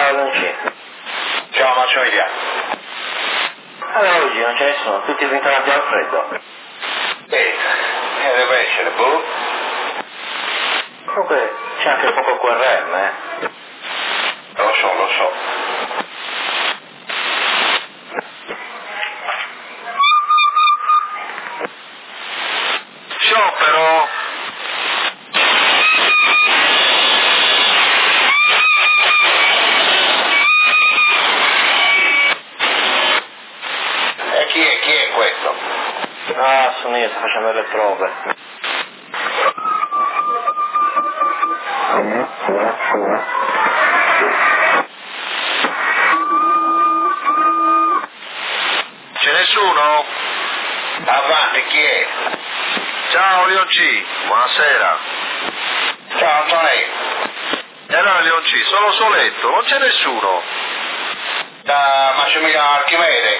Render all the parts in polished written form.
Ciao Luigi. Ciao Massimiliano. Allora Luigi, non ce ne sono, tutti rintanati al freddo. Deve essere, boh. Comunque c'è anche poco QRM, Lo so. Sciopero. Chi è questo? Ah, sono io, sto facendo le prove. C'è nessuno? Avanti, chi è? Ciao Leon C, buonasera. Ciao Antonello. E allora Leon C, sono soletto, non c'è nessuno. Da Massimiliano Archimede.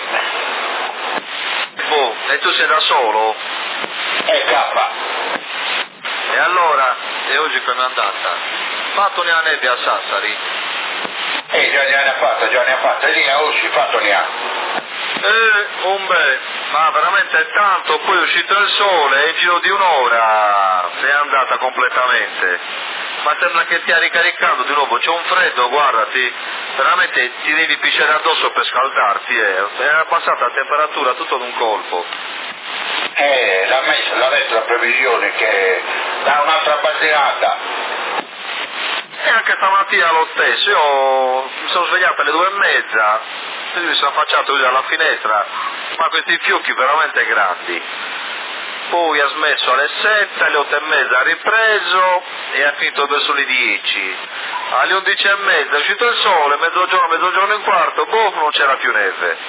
Boh, e tu sei da solo? K. E allora? E oggi come è andata? Fatto ne ha nebbia a Sassari? Già ne ha fatta, lì oggi fatto ne ha. Ma veramente tanto, poi è uscito il sole e in giro di un'ora è andata completamente. Ma sembra che stia ricaricando di nuovo, c'è un freddo, guardati, veramente ti devi pisciare addosso per scaldarti, è abbassata la temperatura tutto d'un colpo. L'ha detto la previsione che dà un'altra batterata. E anche stamattina lo stesso, io mi sono svegliato alle 2:30, mi sono affacciato così alla finestra, ma questi fiocchi veramente grandi. Poi ha smesso alle 7, alle 8:30 ha ripreso e ha finito verso le 10. Alle 11:30 è uscito il sole, mezzogiorno e un quarto, non c'era più neve.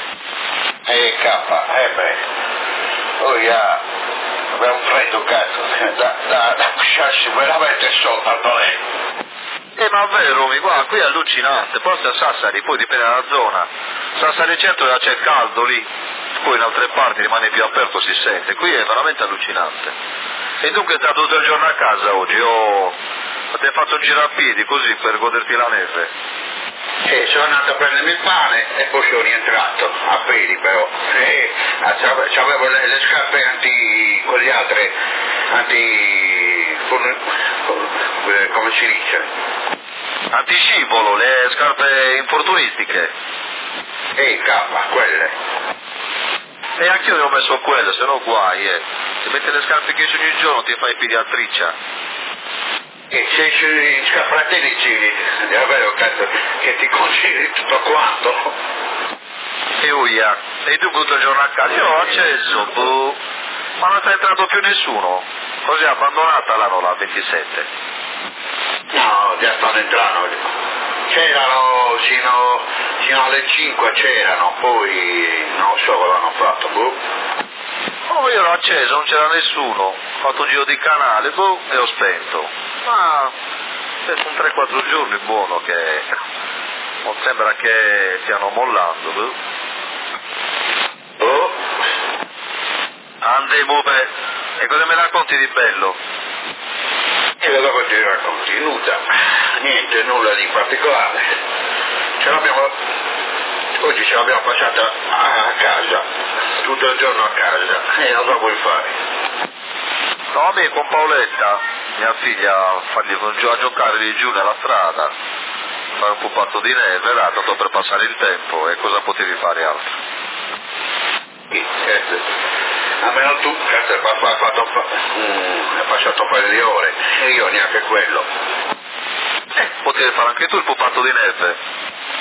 Poi aveva un freddo cazzo, da pisciarsi veramente sotto al Antonello. Ma vero, guarda, qui è allucinante, poi a Sassari, poi dipende dalla zona. Sassari centro c'è caldo lì, poi in altre parti rimane più aperto, si sente, qui è veramente allucinante. E dunque è stato tutto il giorno a casa oggi, ti hai fatto un giro a piedi così per goderti la neve? Sono andato a prendermi il pane e poi sono rientrato, a piedi però. C'avevo le scarpe quelle altre, come si dice? Antiscivolo, le scarpe infortunistiche. Quelle. E anch'io ne ho messo quelle, se no guai, Se metti le scarpe che ogni giorno ti fai pediatricia. E sei sui scappratelici, è vero cazzo, che ti consigli tutto quanto. E tu tutto il giorno a casa? Io ho acceso, ma non sta entrando più nessuno. Così è abbandonata la Nola 27. No, già stanno entrando. C'erano fino alle 5 c'erano, poi non so cosa hanno fatto, io l'ho acceso, non c'era nessuno, ho fatto un giro di canale, e ho spento. Ma sono 3-4 giorni buono che non sembra che stiano mollando, Andiamo bene. E cosa mi racconti di bello? E cosa ti racconti? Niente, nulla di particolare. Oggi ce l'abbiamo passata a casa, tutto il giorno a casa, e non so come fare. No, vabbè, con Paoletta, mia figlia, fargli a giocare di giù nella strada, fare un pupazzo di neve, là, tanto per passare il tempo, e cosa potevi fare altro? Almeno tu, cazzo, hai passato un paio di ore, e io neanche quello. Potevi fare anche tu il pupazzo di neve.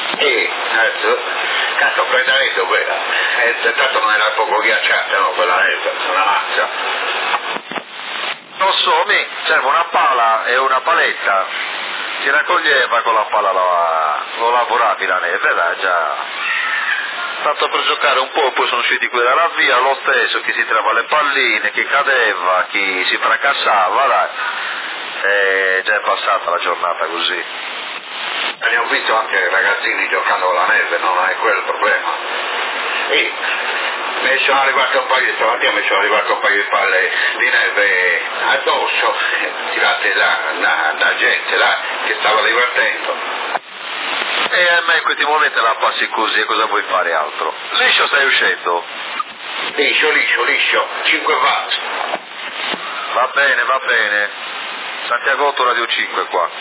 Cazzo, predetto, tanto non era poco ghiacciata, no, quella neve, una mazza. Non so, mi serve una pala e una paletta, si raccoglieva con la pala lo lavoravi la neve, dai, già. Tanto per giocare un po', poi sono usciti qui dalla via, lo stesso, chi si tirava le palline, chi cadeva, chi si fracassava, dai. E già è passata la giornata così. E ne ho visto anche ragazzini giocando con la neve, non è quello il problema. Mi sono arrivato stamattina mi sono arrivato un paio di palle di neve addosso, tirate da gente là che stava divertendo. me in questi momenti la passi così e cosa vuoi fare altro? Liscio stai uscendo? Liscio, 5 watt. Va bene. Santiago Radio 5 qua.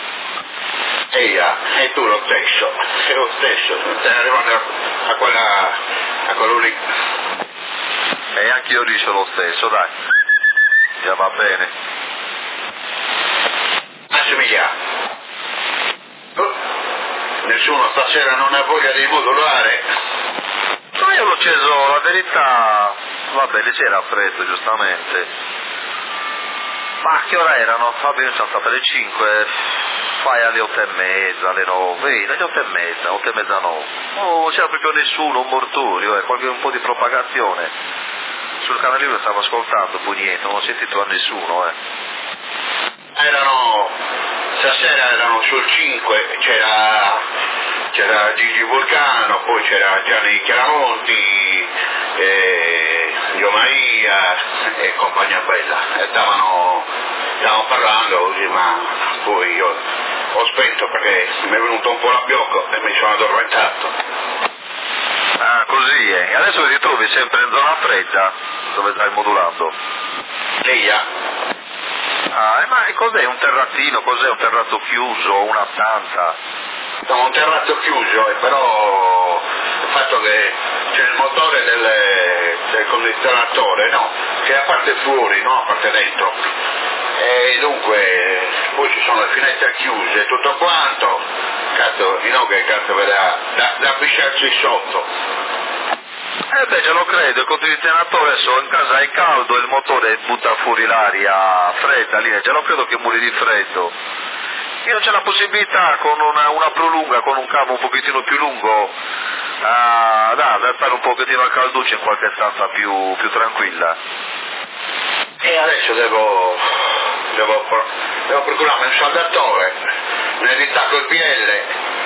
E tu lo stesso, stai arrivando a quello lì. E anche io liscio lo stesso, dai. Già va bene. Massimiliano, nessuno stasera non ha voglia di modulare? No, io l'ho acceso, la verità, va bene, c'era freddo giustamente. Ma che ora erano? Va bene, sono state le 5, fai alle 8:30, alle 9, alle 8:30, 8:30, 9. Oh, c'era proprio nessuno, un mortorio, un po' di propagazione. Sul canale lo stavo ascoltando, poi niente, non ho sentito a nessuno, Stasera erano sul 5, c'era Gigi Vulcano, poi c'era Gianni Chiaramonti, Dio Maria e compagnia bella, e stavano parlando così, ma poi io ho spento perché mi è venuto un po' l'abbiocco e mi sono addormentato. Ah, così, E adesso ti trovi sempre in zona fredda, dove stai modulando? Ah, ma cos'è un terrazzino? Cos'è un terrazzo chiuso? Una stanza? No, un terrazzo chiuso, però il fatto che c'è il motore del condizionatore, no? Che è a parte fuori, no? A parte dentro. E dunque poi ci sono le finestre chiuse, tutto quanto. Cazzo, che cazzo vedrà da pisciarci sotto. Beh, ce lo credo, il condizionatore adesso in casa è caldo e il motore butta fuori l'aria fredda, lì, ce lo credo che muori di freddo. Io non c'è la possibilità con una prolunga, con un cavo un pochettino più lungo, da stare un pochettino al calduccio in qualche stanza più tranquilla. E adesso devo procurarmi un saldatore, ne ritacco il PL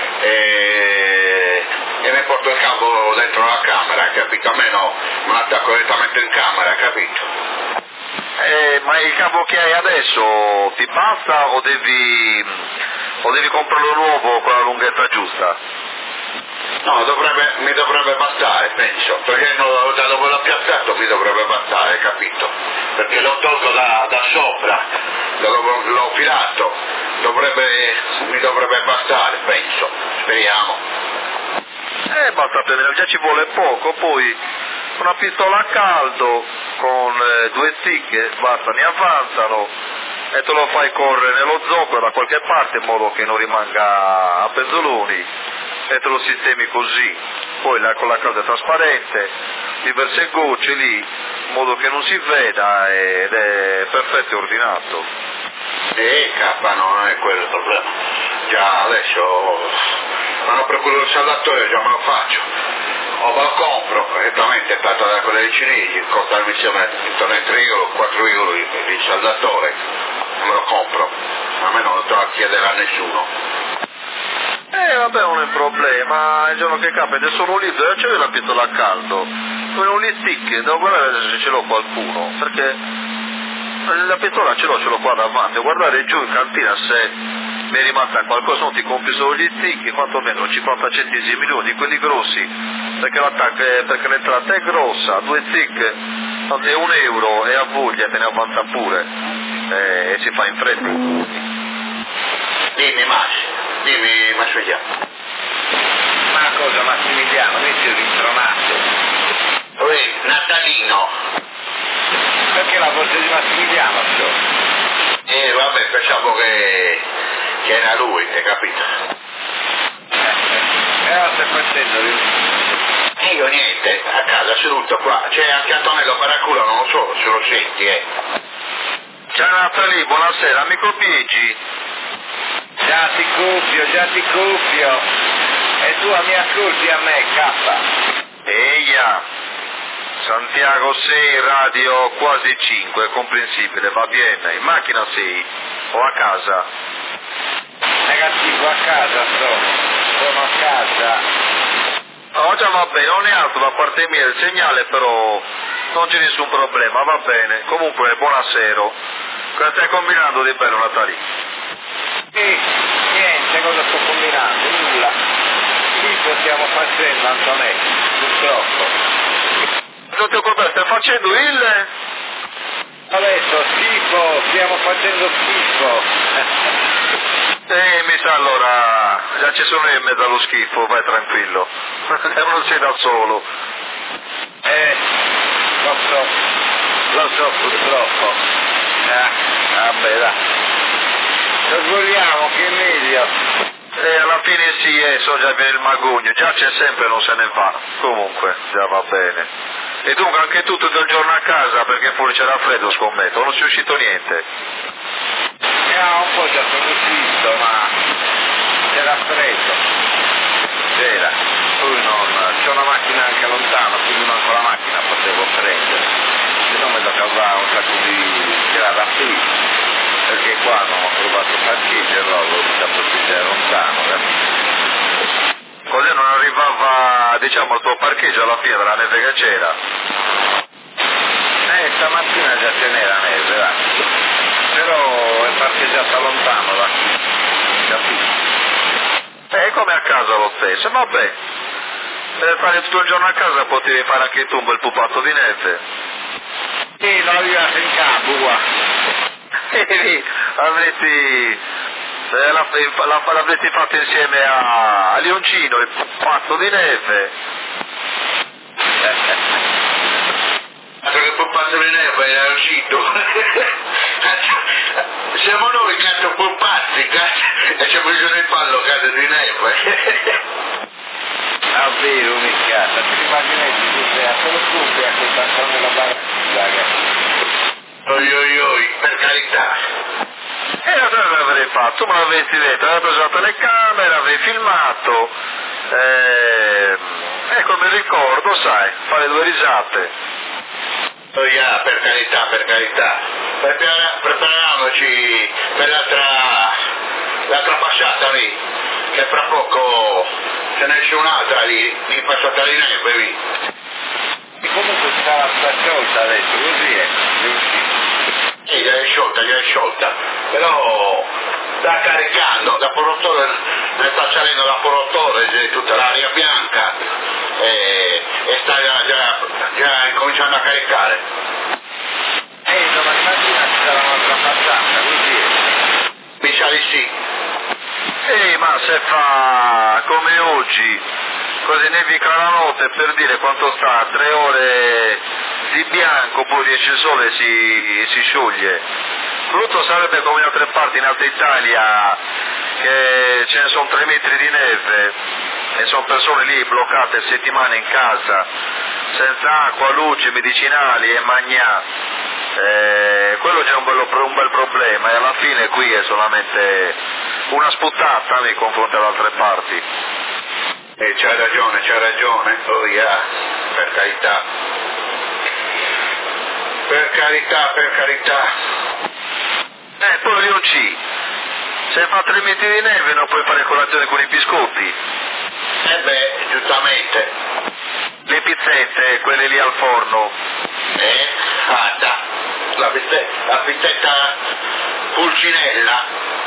e mi porto il cavo dentro la camera, capito? Almeno me l'attacco direttamente in camera, capito? Ma il cavo che hai adesso ti basta o devi comprarlo nuovo con la lunghezza giusta? No, mi dovrebbe bastare, penso, perché da dove l'ho piazzato mi dovrebbe bastare, capito? Perché l'ho tolto da sopra, l'ho filato, mi dovrebbe bastare, penso, speriamo. Basta prendere, già ci vuole poco, poi una pistola a caldo con 2 stick, basta, ne avanzano e te lo fai correre nello zoccolo da qualche parte in modo che non rimanga a penzoloni e te lo sistemi così. Poi con la calda trasparente, diverse gocce lì, in modo che non si veda ed è perfetto e ordinato. Non è quello il problema. Già adesso quando procuro il saldatore già me lo faccio. O me lo compro, direttamente è fatto da quelle cinesi, costa insieme intorno ai 3 euro, 4 euro il saldatore, e me lo compro, a me non lo devo chiedere a nessuno. Vabbè, non è un problema, il giorno che capita sono libero, c'è la pistola a caldo, con un stick, devo guardare se ce l'ho qualcuno, perché la pistola ce l'ho qua davanti, devo guardare giù in cantina se mi è rimasta qualcosa, non ti compri solo gli stick, quantomeno 50 centesimi uno di quelli grossi, perché l'entrata è grossa, 2 stick è 1 euro e a voglia te ne avanza pure, e si fa in fretta. Dimmi Massimiliano. Ma cosa Massimiliano? Mi si è rintronato. Natalino. Perché la voce di Massimiliano Vabbè, pensavo che era lui, hai capito? Stai facendo Io niente, a casa seduto qua, c'è anche Antonello Paraculo, non lo so se lo senti, Ciao Natali, buonasera, amico Piegi. Già ti cuffio. E tu mi ascolti a me, K. Eia, Santiago 6, radio quasi 5, comprensibile, va bene. In macchina sei? O a casa? Negativo, a casa sono a casa. No, già va bene, non è alto da parte mia il segnale, però non c'è nessun problema, va bene. Comunque, buonasera. Cosa stai combinando di bello, Natali? Niente, cosa sto combinando? Nulla. Mi stiamo facendo, Antonetto, purtroppo. Non ti preoccupare, stai facendo il... Ho detto schifo, stiamo facendo schifo. Mi sa allora, già ci sono io in mezzo allo schifo, vai tranquillo. Non sei da solo. Lo so purtroppo. Vabbè, dai. Ci auguriamo che è meglio. Alla fine sì, so già viene il magugno, già c'è sempre, non se ne va. Comunque, già va bene. E dunque anche tu tutto il giorno a casa perché fuori c'era freddo, scommetto, non si è uscito niente. Un po' già sono uscito, ma c'era freddo. C'era. Poi c'è una macchina anche lontano, quindi manco la macchina potevo prendere. Se no mi toccava un sacco di strada qui, perché qua non ho trovato parcheggio, allora l'ho dovuto parcheggiare lontano, Così non arrivava, diciamo, il tuo parcheggio alla fine della neve che c'era? Stamattina già ce n'era neve, dai. Però è parcheggiata lontano da qui, capito? Come a casa lo stesso, vabbè. Per fare tutto il giorno a casa potevi fare anche tu un bel pupazzo di neve. Sì, non arrivato in campo qua. Avresti... l'avresti fatto insieme a Leoncino, il pupazzo di neve. Che pupazzo di neve era uscito. Siamo noi cazzo pupazzi, cazzo, e ci ha bisogno di farlo cazzo di neve. Davvero mischiata, ti immaginetti tu sei a solo cuffia che sta nella barra, Oi, per carità. E allora l'avrei fatto, tu me l'avresti detto, avevi preso la telecamera, avevi filmato, ecco mi ricordo, sai, fare due risate. Per carità. Prepariamoci per l'altra passata lì, che fra poco ce ne esce un'altra lì, di passata di neve lì. E comunque stava sciolta adesso, così è uscito. Sì, già è sciolta, però sta caricando, da Porotore, ne sta salendo da Porotore, tutta l'aria bianca, e sta già incominciando a caricare. Domattina ci sarà un'altra passata, così è. Mi sa di sì. Ma se fa come oggi, così nevica la notte, per dire quanto sta, 3 ore di bianco, poi esce il sole e si scioglie. Brutto sarebbe come in altre parti, in Alta Italia, che ce ne sono 3 metri di neve e sono persone lì bloccate settimane in casa, senza acqua, luce, medicinali e magnà. Quello c'è un bel problema e alla fine qui è solamente una sputtata nei confronti alle altre parti. C'hai ragione, per carità. Per carità. Poi Leonci, se fa 3 metri di neve non puoi fare colazione con i biscotti. Giustamente. Le pizzette, quelle lì al forno. Fatta. La pizzetta Pulcinella.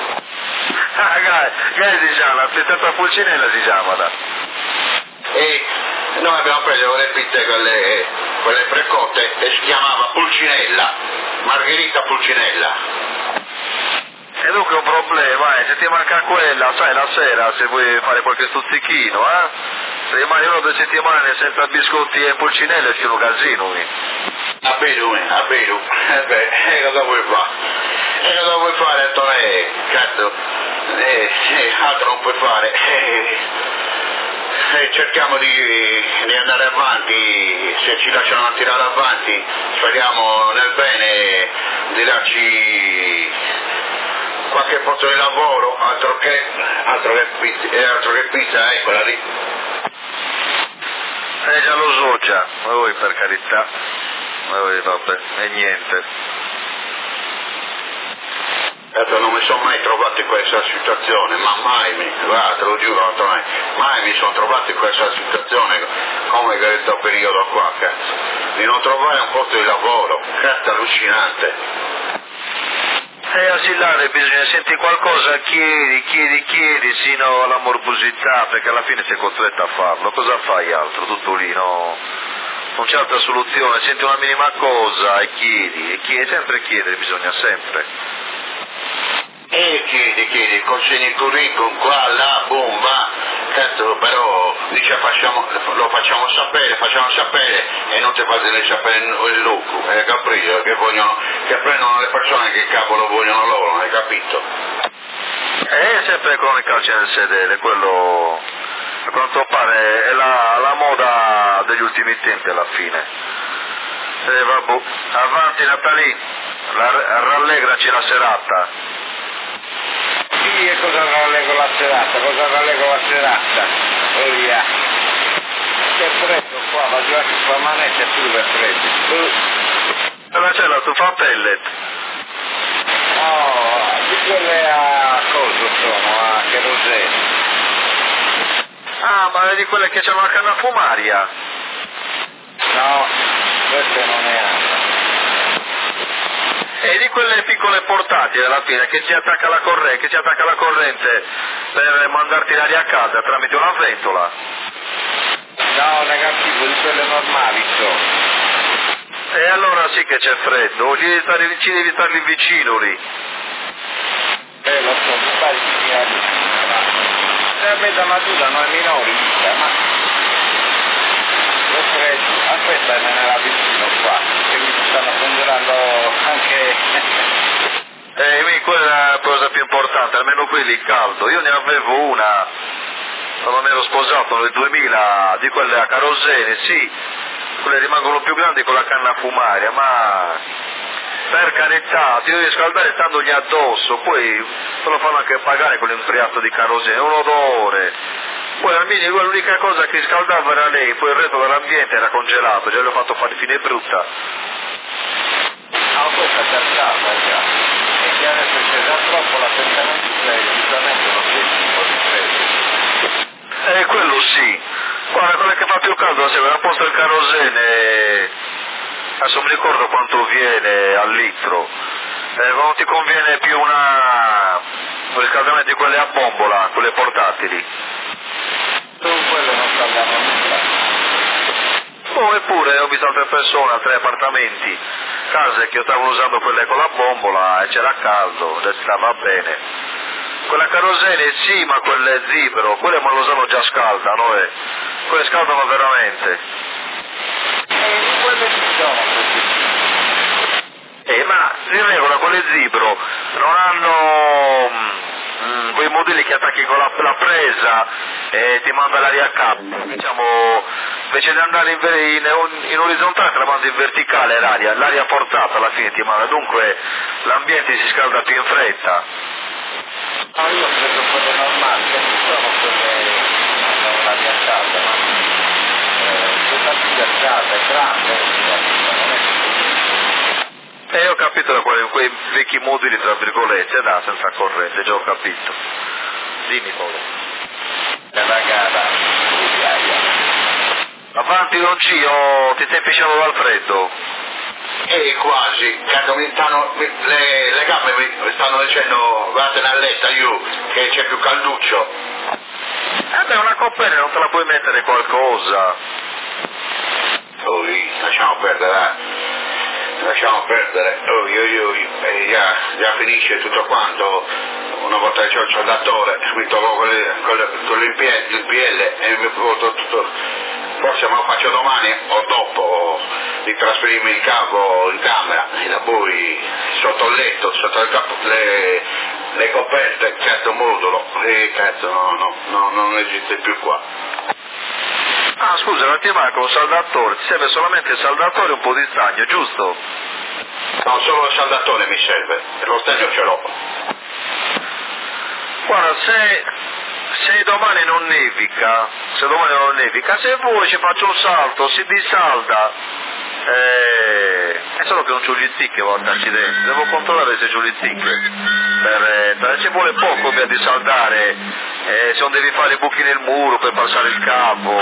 Che si chiama? La pizzetta Pulcinella si chiama, da. E noi abbiamo preso le pizze quelle precotte e si chiamava Pulcinella, Margherita Pulcinella. E dunque è un problema, se ti manca quella, sai, la sera se vuoi fare qualche stuzzichino, se rimani 1 o 2 settimane senza biscotti e pulcinelle c'è un casino. A vero, cosa vuoi fare, Antonio, cazzo, altro non puoi fare, cerchiamo di andare avanti, se ci lasciano tirare avanti, speriamo nel bene di darci qualche posto di lavoro, altro che pizza, eccola lì. Già lo so già, ma voi per carità, vabbè, e niente. Non mi sono mai trovato in questa situazione, ma mai, te lo giuro, Antonio, mai mi sono trovato in questa situazione come questo periodo qua, cazzo, di non trovare un posto di lavoro, cazzo, allucinante. E assillare bisogna, senti qualcosa, chiedi sino alla morbosità, perché alla fine sei costretto a farlo. Cosa fai altro? Tutto lì, no? Non c'è altra soluzione, senti una minima cosa e chiedi, sempre chiedere bisogna sempre. E chiedi, consegni il curriculum qua, là, boom, va, cazzo, però dice lo facciamo sapere e non ti fate sapere il lucro, capito? Che prendono le persone che cavolo vogliono loro, non hai capito? È sempre con il calcio nel sedere, quello a quanto pare è la moda degli ultimi tempi alla fine. Vabbè, avanti Natalì, rallegraci la serata. Sì, e cosa rallego la serata? Oh yeah. Che freddo qua, va giù a manetta e più per freddo. Dove c'è la stufa a pellet? No, di quelle a coso sono, a cherosene. Ah, ma è di quelle che c'hanno la canna fumaria? No, queste non ne hanno. E di quelle piccole portatili alla fine che ci attacca la corrente per mandarti l'aria calda tramite una ventola. No, negativo, di quelle normali sono. E allora sì che c'è freddo, ci devi stare lì vicino lì. Lo so, tu stai vicino a mezza matura non è minore, ma lo freddo, aspetta me ne la vicino qua, che mi stanno congelando anche... Quella è la cosa più importante, almeno quelli il caldo. Io ne avevo una, quando mi ero sposato nel 2000, di quelle a carosene, sì, quelle rimangono più grandi con la canna fumaria, ma per carità, ti devi scaldare standogli addosso, poi te lo fanno anche pagare con l'impriato di carosene, un odore. Poi almeno l'unica cosa che scaldava era lei, poi il resto dell'ambiente era congelato, già l'ho fatto fare fine brutta. Ah, questa è calzata già. E che adesso c'è già troppo la temperatura e giustamente non c'è un po' di freddo. Quello sì. Guarda, quello che fa più caldo, se a posto il carosene, adesso mi ricordo quanto viene al litro, non ti conviene più un riscaldamento di quelle a bombola, quelle portatili. Tu quello non scaldava nulla. Oh, eppure ho visto altre persone, altri appartamenti, case che stavano usando quelle con la bombola e c'era caldo, stava bene. Quella carosene sì, ma quelle zibero, quelle ma lo usano già scaldano, quelle scaldano veramente. Quelle ci sono così. Ma di regola quelle zibro non hanno quei modelli che attacchi con la presa e ti manda l'aria a capo, diciamo, invece di andare in orizzontale te la manda in verticale l'aria forzata alla fine ti manda, dunque l'ambiente si scalda più in fretta. No, io ho preso quelle normali, che ci sono quelle che hanno l'aria calda, ma questa più ghiacciata è grande, non è E ho capito da quei vecchi moduli tra virgolette, senza corrente, già ho capito. Dimmi Paolo. è la gara. Avanti Loncio, ti stai pisciando dal freddo? Quasi, le gambe mi stanno dicendo vattene a letto io, che c'è più calduccio. Una coppella non te la puoi mettere qualcosa? Lasciamo perdere, già finisce tutto quanto, una volta che c'ho il soldatore, mi tolgo con il PL e mi porto tutto, forse me lo faccio domani o dopo di trasferirmi il capo in camera e da poi sotto il letto, sotto le coperte, certo modulo, e cazzo non esiste più qua. Ah scusa, non ti manca un saldatore, ti serve solamente il saldatore e un po' di stagno, giusto? No, solo il saldatore mi serve, lo stagno ce l'ho. Guarda, se domani non nevica, se vuoi ci faccio un salto, si disalda, è solo che non c'ho gli zicchi a volte accidenti, devo controllare se c'ho gli zicchi, ci vuole poco per disaldare, se non devi fare i buchi nel muro per passare il capo.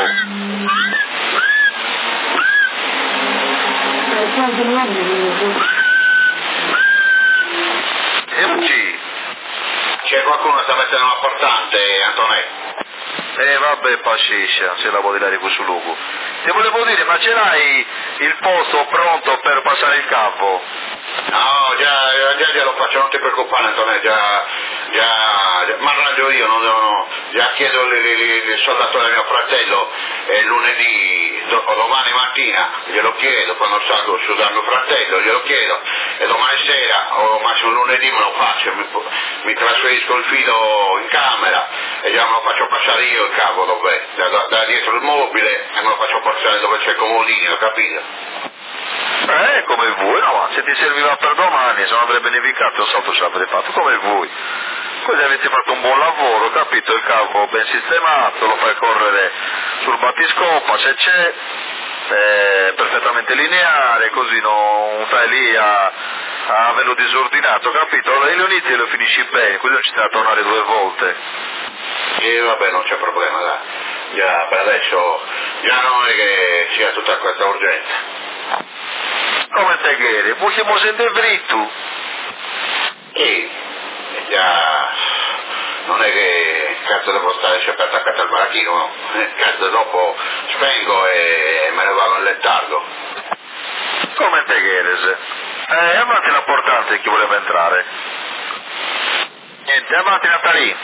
G. C'è qualcuno che sta mettendo una portante, Antonello? Vabbè, pasciscia, se la vuoi dare su lugo. Ti volevo dire, ma ce l'hai il posto pronto per passare il cavo? No, già lo faccio, non ti preoccupare Antonello, già mi arrangio io, già chiedo il soldatore del mio fratello lunedì o domani mattina, glielo chiedo, quando salgo su dal mio fratello, glielo chiedo, e domani sera o massimo lunedì me lo faccio, mi trasferisco il filo in camera e già me lo faccio passare io il cavo dov'è, da dietro il mobile e me lo faccio passare dove c'è il comodino, capito? Come vuoi, no, ma se ti serviva per domani, se non avrebbe nevicato il salto ce l'avrei fatto, come vuoi. Così avete fatto un buon lavoro, capito, il cavo ben sistemato, lo fai correre sul battiscopa se c'è, perfettamente lineare, così non stai lì a averlo disordinato, capito? Allora lo inizi e lo finisci bene, così non ci stai a tornare 2 volte. E vabbè, non c'è problema, dai. Già per adesso già non è che sia tutta questa urgenza. Come te chiedi? Possiamo sentire dritto? Sì, già non è che cazzo devo stare sempre attaccato al baracchino, no? Cazzo dopo spengo e me ne vado in letargo. Come te chiedi? Avanti la portante chi voleva entrare. Niente, avanti Natalì.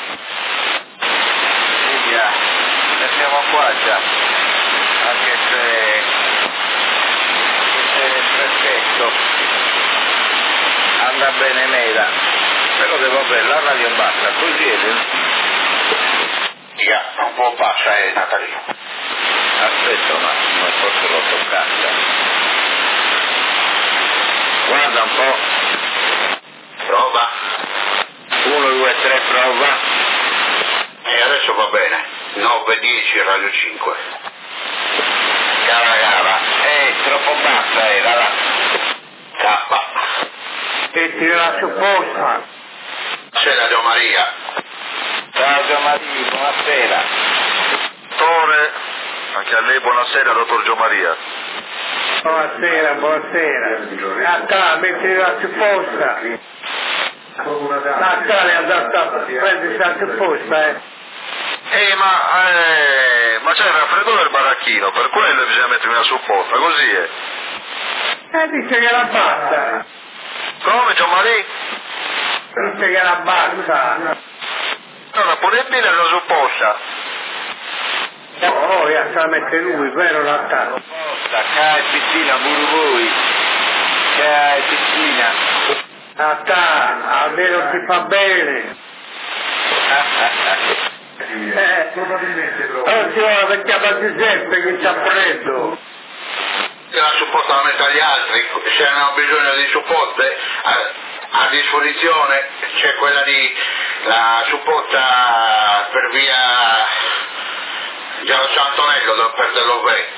Via, ne siamo qua già, anche se perfetto, anda bene mela, però devo avere la radio bassa, così è Un po' passa Natalino. aspetta un attimo, forse l'ho toccata, guarda un po', Prova. 1, 2, 3, prova, E adesso va bene, 9, 10, radio 5. gara, troppo bassa era la K. E ti la supposta. Buonasera Gio Maria. ciao Gianmaria, buonasera. Dottore, anche a lei buonasera, dottor Gio Maria. Buonasera. Metti la supposta. Natale è andata a prendere la supposta, Ma c'è il raffreddore del baracchino, per quello bisogna mettere una supposta, così è. Dice che la basta. Come Gio Maria? Dice che la basta. No, possibile una supposta. Oh, ya se la mette lui, vero Natale? Cai piscina pure voi, cai piscina. Natale, almeno ti fa bene. Non si vuole perché a Giuseppe che c'ha freddo. La supposta la mette agli altri, se hanno bisogno di supposte a disposizione c'è quella di la supposta per via Giallo Santonello per dell'Ovè.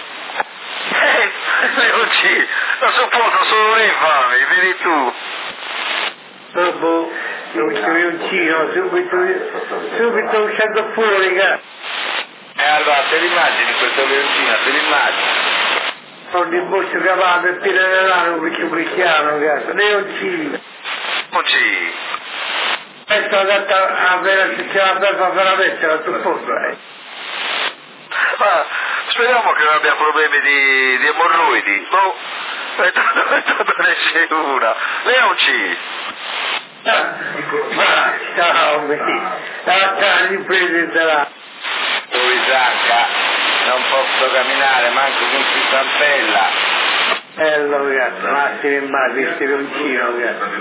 Leonci, la supposta solo lei fame, vedi tu. Dopo l'uncino, subito uscendo fuori, E allora te l'immagini questo leoncino, te l'immagini? non di boccio che va per tirare un cristiano, cazzo, Leoncino. Leonci. Adesso andata a vedere se ce la per veramente la supposta, Ma speriamo che non abbia problemi di emorroidi. No, tanto ne c'è una. Leonci. Ma ciao, mi presenterà. Luisanca, non posso camminare, manco con si stampella. Bello, cazzo, massimo in base, questo leoncino,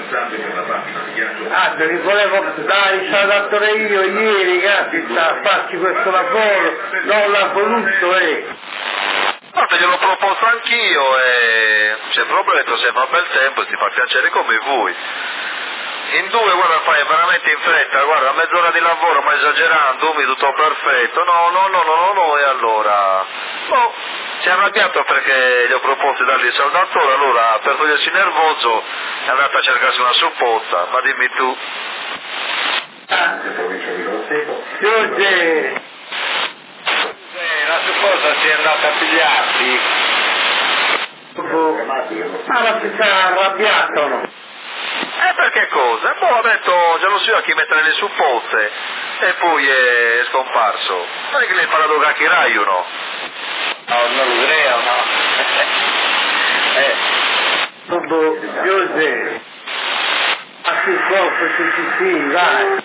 cazzo. Li volevo dare il salvatore io ieri, cazzo, sta a farci questo lavoro, non l'ha voluto, Guarda, gliel'ho proposto anch'io e c'è problema, se fa bel tempo ti fa piacere come voi. In 2, guarda, fai veramente in fretta, guarda, mezz'ora di lavoro, ma esagerando, mi tutto perfetto, no, e allora... Oh, si è arrabbiato perché gli ho proposto di dargli il saldatore, allora per togliersi nervoso è andato a cercarsi una supposta, ma dimmi tu. Giuseppe, La supposta si è andata a pigliarti. ma si sarà arrabbiato, no? Perché cosa? Poi ho detto, già lo so io a chi mettere le suppozze e poi è scomparso. Non è che l'hai parlato cacchirai o no? No, non lo credo, no. Dopo Giuseppe, a più forte sì, vai.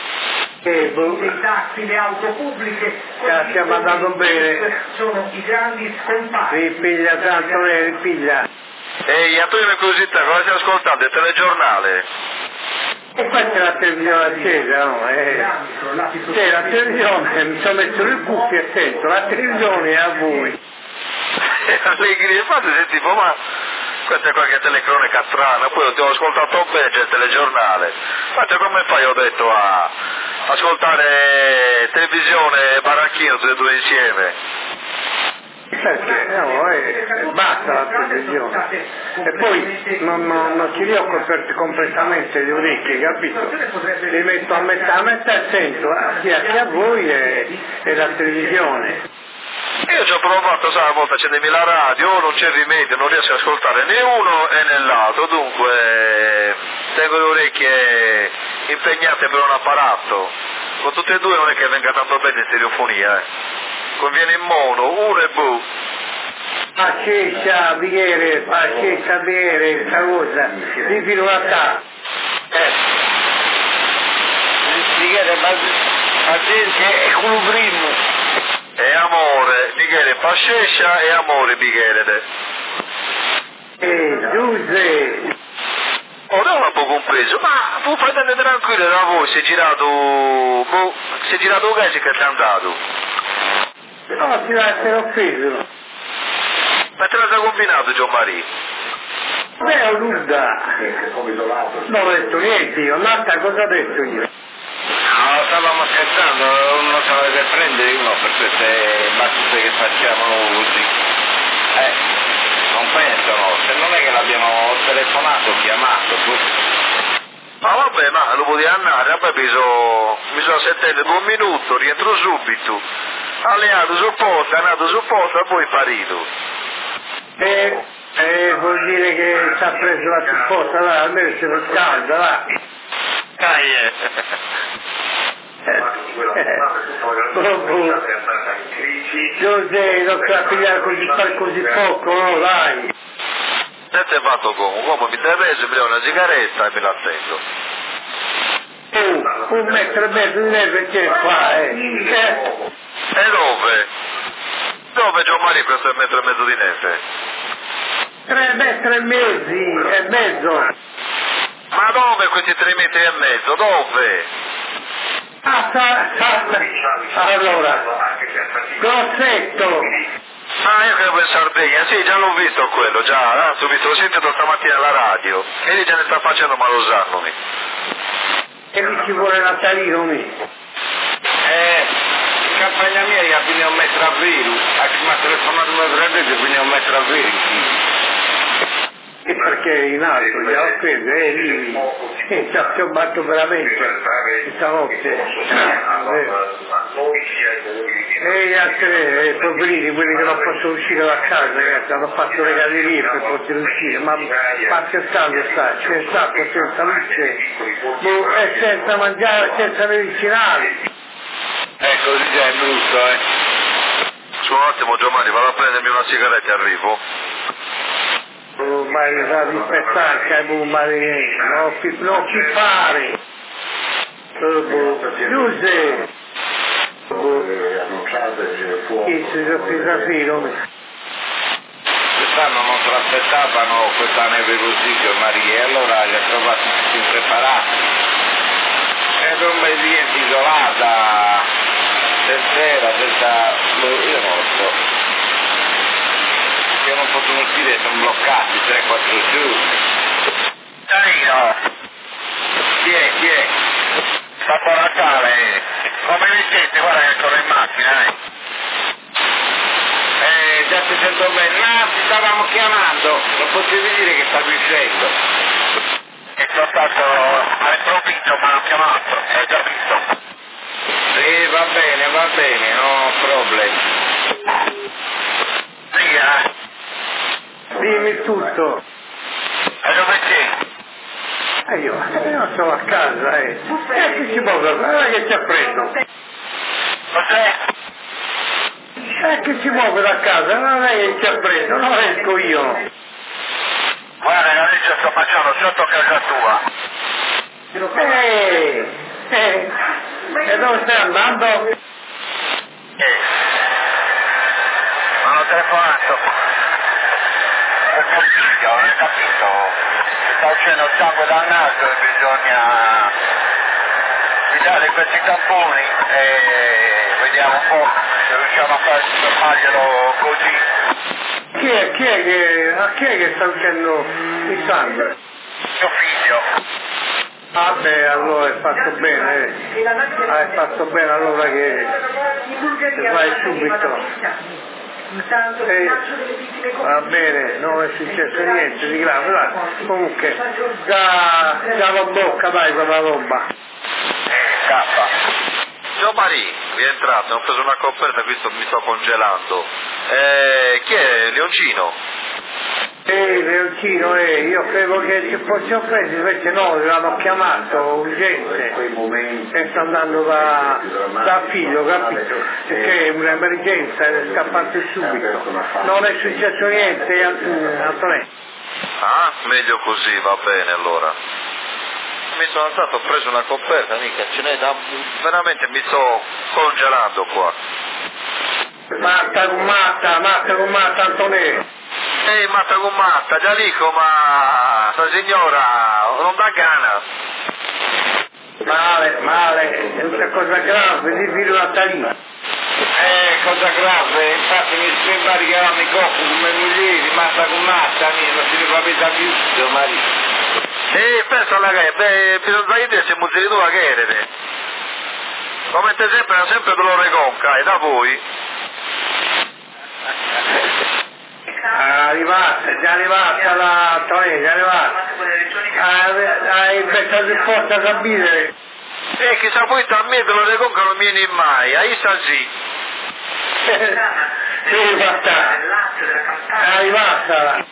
I taxi, le auto pubbliche, stiamo andando bene. Sono i grandi scomparsi. Ripiglia tanto, ripiglia. Ehi, Antonio, una curiosità, cosa stai ascoltando? Il telegiornale? E questa è la televisione accesa, no? La televisione, mi sono messo le cuffie e sento, la televisione è a voi. Allegri, infatti senti, ma questa è qualche telecronaca strana, poi ti ho ascoltato bene, c'è il telegiornale. Infatti come fai, ho detto, a ascoltare televisione e baracchino tutti e due insieme? Perché? No, basta la televisione. E poi non ci riocco completamente le orecchie, capito? Li metto a metà e sento sia a voi e la televisione. Io ci ho provato, sai, a volte accendermi la radio, non c'è rimedio, non riesco ad ascoltare né uno né nell'altro, dunque tengo le orecchie impegnate per un apparato. Con tutte e due non è che venga tanto bene in stereofonia, conviene in mono, uno e boh. Accetta, bicchiere, questa cosa, di fino a ta. Bicchiere, ma che è quello primo. E amore, bicchiere, pascescia e amore, bicchiere. Giuseppe. Oh, non l'ho compreso, ma tu fate tranquillo da voi, si è girato un gas che è andato. No, si va essere offeso. Ma te l'ha combinato, Gianmaria? Beh, ho nuda. Non ho detto niente io, un'altra cosa ho detto io. No, stavamo scherzando, non sapete prendere uno per queste battute che facciamo così. Non pensano, se non è che l'abbiamo telefonato, chiamato, Ma vabbè, ma lo potevi andare, vabbè, bisogna sentire 2 minuti, rientro subito. Alleato sul posto, è andato sul posto e poi parito. Vuol dire che ci ha preso la supposta, là, almeno se lo scalda, là. Giuseppe, non ti pigliare così poco, no, dai. E ti è fatto come mi deve preso, mi dà una sigaretta e me la attendo. 1,5 metri di neve c'è qua, E dove? Dove Gianmaria questo è 1,5 metri di neve? 3 metri e mezzo. Ma dove questi 3 metri e mezzo? Dove? Allora, Grosseto. Ah, io credo in Sardegna, sì, già l'ho visto quello, già, subito, l'ho sentito stamattina alla radio, e lì già ne sta facendo malosandomi. E lì ci vuole Natalino, mi. in campagna mia io fino a 1 metro a vero, mi ha telefonato 1 metro a vero, quindi a 1 metro a vero. E perché in alto, già ho preso, lì, ci ha piombato veramente, stanotte. E gli altri poverini, quelli che non possono uscire da casa, ragazzi, hanno fatto le gallerie per poter uscire, ma scherzando c'è stato senza luce, e senza mangiare, senza medicinali. Così già è brutto, Su un attimo Gianmaria, vado a prendermi una sigaretta e arrivo. Ma di spettacolo, non ci fare. Giuseppe. Chi si è preso quest'anno non se l'aspettavano questa neve così, Gianmaria, e allora li ha trovati tutti impreparati. È un bel niente isolata, stasera, io non lo so. Che non possono uscire, sono bloccati 3-4 giorni. Dai, no. Chi è? Babbo Natale, come mi senti? Guarda che ancora in macchina, Già ti sento bene. No, ti stavamo chiamando, non potevi dire che stavi uscendo. E sono stato all'improvviso, ma l'ho chiamato, hai già visto? Sì, va bene, no problem. Sì, Dimmi tutto. E dove sei? Io sono a casa, e che si può fare? Non è che ci ha preso. Cos'è? Che si muove da casa, non è che ci ha preso, non esco io. Guarda che adesso sto facendo sotto casa tua. E dove stai andando? Mi hanno telefonato. Per consiglio, non hai capito? Sta uscendo sangue dal naso e bisogna dare questi tamponi e vediamo un po' se riusciamo a farglielo così. A chi è che sta uscendo il sangue? Mio figlio. Ah beh, allora hai fatto bene, hai fatto bene allora che vai subito. Va bene, non è successo niente di grave, dai. Comunque, già la bocca dai quella roba. Scappa. Giovanni, rientrato, ho preso una coperta, qui mi sto congelando. Chi è? Leoncino? Leoncino, io credo che ci fosse offeso, invece no, l'hanno chiamato urgente e sta andando da figlio, capito? Perché è un'emergenza, è scappato subito. Non è successo niente, Antonello. Ah, meglio così, va bene allora. Mi sono alzato, ho preso una coperta, mica ce n'è da... veramente mi sto congelando qua. Matta con matta, Antonello. Matta con matta, già dico, ma sta signora non dà gana. Male, è una cosa grave, di filo Natalino. Cosa grave, infatti mi sembra che erano i coppi come moglie, matta con matta, non si ne capita più, marito. Penso alla che, bisogna dire se muzzini tu la chiedete. Come te sempre dolore conca, e da voi? Già arrivata la Antonello, già arrivata. Hai messo di forza a capire. Chissà poi a me dolore conca non viene mai, a Issa sì. Sì, basta. È arrivata.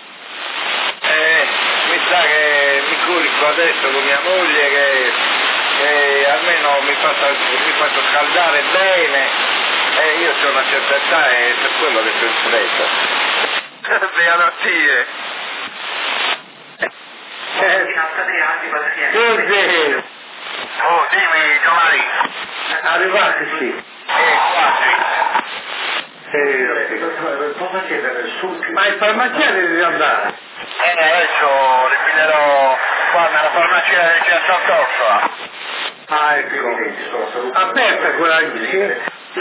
Mi sa che mi curico adesso con mia moglie che almeno mi faccio scaldare bene e io ho una certa età e per quello che sono in fretta. Beanazie. Scusi. Oh, dimmi, Giovanni. Arrivati, sì. Quasi. Ma in farmacia devi andare? Adesso ripilerò qua nella farmacia del Sant'Orsola. Ah, ecco. Aperta quella lì, sì?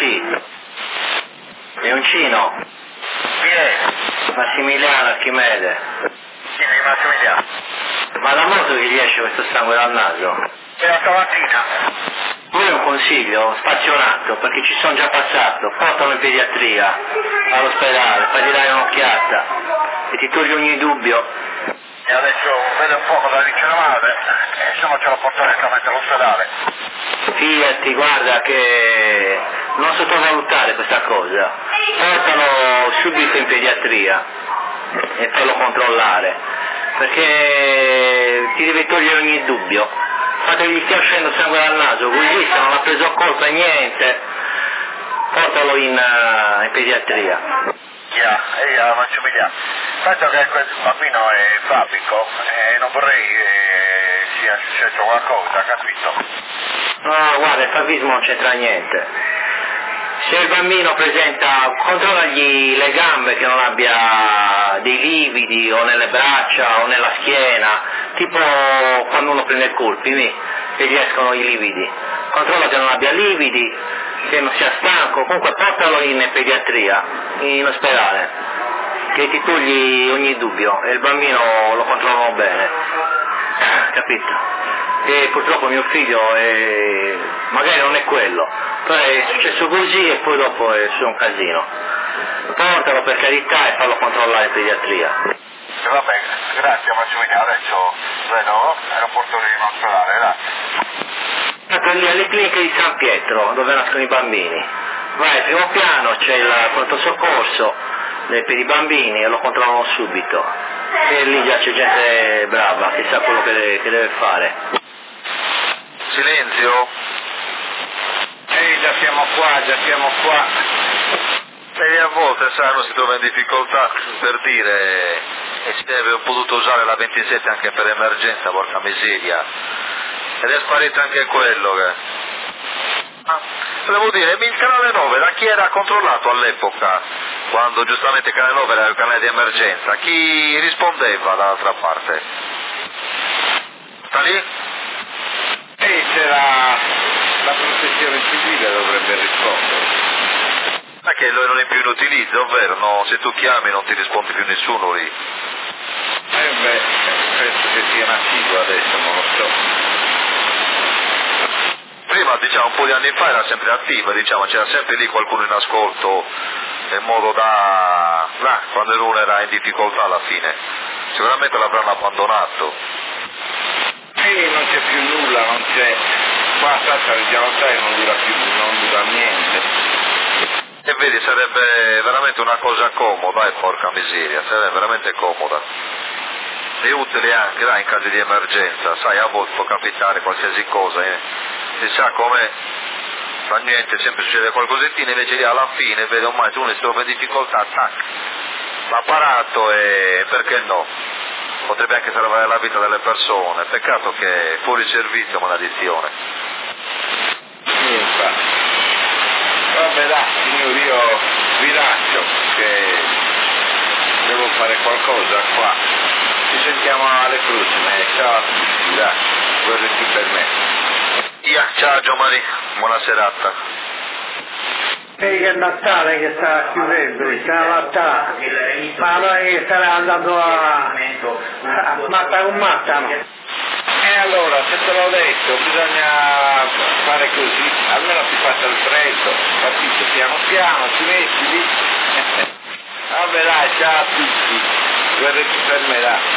Leoncino. Chi è? Massimiliano Archimede. Sì, Massimiliano. Ma da molto che gli esce questo sangue dal naso? Era stamattina. Io ho un consiglio spazionato, perché ci sono già passato, portalo in pediatria, all'ospedale, fagli dare un'occhiata e ti togli ogni dubbio. E adesso vedo un po' cosa dice la madre, e se no ce lo porto direttamente all'ospedale. Fidati, guarda che non sottovalutare questa cosa, portalo subito in pediatria e fallo controllare, perché ti devi togliere ogni dubbio. Fate che gli stia uscendo sangue dal naso, così se non ha preso a colpo niente, portalo in pediatria. Io Massimiliano, penso che questo bambino è fabico e non vorrei sia successo qualcosa, capito? No, guarda, il favismo non c'entra niente. Se il bambino presenta, controllagli le gambe che non abbia dei lividi o nelle braccia o nella schiena, tipo quando uno prende il colpi, che gli escono i lividi. Controlla che non abbia lividi, che non sia stanco, comunque portalo in pediatria, in ospedale, che ti togli ogni dubbio e il bambino lo controllano bene, capito? E purtroppo mio figlio magari non è quello, però è successo così e poi dopo è su un casino. Portalo per carità e fallo controllare in pediatria. Va bene, grazie Massimiliano, adesso vedo l'aeroporto di ospedale, grazie. Lì alle cliniche di San Pietro, dove nascono i bambini. Vai al primo piano, c'è il pronto soccorso per i bambini e lo controllano subito. E lì già c'è gente brava, che sa quello che deve fare. Silenzio? Già siamo qua. E a volte, sai, uno si trova in difficoltà per dire e si deve potuto usare la 27 anche per emergenza, porca miseria. Ed è sparito anche quello che... devo dire, il canale 9 da chi era controllato all'epoca? Quando giustamente il canale 9 era il canale di emergenza, chi rispondeva dall'altra parte? Sta lì? C'era la protezione civile, dovrebbe rispondere. Perché lui non è più in utilizzo, ovvero no, se tu chiami non ti risponde più nessuno lì. Penso che sia nativo adesso, non lo so. Prima, diciamo, un po' di anni fa era sempre attiva, diciamo, c'era sempre lì qualcuno in ascolto, in modo da... quando l'uno era in difficoltà alla fine. Sicuramente l'avranno abbandonato. Non c'è più nulla, non c'è... Qua Sassari già lo sai, non dura più, non dura niente. E vedi, sarebbe veramente una cosa comoda, porca miseria, sarebbe veramente comoda. E utile anche, in caso di emergenza, sai, a volte può capitare qualsiasi cosa, si sa com'è, fa niente, sempre succede qualcosettino, invece lì alla fine, vede ormai se uno si trova in difficoltà, tac, l'apparato e perché no? Potrebbe anche salvare la vita delle persone, peccato che fuori servizio è una maledizione. Vabbè dai, signori, io vi lascio che devo fare qualcosa qua. Ci sentiamo alle prossime, ciao a tutti, dai, guarda più per me. Ciao Giovanni, buona serata. Che è Natale che sta chiudendo, sta Natale, ma noi starà andando a matta con matta, no? E allora, se te l'ho detto, bisogna fare così, almeno si passa il freddo, capito? Piano piano, ci metti lì. Vabbè dai, ciao a tutti, guarda più per me,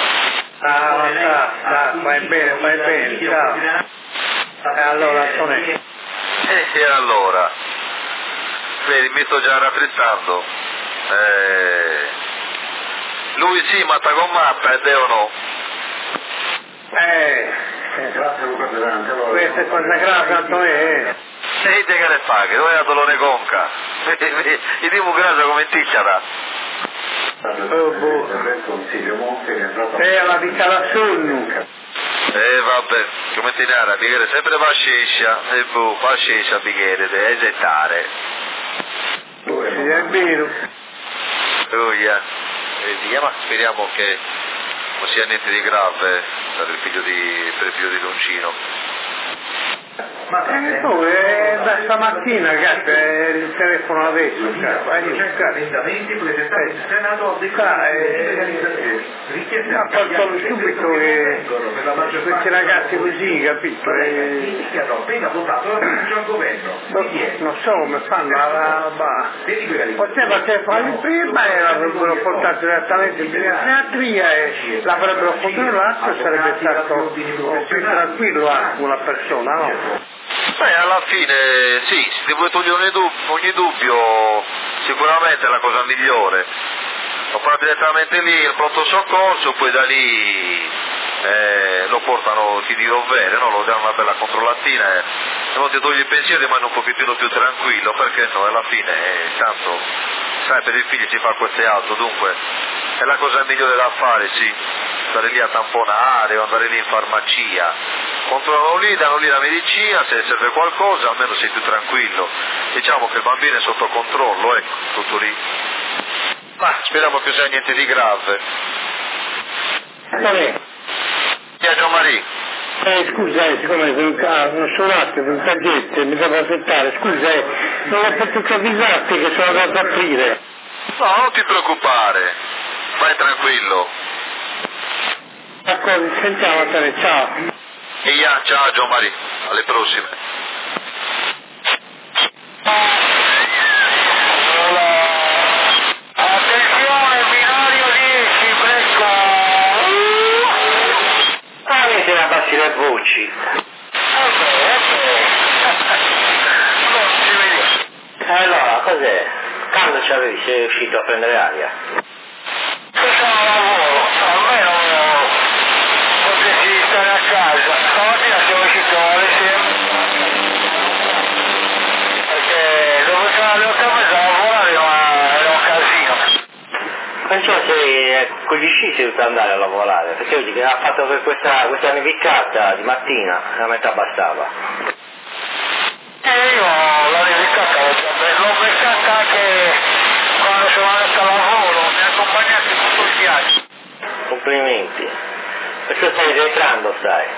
dai. Vai bene, ciao. E allora, Antonio. E allora? Vedi, mi sto già raffreddando. Lui sì, matta con matta, e Deo no. Questa è cosa grave, Antonio. E te che le paghi, dove è la dolore conca? I dico grasa come ticciata. La vita da sonno. Vabbè, come ti narra, Bighere sempre va scescia, e fa scescia Bighere, deve esettare. Sì, è vero. Ma speriamo che non sia niente di grave per il figlio di Loncino. Ma tu da stamattina, cazzo, il telefono adesso, cazzo, ha fatto subito che questi ragazzi così, capito? Non so come fanno la roba. Poteva fare prima e l'avrebbero portato direttamente in psichiatria e l'avrebbero controllato e sarebbe stato più tranquillo anche una persona, no? Alla fine sì, se vuoi togliere ogni dubbio sicuramente è la cosa migliore. Lo fanno direttamente lì al pronto soccorso, poi da lì lo portano, ti dirò bene, no? Lo danno una bella controllatina e non ti togli i pensieri rimane un pochettino più tranquillo, perché no, alla fine tanto sai, per i figli si fa questo e altro, dunque è la cosa migliore da fare, sì, stare lì a tamponare o andare lì in farmacia, controllano lì, danno lì la medicina, se serve qualcosa almeno sei più tranquillo, diciamo che il bambino è sotto controllo, ecco, tutto lì. Ma speriamo che sia niente di grave. Gianmaria. Scusa, siccome sono un attimo, un tangente, mi devo aspettare, scusa, non ho potuto avvisarti che sono andato a aprire. No, non ti preoccupare, vai tranquillo. D'accordo, sentiamo a te, ciao. Ciao Gianmaria, alle prossime. Attenzione, binario 10, fresco. Avete la bassi le voci. Allora, cos'è? Quando sei uscito a prendere aria? Io sono al lavoro, Perciò se con gli sci si deve andare a lavorare, perché oggi che ha fatto per questa nevicata di mattina, la metà bastava. Io la nevicata l'ho beccata anche quando sono andato a lavoro, mi ha accompagnato tutto il viaggio. Complimenti. Perciò stai rientrando, sai.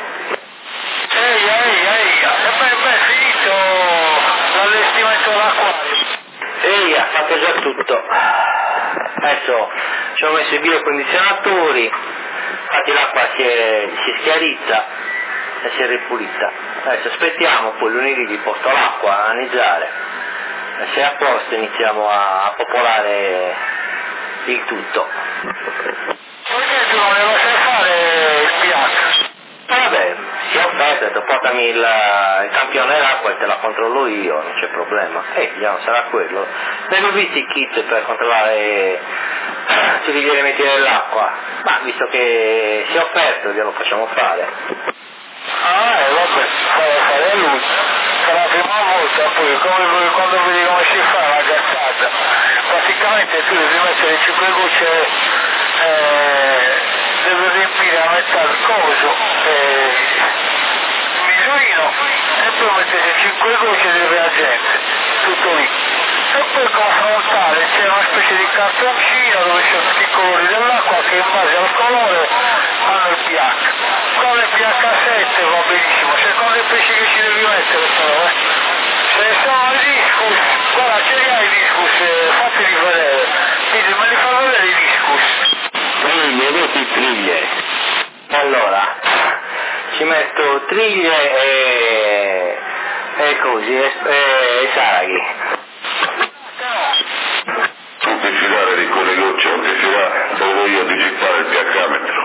È finito l'allestimento dell'acquario. Ehi, ha fatto già tutto. Adesso ci ho messo i biocondizionatori, infatti l'acqua si è schiarita e si è ripulita. Adesso aspettiamo, poi lunedì vi porto l'acqua a analizzare. E se è a posto iniziamo a popolare il tutto. Perché tu non devo fare il pH? Vabbè, si è offerto, ho detto portami il campione d'acqua e te la controllo io, non c'è problema. Vediamo, sarà quello. Ne ho visto i kit per controllare tutti gli elementi dell'acqua, ma visto che si è offerto glielo facciamo fare. Vabbè, fare a lui. Sarà la prima volta, poi come quando vedi come si fa la gazzata. Praticamente tu devi mettere 5 gocce, devi riempire a metà il coso, il misurino, e poi mettete 5 gocce di reagente, tutto lì. E poi confrontare, c'è una specie di cartoncino dove ci sono tutti i colori dell'acqua che in base al colore fanno il pH. Con il pH 7 va benissimo, secondo i pesci che ci devi mettere però, se sono i discus, guarda ce li hai i discus, fateli vedere, quindi me li fa vedere i discus. Triglie. Allora, ci metto triglie e così, e saraghi. Non ti fidare di quelle gocce, non ti fidare, devo io digitare il pH-metro.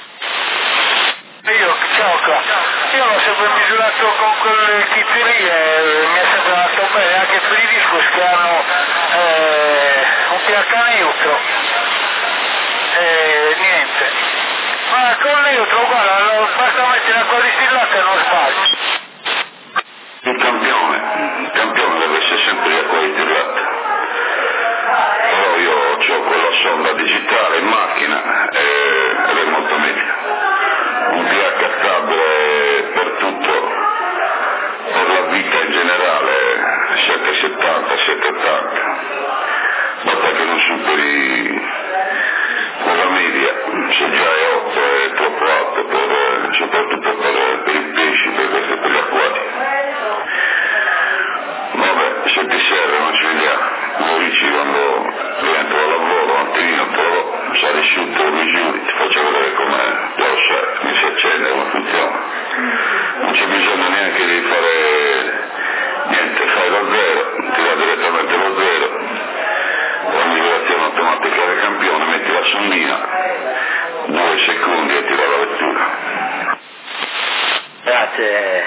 Io l'ho sempre misurato con quel kit lì e mi è sempre andato bene, anche per i discus che hanno un pH neutro. Niente. Ma con neutro, guarda, basta mettere acqua distillata e non sbagli. Il campione deve essere sempre di acqua distillata. Però io ho quella sonda digitale in macchina ed è molto meglio. Un pH stabile per tutto, per la vita in generale, 7,70, 7,80. Basta che non superi quella media, se già è 8 è troppo alto, soprattutto per i pesci, per gli acquatici. Vabbè, se ti serve non ci vediamo, lo dici quando rientro al lavoro, un attimino però sali su, te lo misuri, ti faccio vedere come già lo sai, come si accende, come funziona. Non c'è bisogno neanche di fare niente, fai lo zero, ti va direttamente lo zero, la misurazione automatica del campione, metti la sondina, 2 secondi e ti dà la lettura. Grazie.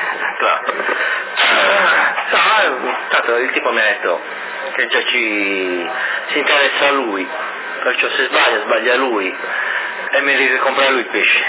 Tanto il tipo mi ha detto che già si interessa a lui, perciò se sbaglia lui e mi deve comprare lui il pesce.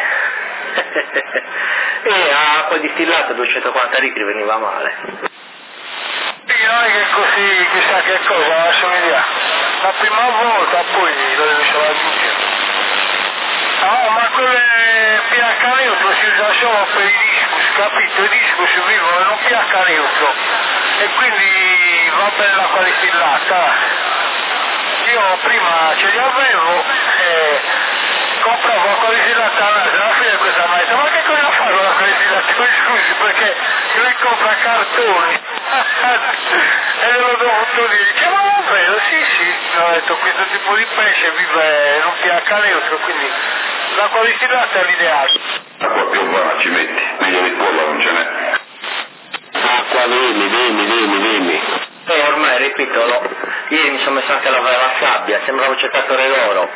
E a acqua distillata 240 litri veniva male. Non è che così chissà che cosa, lasciami dire. La prima volta poi lo devi solo aggiungere. No, ma quelle pH neutro si usa solo per i discus, capito? I discus vivono in un pH neutro e quindi va bene l'acqua distillata. Io prima ce li avevo e compravo acqua distillata alla fine questa mi ha detto ma che cosa fai con l'acqua distillata? Scusi perché lui compra cartoni e glielo dovuto dire, dice ma davvero? Sì, ho detto questo tipo di pesce vive in un pH neutro, quindi l'acqua distillata è l'ideale. Acqua piovana ci metti, meglio di quella non ce n'è. Acqua, dimmi. E ormai, ripetolo, ieri mi sono messo anche a lavare la sabbia, sembrava un cercatore d'oro.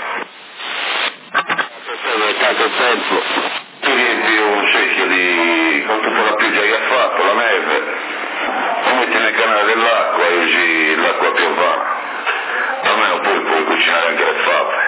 È tanto tempo. Tu riempi un secchio con tutta la pioggia che ha fatto, la neve, lo metti nel canale dell'acqua e usi l'acqua piovana. Almeno poi puoi cucinare anche le fave.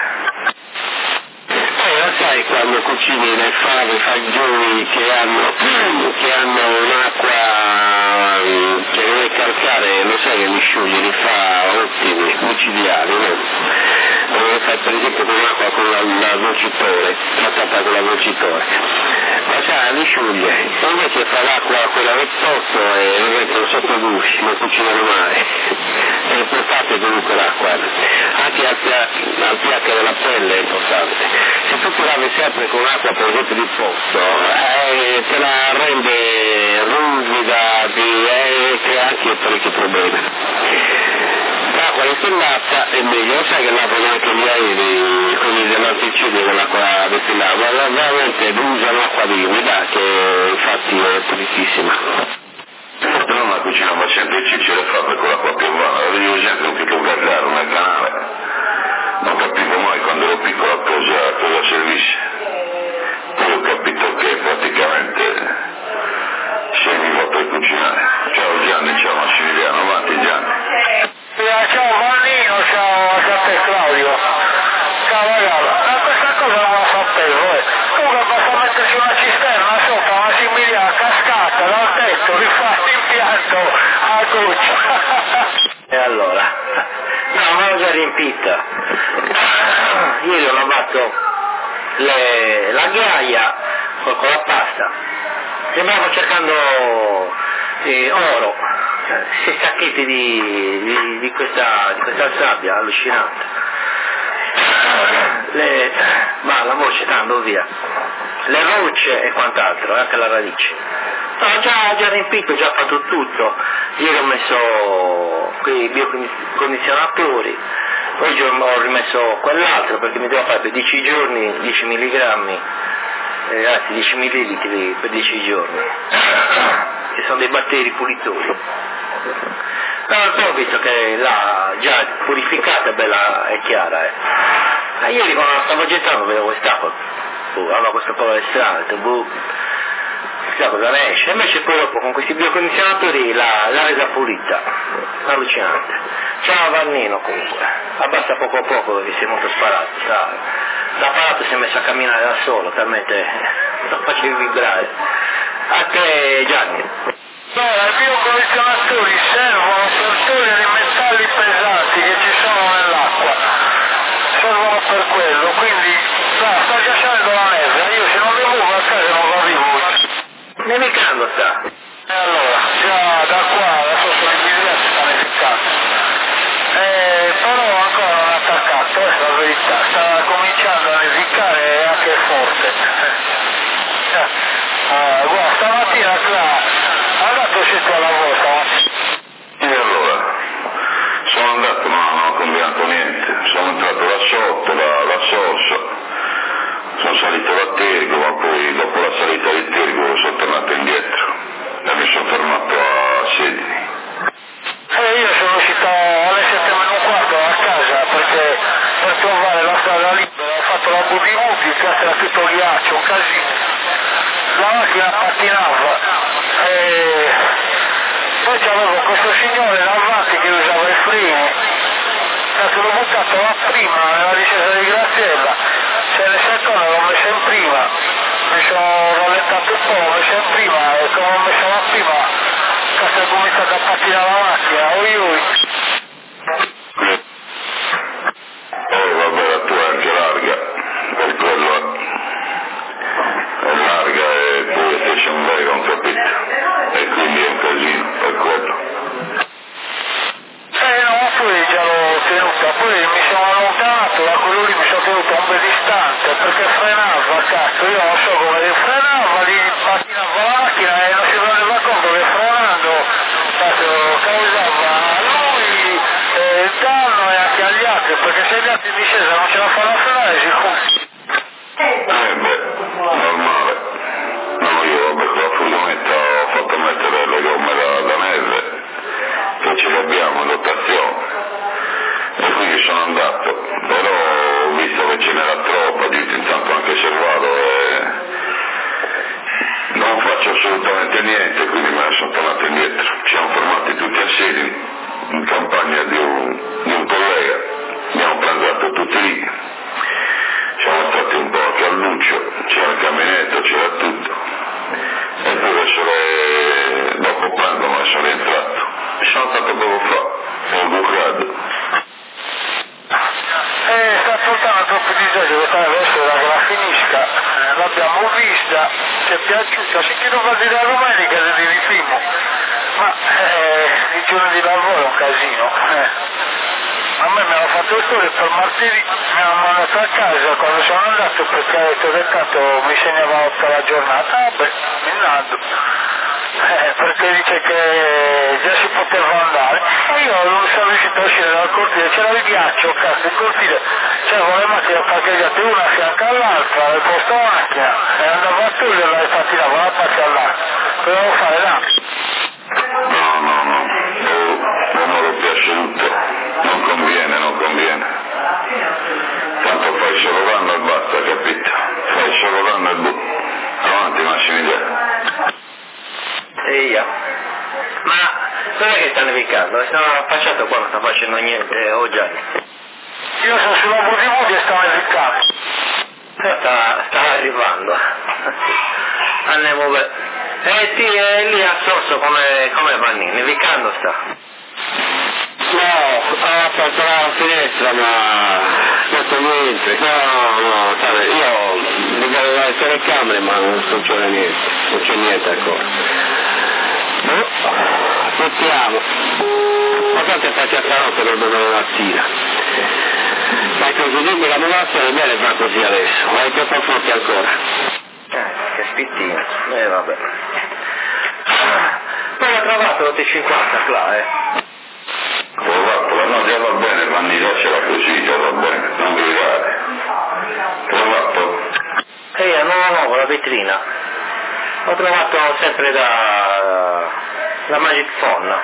Lo sai quando cucini le fave, fagioli che hanno un'acqua che non è calcare, lo sai che li sciogli, li fa ottimi, micidiali, no? Fai per esempio con l'acqua con l'avvolgitore, trattata con l'avvolgitore, ma sa, li scioglie, e invece fa l'acqua quella del pozzo e lo mettono sotto gusci, non cucinano mai, è importante comunque l'acqua, anche al pH della pelle è importante. Se tu ti lavi sempre con acqua per esempio di pozzo, te la rende ruvida, crea anche parecchi problemi. L'acqua distillata è meglio, sai che lavano anche gli aerei, quelli dell'anticiclo con l'acqua distillata, ma veramente usano acqua di umidità che infatti è pulitissima. Non la cuciniamo sempre, il ciccio le fa per con l'acqua piovana, la vedevo sempre un tipo gargaro nel canale, non capivo mai quando ero piccolo a cosa servisse, poi ho capito che praticamente serviva per cucinare. Ciao Gianni, ciao Massimiliano, avanti Gianni. Ciao Vannino, ciao a te Claudio, ciao ragazzi, questa cosa non la sapevo, comunque basta metterci una cisterna sopra, Massimiliano, cascata dal tetto, rifà l'impianto a goccia. E allora? No, ma l'ho già riempita. Ieri ho lavato la ghiaia con la pasta. Sembravo cercando oro. 6 sacchetti di questa sabbia allucinante. Ma la voce andando via. Le rocce e quant'altro, anche la radice. No, già riempito, già fatto tutto. Ieri ho messo quei biocondizionatori, oggi ho rimesso quell'altro perché mi devo fare per 10 giorni 10 milligrammi, anzi 10 millilitri per 10 giorni, che sono dei batteri pulitori. No, poi ho visto che l'ha già purificata, bella e chiara. Ieri quando la stavo gettando vedevo quest'acqua, aveva questo colore strano, chissà cosa ne esce, invece poi dopo con questi biocondizionatori l'ha resa pulita, allucinante. Ciao Vannino comunque, abbassa poco a poco perché sei molto sparato, l'apparato si è messo a camminare da solo, talmente lo facevi vibrare. A te Gianni. Allora, i biocondizionatori servono per togliere i metalli pesanti che ci sono nell'acqua, servono per quello, quindi sta già scendendo la neve, io se non le muovo a casa non lo arrivo. Nevicando sta. Allora, già da qua adesso sono in vidriati sta nevicando. Però ancora non ha attaccato, è la verità, sta cominciando a nevicare anche forte. Guarda, stamattina andato uscito alla volta. E allora, sono andato ma non ho cambiato niente, sono entrato da sotto, la Sorsa, sono salito da Tergo, ma poi dopo la salita di Tergo sono tornato indietro e mi sono fermato a Sedini. Io sono uscito alle 7:15 a casa perché per trovare la strada libera ho fatto la butti, che era tutto ghiaccio, un casino. La macchina pattinava e poi c'avevo questo signore davanti che usava i freni, che l'ho buttato là prima nella discesa di Graziella, nel secondo l'ho messo in prima, mi sono rallentato un po', l'ho messo in prima e come ho messo la prima cazzo è cominciato a pattinare la macchina, Vabbè, la tua è anche larga, per quello è larga e poi station wagon, capito? E quindi è un casino, per quello. No, poi già l'ho tenuta, poi mi sono allontanato da quello lì, mi sono tenuto un bel distante perché frenava, cazzo, io non so come frenava, lì pattinava la macchina e non si rendeva conto che frenando causava a lui il danno e anche agli altri, perché se gli altri in discesa non ce la fanno a frenare si Normale. No, io vabbè con la furgonetta ho fatto mettere le gomme da neve, che ce le abbiamo in dotazione, e quindi sono andato, però ho visto che ce n'era troppa, intanto anche se vado non faccio assolutamente niente, quindi me ne sono tornato indietro. Ci siamo fermati tutti a Sedini, in campagna di un collega, abbiamo pranzato tutti lì, siamo stati un po' a Calluccio, c'era il camminetto, c'era tutto, e poi verso dopo pranzo me ne sono rientrato, sono stato poco fa, ho bucato. sta tutta ci è piaciuta, finché non fate la domenica se ti rifimo, ma i giorni di lavoro è un casino. A me mi hanno fatto il sole per martedì, mi hanno mandato a casa quando sono andato perché ho detto che tanto mi segnava 8 la giornata, vabbè, Minando, perché dice che già si poteva andare, e io non sono riuscito a uscire dal cortile, c'era il ghiaccio, cazzo, il cortile, c'erano le macchine parcheggiate una a fianco all'altra, al posto macchina, e andavo a toglierla e fattinavo la parte all'altra, dovevo fare là. Non lo piaciuto, non conviene. Tanto fai solo danno e basta, capito? Fai solo danno e boh. Avanti, Massimiliano. Eia. Ma dov'è che sta nevicando? Sta affacciato qua, non sta facendo niente, oh già. Io sono sulla Budimudi e sto nevicando. Sta arrivando. Andiamo bene. Sì, è lì a sorso come Vanni, nevicando sta. No, ha aperto la finestra ma non so niente, no, sai, io riguardo le telecamere ma non succede niente, non c'è niente ancora. Aspettiamo, ma tanto è faccia stanotte per domani mattina. Dai così dimmi la monossa e bene va così adesso, ma è troppo forte ancora. Che spittino, vabbè. Poi ho trovato l'850 là, No, già va bene, Vanni, lasciala così, già va bene, non gridare. Trovato? No, la vetrina. Ho trovato sempre la Magic Phone.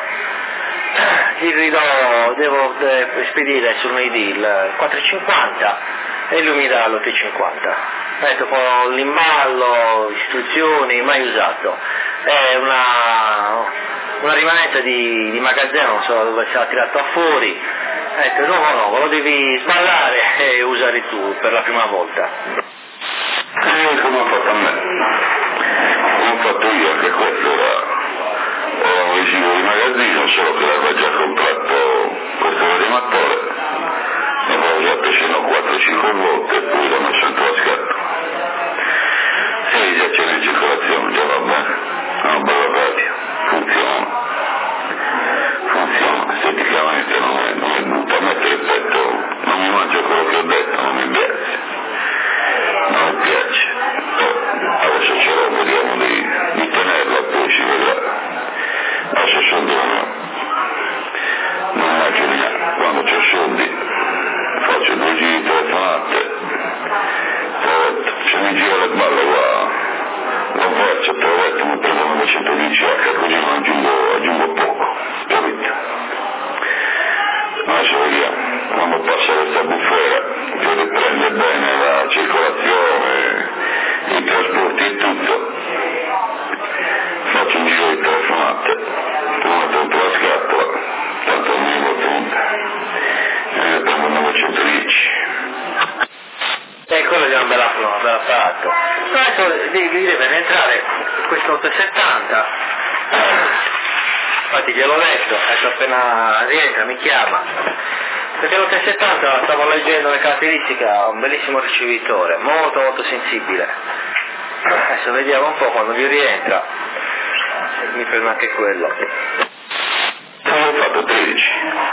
Devo spedire sul Made il 450 e lui mi dà l'850. Ecco, con l'imballo, istruzioni, mai usato. È una rimanenza di magazzino, non so dove sia tirato fuori. Ecco, no, lo devi sballare e usare tu per la prima volta. Come ho fatto a me? Come ho fatto io, anche questo era un residuo di magazzino, solo che l'aveva già comprato questo radimatore, l'avevo usato fino a 4-5 volte e poi l'ho messo in tua scatola. E già c'è in circolazione, già va bene, è una bella radio, funziona, esteticamente non è brutta, a me ti ripeto, non mi mangio quello che ho detto, non mi piace, adesso ce l'ho, vediamo di tenerla, poi si vedrà, adesso soldi non immaginiamo, quando c'ho soldi faccio 2 giri di telefonate, se mi giro le balle qua, non faccio, te l'ho detto, mi prendo 910H, così non aggiungo poco, capito? Adesso vediamo, quando passa questa bufera, che riprende bene la circolazione, i trasporti e tutto, faccio un giro di telefonate, una dentro la scatola, tanto non mi ottenga, e ne prendo 910. Quello è una bella apparato. Adesso gli deve entrare questo 870, infatti gliel'ho detto, adesso appena rientra mi chiama, perché l'870 stavo leggendo le caratteristiche, ha un bellissimo ricevitore, molto sensibile. Adesso vediamo un po' quando vi rientra, mi prendo anche quello. Ho fatto 13.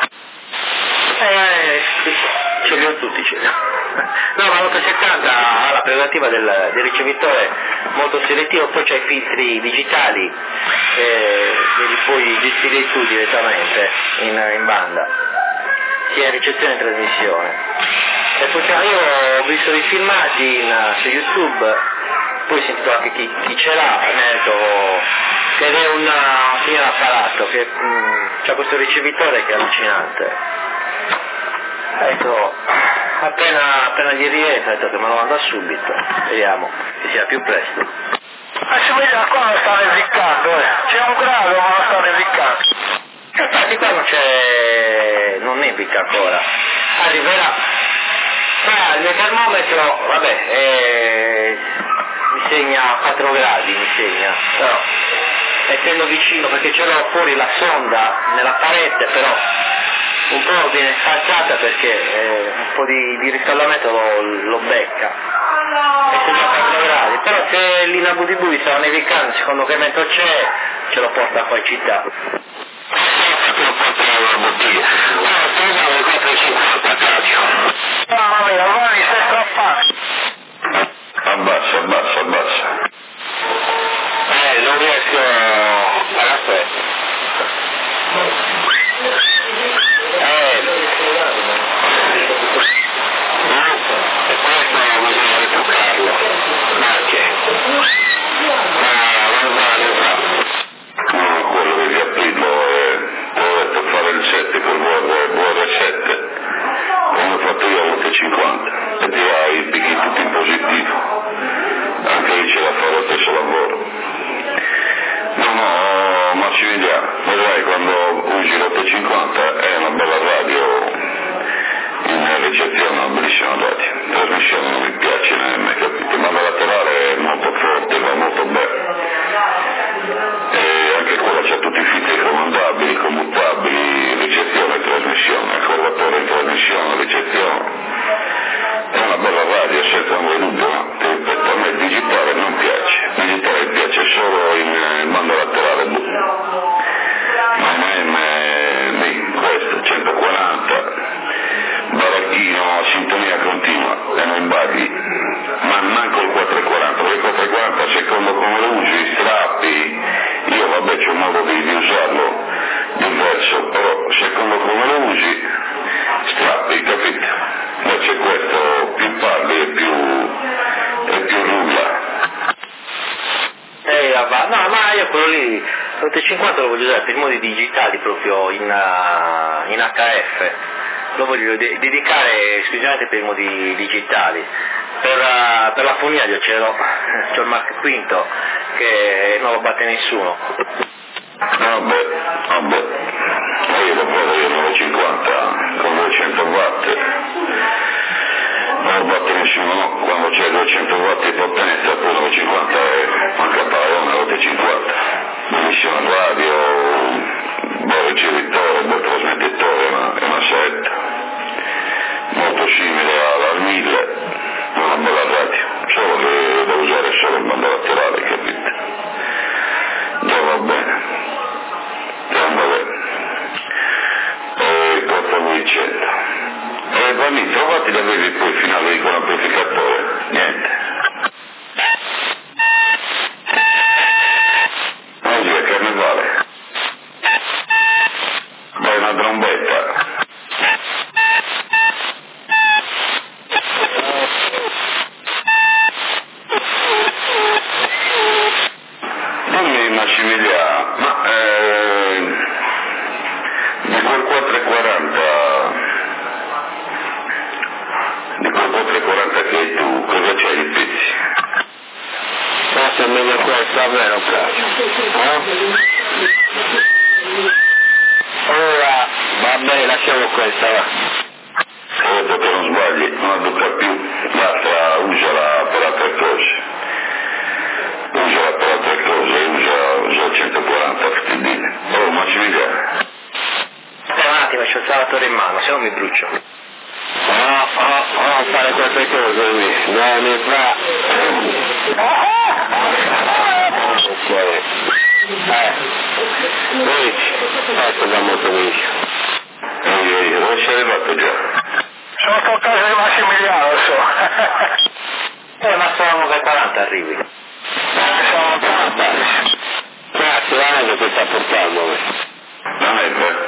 Ce li ho tutti, ce li ho. No, ma l'870 ha la prerogativa del ricevitore molto selettivo, poi c'è i filtri digitali e li puoi gestire tu direttamente in banda, sia in ricezione che in trasmissione. E poi io ho visto dei filmati su YouTube, poi ho sentito anche chi ce l'ha, mi ha detto che è un signor apparato, che c'ha questo ricevitore che è allucinante. Ecco, appena gli rientra, ho detto che me lo manda subito, vediamo che sia più presto. Ma si vede qua non sta nevicando, c'è un grado ma non sta nevicando. Infatti qua non nevica ancora, arriverà. Ma il mio termometro, vabbè, mi segna 4 gradi, però essendo vicino, perché ce l'ho fuori la sonda nella parete, però un po' viene sfalciata perché un po' di riscaldamento lo becca. gradi, però se lì in Abu Dhabi stava nevicando, secondo che vento c'è, ce lo porta qua in città. Lo porta una bottiglia. Scusate, 4,50 Cadio. Mamma mia, Vani, stai strappando. Abbassa. Non riesco a caffè. E questo bisogna ritoccarlo. Anche. Non va. No, quello che vi applico ho detto fare il 7 col VR7. Come ho fatto io all'8,50. E ti hai i picchi tutti in positivo. Anche lì ce la fa lo stesso lavoro. No, ma ci vediamo. Vedrai quando usi l'850 è una bella radio in ricezione, una bellissima radio. Trasmissione non mi piace, non è mai capito, ma la laterale è molto forte, va molto bene. E anche quella c'ha tutti i filtri comandabili, commutabili, ricezione e trasmissione, accordatore in trasmissione, ricezione. È una bella radio senza un dubbio, ma ti ripeto, a me il digitale non piace. Il digitale mi piace solo in banda laterale blu. Ma lì, questo, 140, baracchino a sintonia continua e non bagli, ma manco il 440, perché il 440 secondo come lo usi, strappi, io vabbè c'ho un modo di usarlo diverso, però secondo come lo usi, strappi, capito? Invece questo più parli e più rulla. No, ma io quello lì, l'850 lo voglio usare per i modi digitali proprio in HF, lo voglio dedicare esclusivamente per i modi digitali. Per la fognaggio c'ho il Mark V che non lo batte nessuno. Vabbè. Io lo provo io 950 con 200 watt. Non lo batte nessuno, no? Quando c'è 200 watt di potenza, poi 950 manca paragone, 850. Bellissima radio, bel ricevitore, bel trasmettitore, è una setta. Molto simile al 1000, una bella radio, solo che da usare solo in banda laterale, capite? Già va bene. Cosa vuoi dicendo? Vanni, trovati da avevi poi il finale di quell'amplificatore? Niente. Oggi è carnevale. Dai una trombetta. Dimmi Massimiliano, ma di quel 440 che hai tu, cosa c'hai di pezzi? Forse è meglio questo, vero Caio? Ora, va bene, lasciamo questa, va. Dopo che non sbagli, non adduca più, l'altra usala per altre cose. Usa 140 FTD. Oh, ma ci vediamo. Un attimo, c'ho il salvatore in mano, se no mi brucio. Fare queste cose lì, non mi fa. Questo da molto meglio. Dove sei arrivato già? Sono a casa di Massimiliano, so. Ma sono 9:40 arrivi. Sono tanti. Grazie, la neve che sta portando. La neve?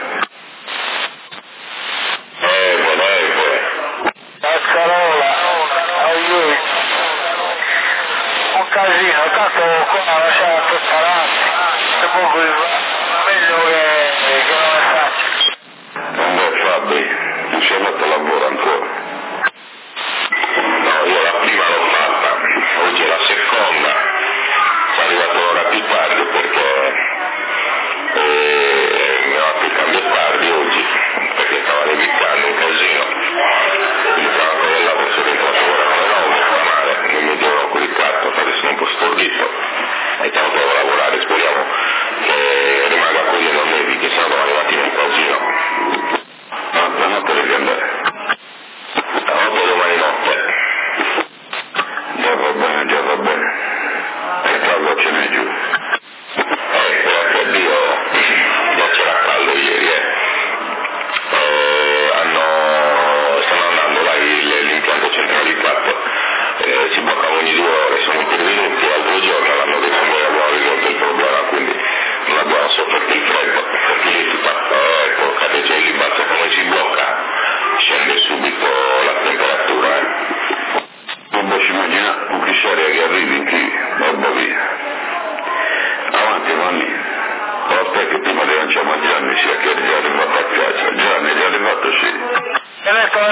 Cazzarola, aiuto. Un casino, tanto qua lasciamo prepararsi. Se poco meglio che non è facile. Non è Fabri, non sei andato a lavoro ancora. No, io la prima l'ho fatta, oggi è la seconda. Sono arrivato un'ora più tardi perché mi ho applicando tardi oggi, perché stava nevicando un casino. Quindi stavo ancora là, forse dentro la ora alle 9, fa male, non mi devono con il cazzo, adesso sono un po' stordito. E tanto devo lavorare, speriamo che rimanga così e non nevichi, se no domani mattina è un casino. La notte devi andare.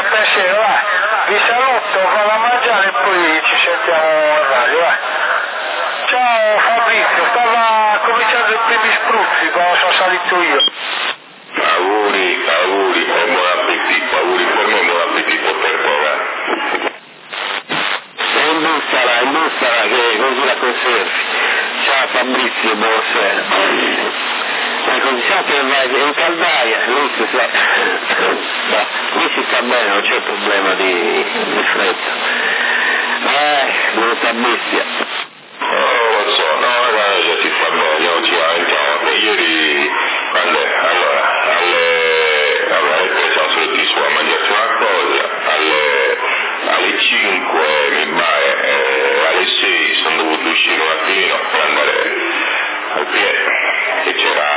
stasera, va. Vi saluto, vado a mangiare e poi ci sentiamo al radio, va. Ciao Fabrizio, stava cominciando i primi spruzzi quando sono salito io. Auguri, e buon appetito, auguri per me, buon appetito per te. Imbussala che così la conservi. Ciao Fabrizio, buonasera. Così sa che vai in caldaia, lui si sta bene, non c'è problema di freddo. Brutta bestia. Lo so, no, ragazzi, si sta bene, non ci lamentiamo. Ieri, quando alle 3 siamo saliti su a mangiarci una cosa, alle 5 mi pare, alle 6 sono dovuto uscire un attimino per andare al piede, che c'era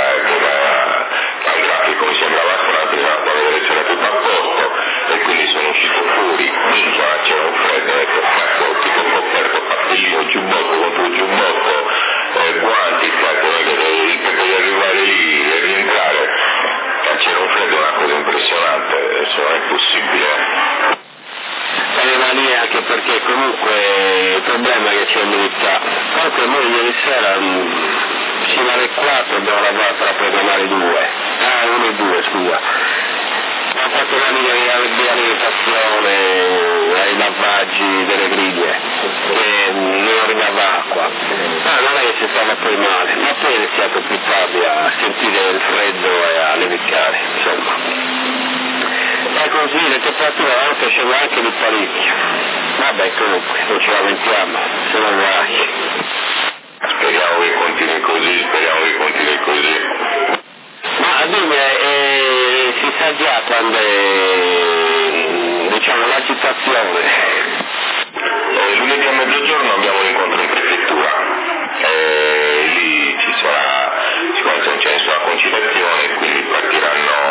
un traffico, mi sembrava strano, per vedere se era tutto a posto, e quindi sono uscito fuori, minchia, c'era un freddo, ecco, tutto coperto, cappellino, giubbotto contro giubbotto, guanti, per arrivare lì e rientrare, c'era un freddo, una cosa impressionante, adesso non è possibile. Lì anche perché comunque il problema è che c'è umidità. Comunque noi ieri sera fino alle 4 abbiamo lavorato la programmare 1 e 2, scusa. Abbiamo fatto una linea di alimentazione ai lavaggi delle griglie che non arrivava acqua. Non è che si stava poi male, ma poi è iniziato più tardi a sentire il freddo e a nevicare, insomma. E così le temperature vanno scendendo anche di parecchio. Vabbè, comunque, non ci lamentiamo, se non vai. Speriamo che continui così. Ma dimmi, si sa già quando è, diciamo, l'agitazione? Lunedì a mezzogiorno abbiamo un incontro in prefettura. Lì ci sarà, sicuramente non c'è nessuna conciliazione, quindi partirà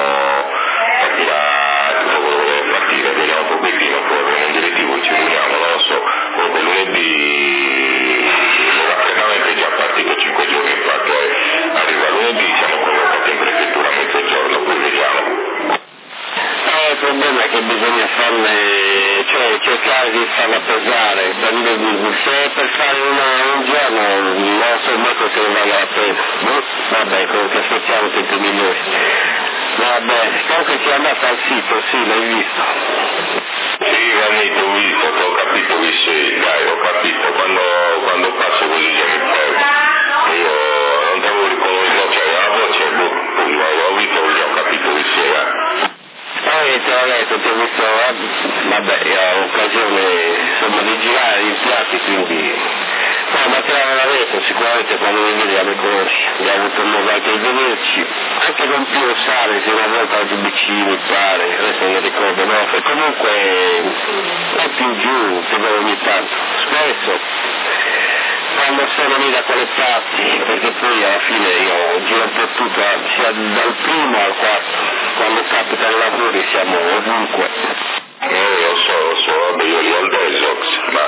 tutto quello che deve partire, vediamo un pochettino, poi avremo un direttivo, ci riuniamo, non lo so, comunque lunedì il raffreddamento è già partito 5 giorni, infatti arriva lunedì, siamo convocati in prefettura a mezzogiorno, poi vediamo. Il problema è che bisogna farle, cioè cercare di farla pesare, se per fare un giorno non so manco se ne vale la pena. Vabbè, comunque aspettiamo tutti i migliori. Vabbè, comunque si è andato al sito, sì, l'hai visto? Sì, Vanito, ho visto, ho capito chi sei, dai, ho capito, quando passo così io mi perdo. Io non ti avevo riconosciuto, cioè la voce, l'ho visto, ho capito chi sei, te l'ho detto, ti ho visto, vabbè, ho occasione insomma di girare in piatti, quindi ma te l'avevo detto, sicuramente quando mi vedi mi conosci, abbiamo avuto modo anche di vederci, anche con Pio Sale, se una volta anche vicino, mi pare, adesso non ricordo, no, e comunque è più giù, ti vedo ogni tanto, spesso, quando sono lì da quelle parti, perché poi alla fine io giro un po' tutto, sia dal primo al quarto, quando capitano lavori siamo ovunque. Lo so, vabbè, io lì al Desox, ma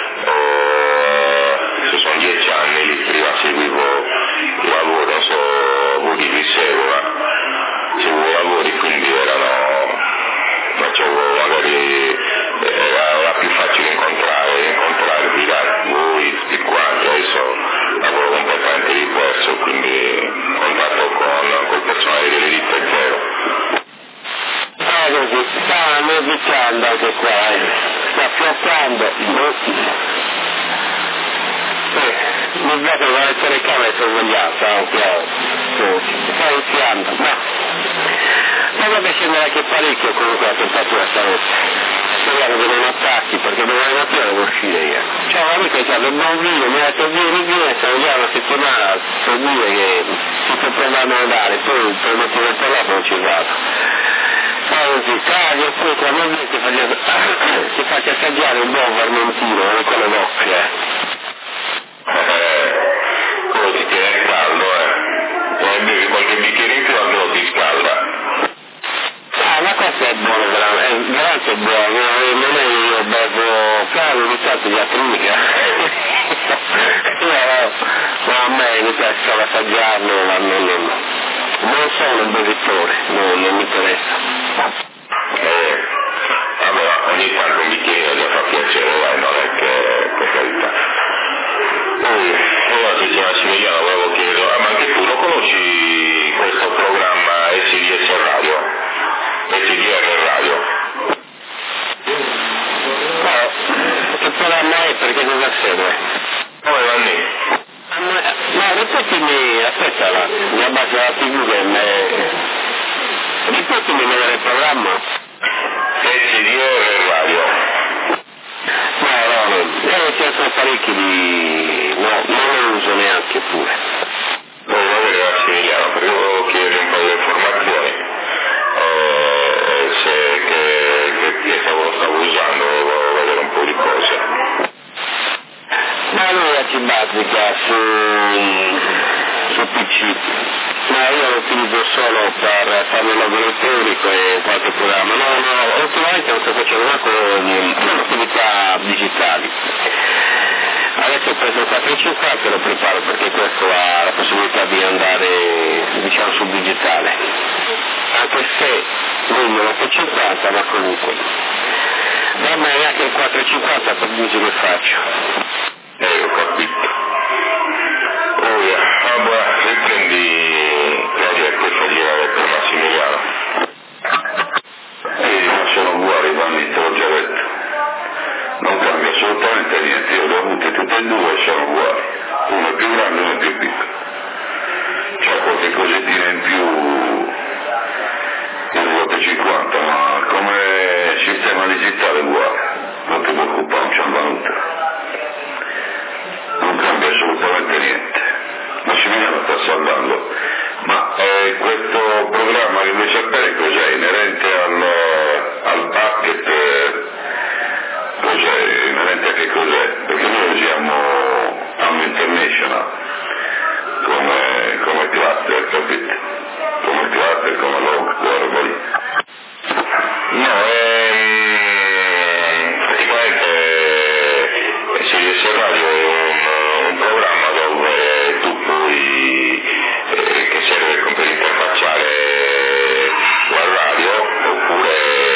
sono 10 anni lì, prima seguivo il lavoro, non so, chi seguivo lavori, quindi facevo magari, era più facile incontrarvi da voi, tutti quanti, adesso lavoro completamente diverso, quindi contatto col personale delle ditte è zero. Così, sta nevicando anche qua, sta fioccando, mi vedo che le telecamere sono svegliate, sta iniziando, ma dovrebbe scendere anche parecchio comunque la temperatura stanotte. Speriamo che non attacchi, perché domani mattina devo uscire io. Ciao amico, c'è il bambino, mi ha detto vieni, se vediamo una settimana per dire che si sto provando ad andare, poi per mettere il telefono non ci vado. Così, cari, e poi quando ti faccio assaggiare un buon vermentino con le nocche. Come ti tiene caldo, bevi qualche bicchiere in più almeno ti scalda. Ma questo è buono, veramente buono, non è io bevo caro ogni tanto di attrica. Ma a me mi piace solo assaggiarlo, non sono un bevitore, non mi interessa. segue. Come va lì? No, ripetimi, aspetta, mi abbassa la TV che ripetimi il programma. SDR Radio. No, ce ne sono parecchi di... no, non lo uso neanche pure. No, va bene, Massimiliano, perché volevo chiedere un paio di informazioni. Che stavo usando, volevo vedere un po' di cose. Ma lui è basica su PC, ma io lo utilizzo solo per fare il lavoro teorico e qualche programma. No, ultimamente non sto facendo attività digitali. Adesso ho preso il 450 e lo preparo perché questo ha la possibilità di andare, diciamo, sul digitale. Anche se lui non lo fa 50, ma comunque. Va bene anche il 450 per l'uso che faccio. Ho capito. Riprendi Claudia e poi fagli la lettera Massimiliano. Ma sono uguali, Vanni, te l'ho già detto. Non cambia assolutamente niente, io li ho avuti tutti e due e sono uguali. Uno è più grande e uno è più piccolo. C'è qualche cosettina in più il 850, ma come sistema digitale uguale. Non ti preoccupare, non c'è un valuta. Non cambia assolutamente niente. Massimiliano sta salvando, ma questo programma che vuoi sapere cos'è? Inerente al bucket, cos'è? Inerente a che cos'è? Perché noi usiamo AMO International come cluster, capito? Come cluster, come log, quella roba lì. No, praticamente CDS Radio è un programma dove tu puoi, che serve per interfacciare la radio, oppure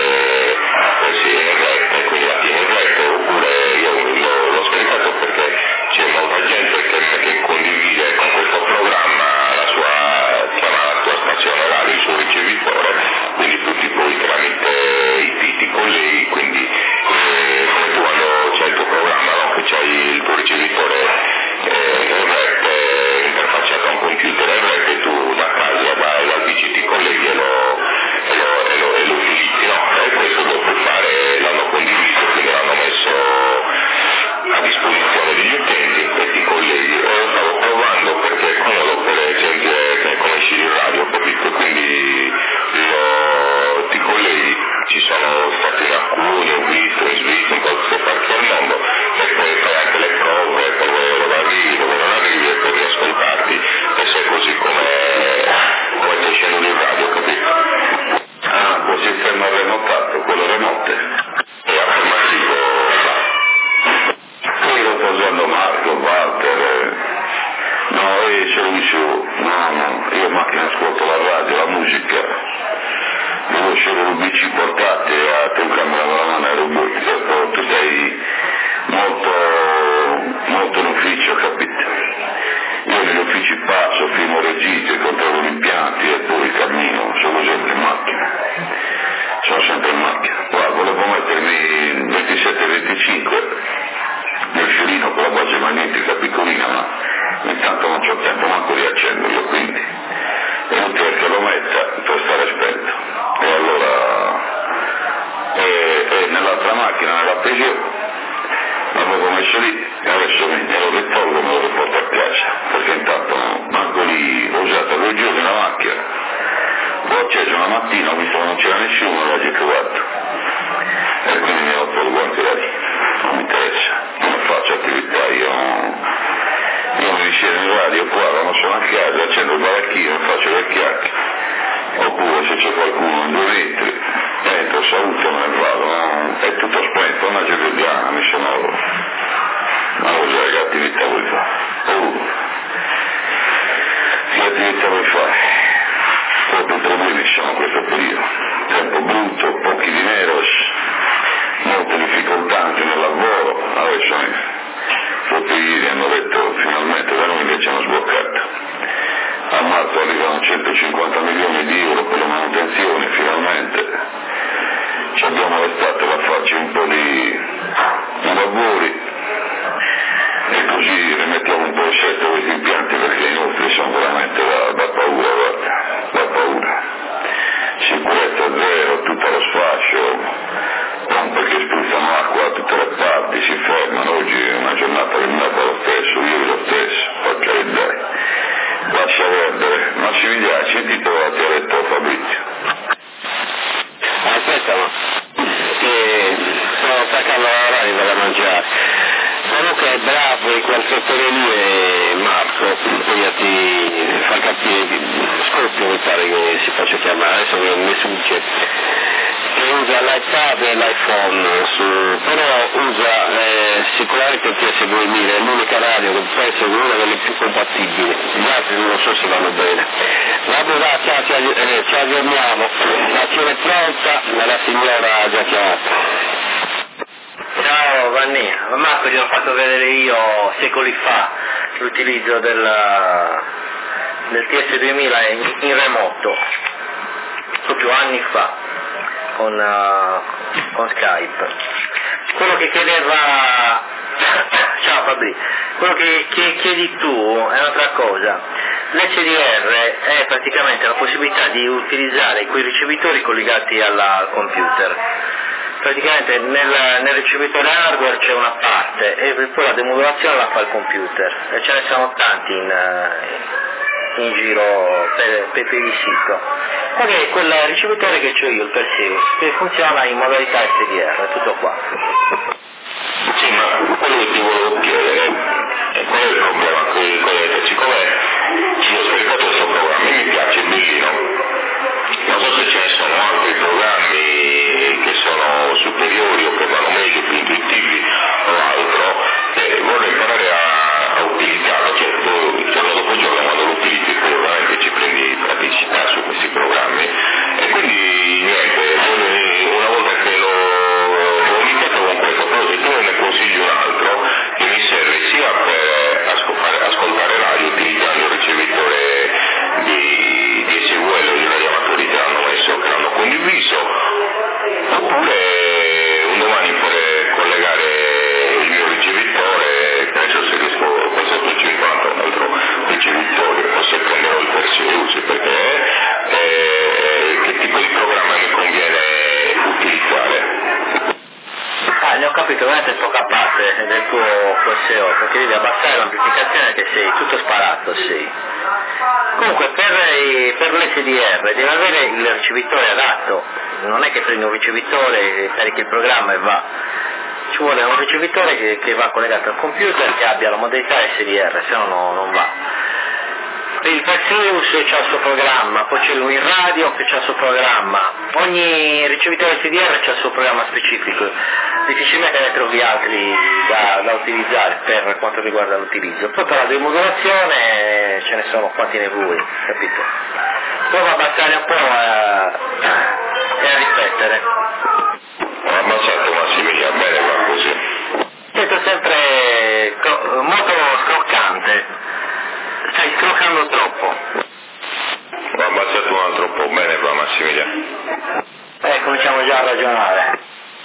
in rete, quindi la tieni in rete, oppure io l'ho scaricato perché c'è molta gente che condivide con questo programma la sua stazione radio, il suo ricevitore, quindi tutti poi tramite i tuoi colleghi, quindi come tu quando c'è il tuo programma, no? Che c'hai il tuo ricevitore in rete, interfacciato a un computer in rete, tu da casa vai dal PC ti colleghi e lo utilizzi, no? E questo lo puoi fare, l'hanno condiviso, quindi l'hanno messo a disposizione degli utenti, questi colleghi. Lo stavo provando perché comodo per gente che conosci il radio, capito? Quindi ti colleghi, ci sono stati alcuni, ho visto in Svizzera, in qualche parte del mondo, e poi fai anche le prove per vedere dove arrivi, dove non arrivi, e poi riascoltarti, e sei così come ti scendi il radio, capito? Ah, quel sistema remotato, quello remote, è affermativo. Poi lo sto usando Marco, Walter, no, c'è Lucio, no, io macchina ascolto la radio, la musica, devo scegliere un bici portate a te un camera con la mano e robotico, tu sei molto in ufficio, capito? Io negli uffici passo, filmo registri, controllo gli impianti e poi cammino, sono sempre in macchina. Guarda, volevo mettermi 27-25 nel fiorino con la base magnetica piccolina, ma intanto non c'ho tempo manco di accenderlo, quindi è utile che lo metta per stare spento. E allora nell'altra macchina, nella Peugeot, l'avevo messo lì e adesso me lo ritorno e me lo riporto a casa, perché intanto manco lì l'ho usato 2 giorni la macchina, l'ho acceso una mattina, ho visto che non c'era nessuno, l'ho trovato e quindi mi ho tolto anche da lì, non mi interessa, non faccio attività, io mi siedo in radio qua, quando sono a casa, accendo il baracchino, faccio le chiacchiere, oppure se c'è qualcuno in 2 metri, entro, saluto, me ne vado, no? È tutto spento, una giovedana, mi sono... Ma cos'è, che attività vuoi fare? Che attività vuoi fare? Proprio problemi sono questo periodo, tempo brutto, pochi di quel settore lì è Marco, poi ti fa capire, Scorpio mi pare che si faccia chiamare, adesso mi sfugge, che usa l'iPad e l'iPhone, però usa sicuramente il TS2000, è l'unica radio che può essere una delle più compatibili, gli altri non so se vanno bene. Va, ci aggiorniamo, l'azione è pronta, la signora ha già chiamato. Ciao Vanni, Marco gli ho fatto vedere io secoli fa l'utilizzo del TS2000 in remoto, proprio anni fa, con Skype. Quello che chiedeva, ciao Fabri, quello che chiedi tu è un'altra cosa. L'HDR è praticamente la possibilità di utilizzare quei ricevitori collegati al computer. Praticamente nel ricevitore hardware c'è una parte e poi la demodulazione la fa il computer, e ce ne sono tanti in giro per il sito. Ed è quel ricevitore che ho io, il Perseus, che funziona in modalità SDR, è tutto qua. Sì, ma quello che ti volevo chiedere è qual è il problema qui, siccome ci ho scaricato questo programma, mi piace, è bellino, non so se ce ne sono altri programmi che sono superiori o che vanno meglio, più intuitivi o altro, vorrei imparare a utilizzarlo, cioè giorno dopo giorno quando lo utilizzi poi ovviamente ci prendi praticità su questi programmi e quindi niente, una volta che l'ho iniziato con questo progetto ne consiglio un altro che mi serve sia per ascoltare radio utilizzando il ricevitore di SVL o di radioamatori che l'hanno condiviso, oppure un domani per collegare il mio ricevitore, penso se riesco con 750 un altro ricevitore, forse prenderò il Perseus, perché che tipo di programma mi conviene utilizzare? Ne ho capito veramente poca parte del tuo PSO, perché devi abbassare l'amplificazione che sei tutto sparato, sei. Comunque per l'SDR devi avere il ricevitore adatto, non è che prendi un ricevitore, carichi il programma e va. Ci vuole un ricevitore che va collegato al computer, che abbia la modalità SDR, se no non va. Il Perseus c'ha il suo programma, poi c'è il WinRadio che c'ha il suo programma, ogni ricevitore SDR c'ha il suo programma specifico, difficilmente ne trovi altri da utilizzare per quanto riguarda l'utilizzo. Poi per la demodulazione ce ne sono quanti ne vuoi, capito? Prova a abbassare un po' e a riflettere. Ho ammazzato Massimiliano, bene va così. Sento sempre molto scroccante, stai scroccando troppo. Ho ammazzato un altro po', bene va Massimiliano. Cominciamo già a ragionare.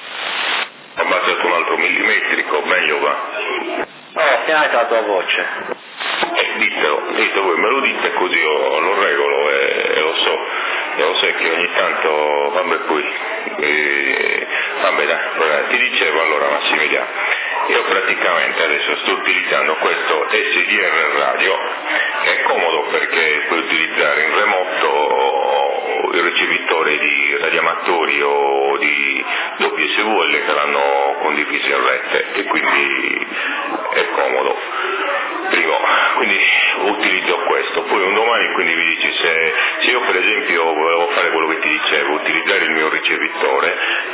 Ho ammazzato un altro millimetrico, meglio va. Finalmente la tua voce. Ditelo voi, me lo dite così io lo regolo e lo so. E lo so che ogni tanto, vabbè poi, vabbè dai, ti dicevo allora Massimiliano, io praticamente adesso sto utilizzando questo SDR radio, che è comodo perché puoi utilizzare in remoto il ricevitore di radioamatori o di WSVL che l'hanno condiviso in rete e quindi è comodo. Primo, quindi utilizzo questo, poi un domani quindi mi dici se io per esempio volevo fare quello che ti dicevo, utilizzare il mio ricevitore,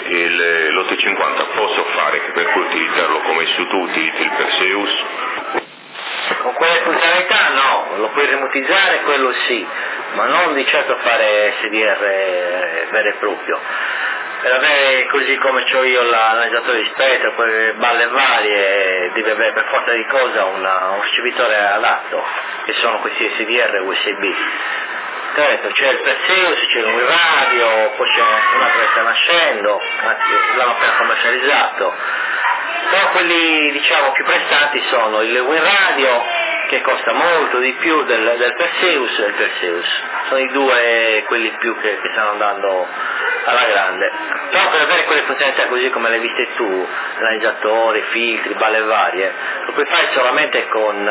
l'850 posso fare, per cui utilizzarlo come su tu utilizzi il Perseus? Con quelle funzionalità no, lo puoi remotizzare, quello sì, ma non di certo fare SDR vero e proprio. Per avere così come ho io l'analizzatore di spettro, quelle balle varie, devi avere per forza di cosa un ricevitore adatto, che sono questi SDR USB. Certo, c'è il Perseus, c'è il WinRadio, poi c'è un altro che sta nascendo, l'hanno appena commercializzato. Però quelli diciamo più prestanti sono il WinRadio, che costa molto di più del Perseus e il Perseus. Sono i due quelli più che stanno andando alla grande. Però per avere quelle funzionalità così come le hai viste tu, analizzatori, filtri, balle varie, lo puoi fare solamente con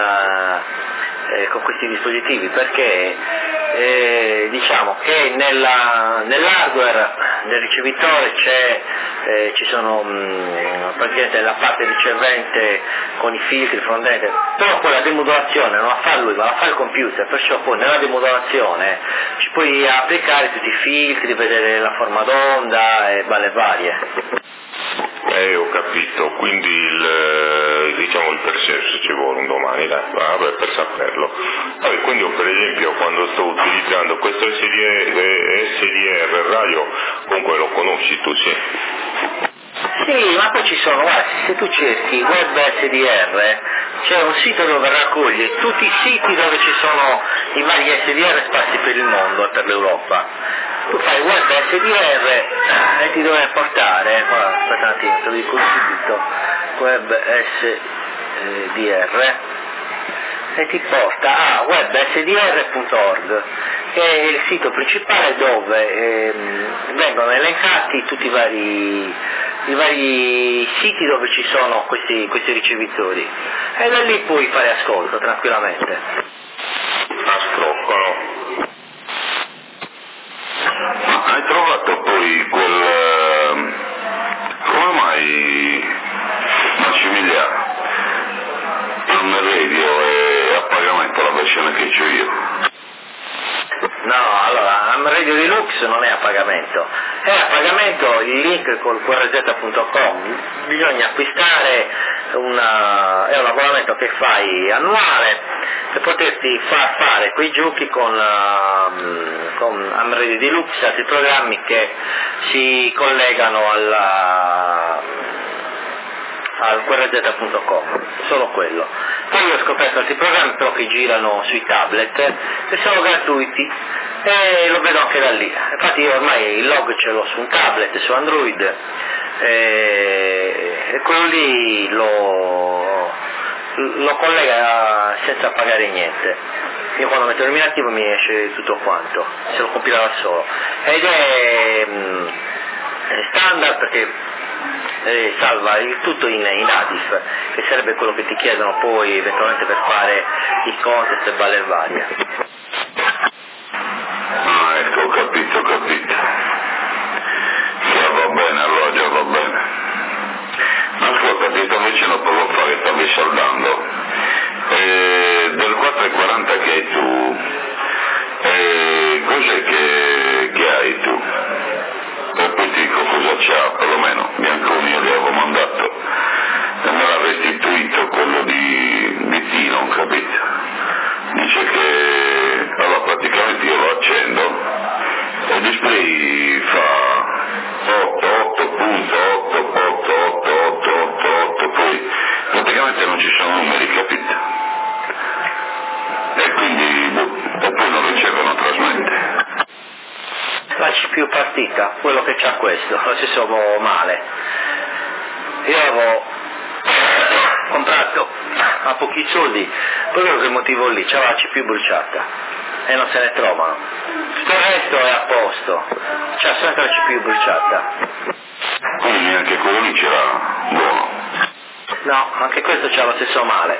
questi dispositivi, perché diciamo che nell'hardware del ricevitore c'è ci sono praticamente la parte ricevente con i filtri, frontende, però poi la demodulazione non la fa lui ma la fa il computer, perciò poi nella demodulazione ci puoi applicare tutti i filtri, vedere la forma d'onda e balle varie. Ho capito, quindi il percesso ci vuole un domani, per saperlo. Quindi io per esempio quando sto utilizzando questo SDR radio, comunque lo conosci tu, sì? Sì, ma poi ci sono, guarda, se tu cerchi web SDR, c'è un sito dove raccoglie tutti i siti dove ci sono i vari SDR sparsi per il mondo e per l'Europa. Tu fai web SDR e ti deve portare, aspetta un attimo, te lo dico subito, web SDR e ti porta a websdr.org, che è il sito principale dove vengono elencati tutti i vari siti dove ci sono questi ricevitori e da lì puoi fare ascolto tranquillamente. Ascolto. Hai trovato poi come mai Massimiliano non radio è a pagamento la versione che c'ho io? No, allora, Ham Radio Deluxe non è a pagamento, è a pagamento il link col qrz.com, bisogna acquistare è un abbonamento che fai annuale per poterti far fare quei giochi con Ham Radio Deluxe, altri programmi che si collegano al qrz.com, solo quello. Poi io ho scoperto altri programmi però che girano sui tablet che sono gratuiti e lo vedo anche da lì. Infatti io ormai il log ce l'ho su un tablet, su Android e quello lì lo collega senza pagare niente. Io quando metto il nominativo mi esce tutto quanto, se lo compila da solo. Ed è standard perché salva il tutto in ADIF, che sarebbe quello che ti chiedono poi eventualmente per fare i contest e balle varie. Ecco, ho capito. Già va bene, allora già va bene. Ascolta, ti sto vicino poco fa che stavi saldando. Del 440 che hai tu, cos'è che hai tu? E poi ti dico cosa c'ha, perlomeno Bianconi io gli avevo mandato e me l'ha restituito quello di Tino, capito? Dice che allora praticamente io lo accendo e il display fa 8.8.8.8.8, poi praticamente non ci sono numeri, capito? E quindi e poi non ricevono trasmette. La CPU partita, quello che c'ha questo, lo stesso male. Io avevo comprato a pochi soldi, proprio per quel motivo lì, c'era la CPU bruciata e non se ne trovano. Tutto il resto è a posto, c'è sempre la CPU bruciata. Quindi neanche quello lì c'era buono? No, anche questo c'ha lo stesso male.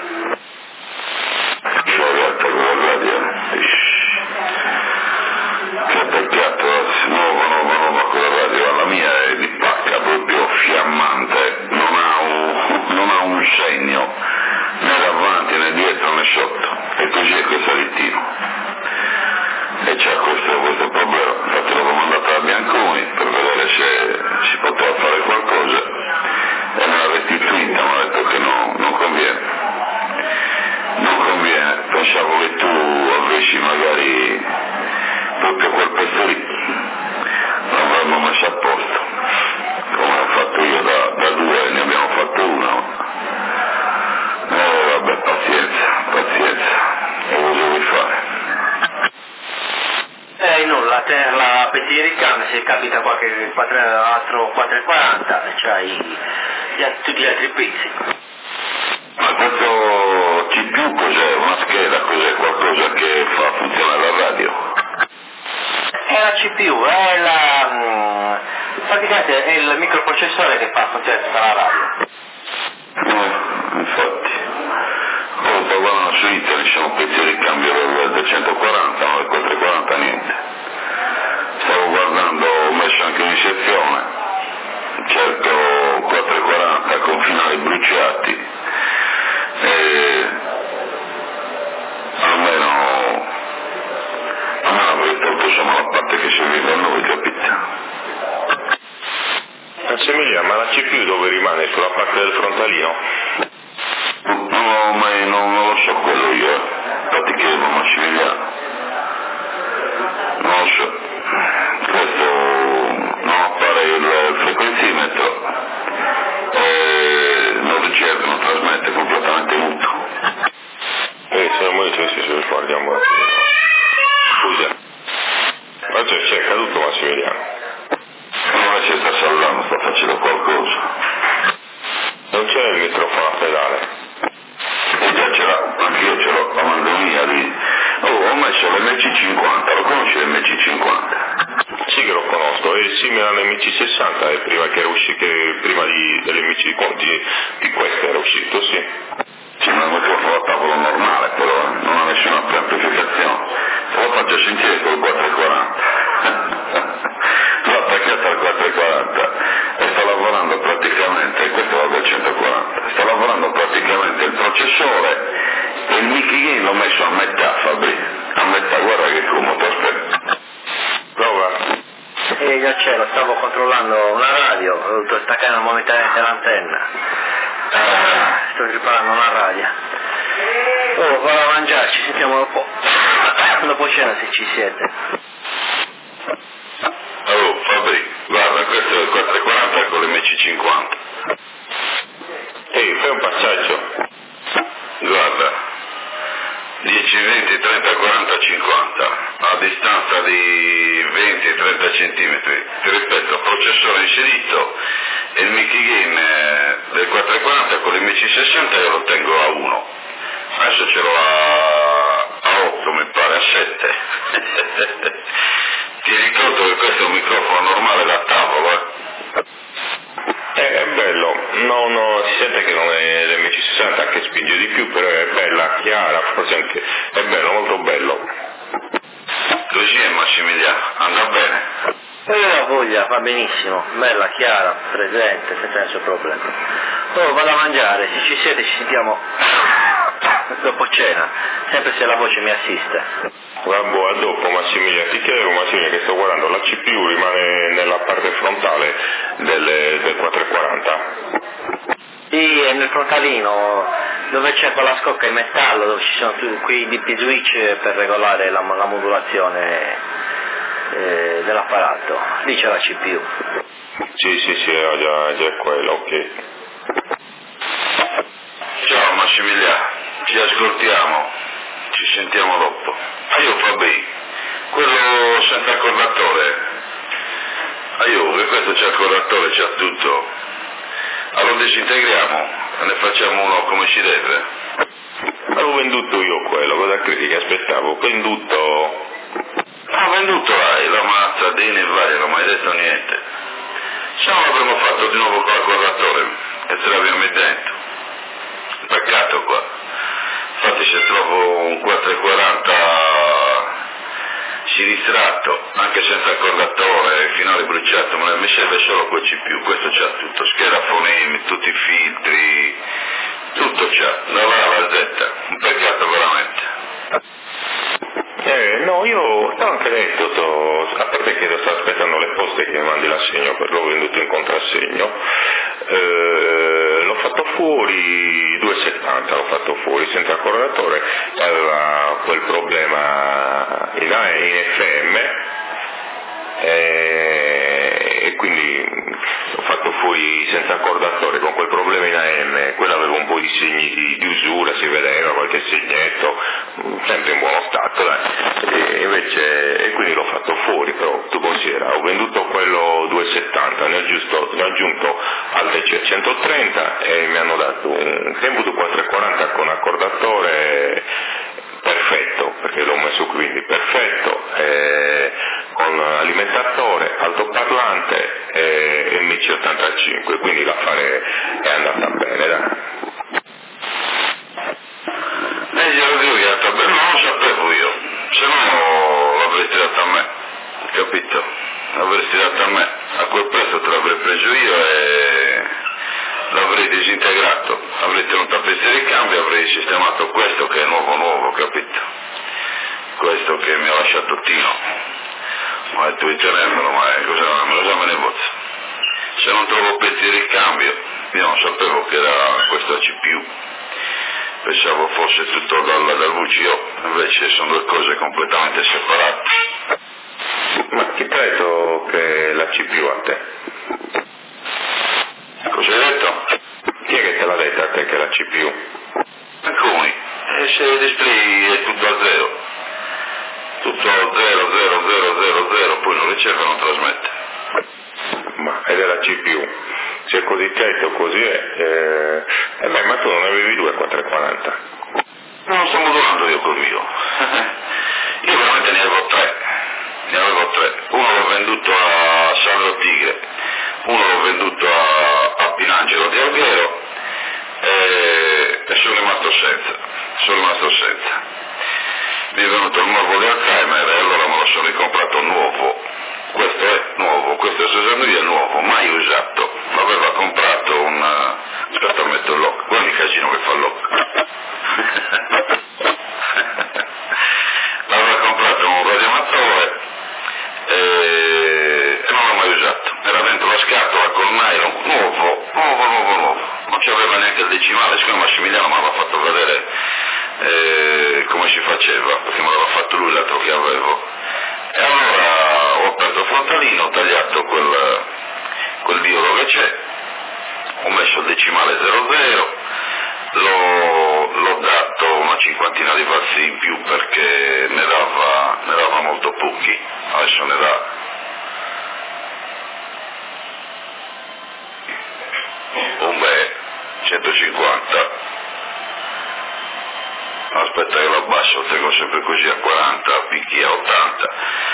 Che peccato, nuova quella radio, la mia è di pacca proprio fiammante, non ha un segno né davanti né dietro né sotto, e così è quel salittino e c'è questo problema. Infatti l'avevo mandato a Bianconi per vedere se si poteva fare qualcosa e me l'ha restituita, mi ha detto che non conviene. Pensavo che tu avessi magari proprio quel pezzo lì, l'avremmo messo a posto, come ho fatto io da 2 anni, abbiamo fatto uno. Vabbè, pazienza, e cosa vuoi fare? Nulla, la pettina di ricambio, se capita qualche altro 440, c'hai tutti gli altri pezzi. Ma questo CPU cos'è? Una scheda? Cos'è? Qualcosa che fa funzionare la radio? È la CPU, praticamente è il microprocessore che fa funzionare tutta la radio. Infatti. Sto guardando su internet, ci sono pezzi di ricambio del 140, ma del 440 niente. Stavo guardando, ho messo anche un'inserzione, certo dove rimane? Sulla parte del frontalino? Non lo so quello io, infatti chiedo Massimiliano. Non lo so. Questo non appare il frequenzimetro e non riceve, non trasmette, completamente muto. Signor Monitor, se guardiamo. Scusa. Ma c'è caduto Massimiliano? Non si sta salvando, sta facendo qualcosa. Non c'è il microfono a pedale? Già ce l'ha, anch'io ce l'ho, la mandomia lì. Ho messo l'MC50, lo conosci l'MC50? Sì che lo conosco, è simile all'MC60, è prima che era uscito, prima dell'MC di questo era uscito, sì. Sì, ma è un microfono a tavolo normale però, non ha nessuna preamplificazione. Se lo faccio sentire col 440. L'ho attaccato al 440 e sta lavorando praticamente, questo va col 140, sta lavorando praticamente il processore e il mic gain l'ho messo a metà, Fabri, a metà, guarda che comodo, aspetta. Prova. Giacello, stavo controllando una radio, ho dovuto staccare momentaneamente l'antenna. Sto riparando una radio. Vado a mangiare, ci sentiamo dopo cena se ci siete. Fabri, guarda, questo è il 440 con l'MC50. Fai un passaggio. Guarda, 10, 20, 30, 40, 50, a distanza di 20, 30 centimetri. Ti ripeto, processore inserito e il mic gain del 440 con l'MC60 io lo tengo a 1. Adesso ce l'ho a 8, mi pare, a 7. Ti ricordo che questo è un microfono normale da tavolo, È bello, no, si sente che non è l'MC60 che spinge di più, però è bella, chiara, forse anche, è bello, molto bello. Così è Massimiliano, andrà bene. La voglia, va benissimo, bella, chiara, presente, senza nessun problema. Vado a mangiare, se ci siete ci sentiamo dopo cena, sempre se la voce mi assiste. Vabbè, a dopo Massimiliano, ti chiedevo Massimiliano che sto guardando, la CPU rimane nella parte frontale del 440? Sì, è nel frontalino, dove c'è quella scocca in metallo, dove ci sono quei DP switch per regolare la modulazione dell'apparato, lì c'è la CPU. Sì, già quello, ok. Ciao Massimiliano, ci ascoltiamo, ci sentiamo dopo. Io Fabri, quello senza accordatore, che questo c'è accordatore, c'ha tutto. Allora disintegriamo e ne facciamo uno come ci deve. Avevo venduto io quello, cosa credi che aspettavo? Venduto? Venduto hai, la mazza, Dini e vai, non ho mai detto niente. Se non l'avremmo fatto di nuovo con l'accordatore e ce l'abbiamo lì dentro. Peccato qua. Infatti se trovo un 440 si distratto, anche senza accordatore, finale bruciato, ma mi serve solo quel CPU, questo c'ha tutto, scheda fonemi, tutti i filtri, tutto c'ha, dalla A alla Z, un peccato veramente. No, io t'ho anche detto, a parte che sto aspettando le poste che mi mandi l'assegno, per l'ho venduto in contrassegno, l'ho fatto fuori, 2,70 l'ho fatto fuori senza accordatore, aveva quel problema in FM e quindi l'ho fatto fuori senza accordatore con quel problema in AM, quello aveva un po' di segni di usura, si vedeva qualche segnetto, sempre in buono stato, e quindi l'ho fatto fuori, però tu considera, ho venduto quello 2,70, ne ho aggiunto al DC 130 e mi hanno dato un Kenwood 440 con accordatore perfetto, perché l'ho messo quindi perfetto, con alimentatore, altoparlante e MC85, quindi l'affare è andata bene, dai. Non lo sapevo io, se no l'avresti dato a me, capito? L'avresti dato a me, a quel prezzo te l'avrei preso io e l'avrei disintegrato, avrei tenuto a pezzi di cambio, avrei sistemato questo che è nuovo, capito? Questo che mi ha lasciato Tino, ma tu di tenermelo, ma cosa me ne bozza? Se non trovo pezzi di ricambio pensavo fosse tutto dal VCO, invece sono due cose completamente separate. Ma chi ti ha detto che la CPU a te? Cosa hai detto? Chi è che te l'ha detto a te che la CPU? Alcuni, e se il display è tutto a zero, tutto 0, poi non riceve e non trasmette. Ma è della CPU, se è così tetto così è, ma tu non ne avevi 2 440? Non sto modulando io col mio, io veramente ne avevo 3, uno l'ho venduto a Sandro Tigre, uno l'ho venduto a Pinangelo di Alghero e sono rimasto senza. Mi è venuto il morbo di Alzheimer e allora me lo sono ricomprato nuovo. Questo è nuovo, questo è 62 è nuovo, mai usato. L'aveva comprato aspetta, metto il lock, guarda il casino che fa il lock. L'aveva comprato un radioamatore e non l'ho mai usato. Era dentro la scatola col nylon, nuovo. Non c'aveva neanche il decimale, siccome Massimiliano mi aveva fatto vedere come si faceva, perché me l'aveva fatto lui l'altro che avevo. E allora ho aperto il frontalino, ho tagliato quel diodo che c'è, ho messo il decimale 00, l'ho dato una cinquantina di passi in più perché ne dava molto pochi, adesso ne dà 150. Aspetta che lo abbasso, lo tengo sempre così a 40, picchi a 80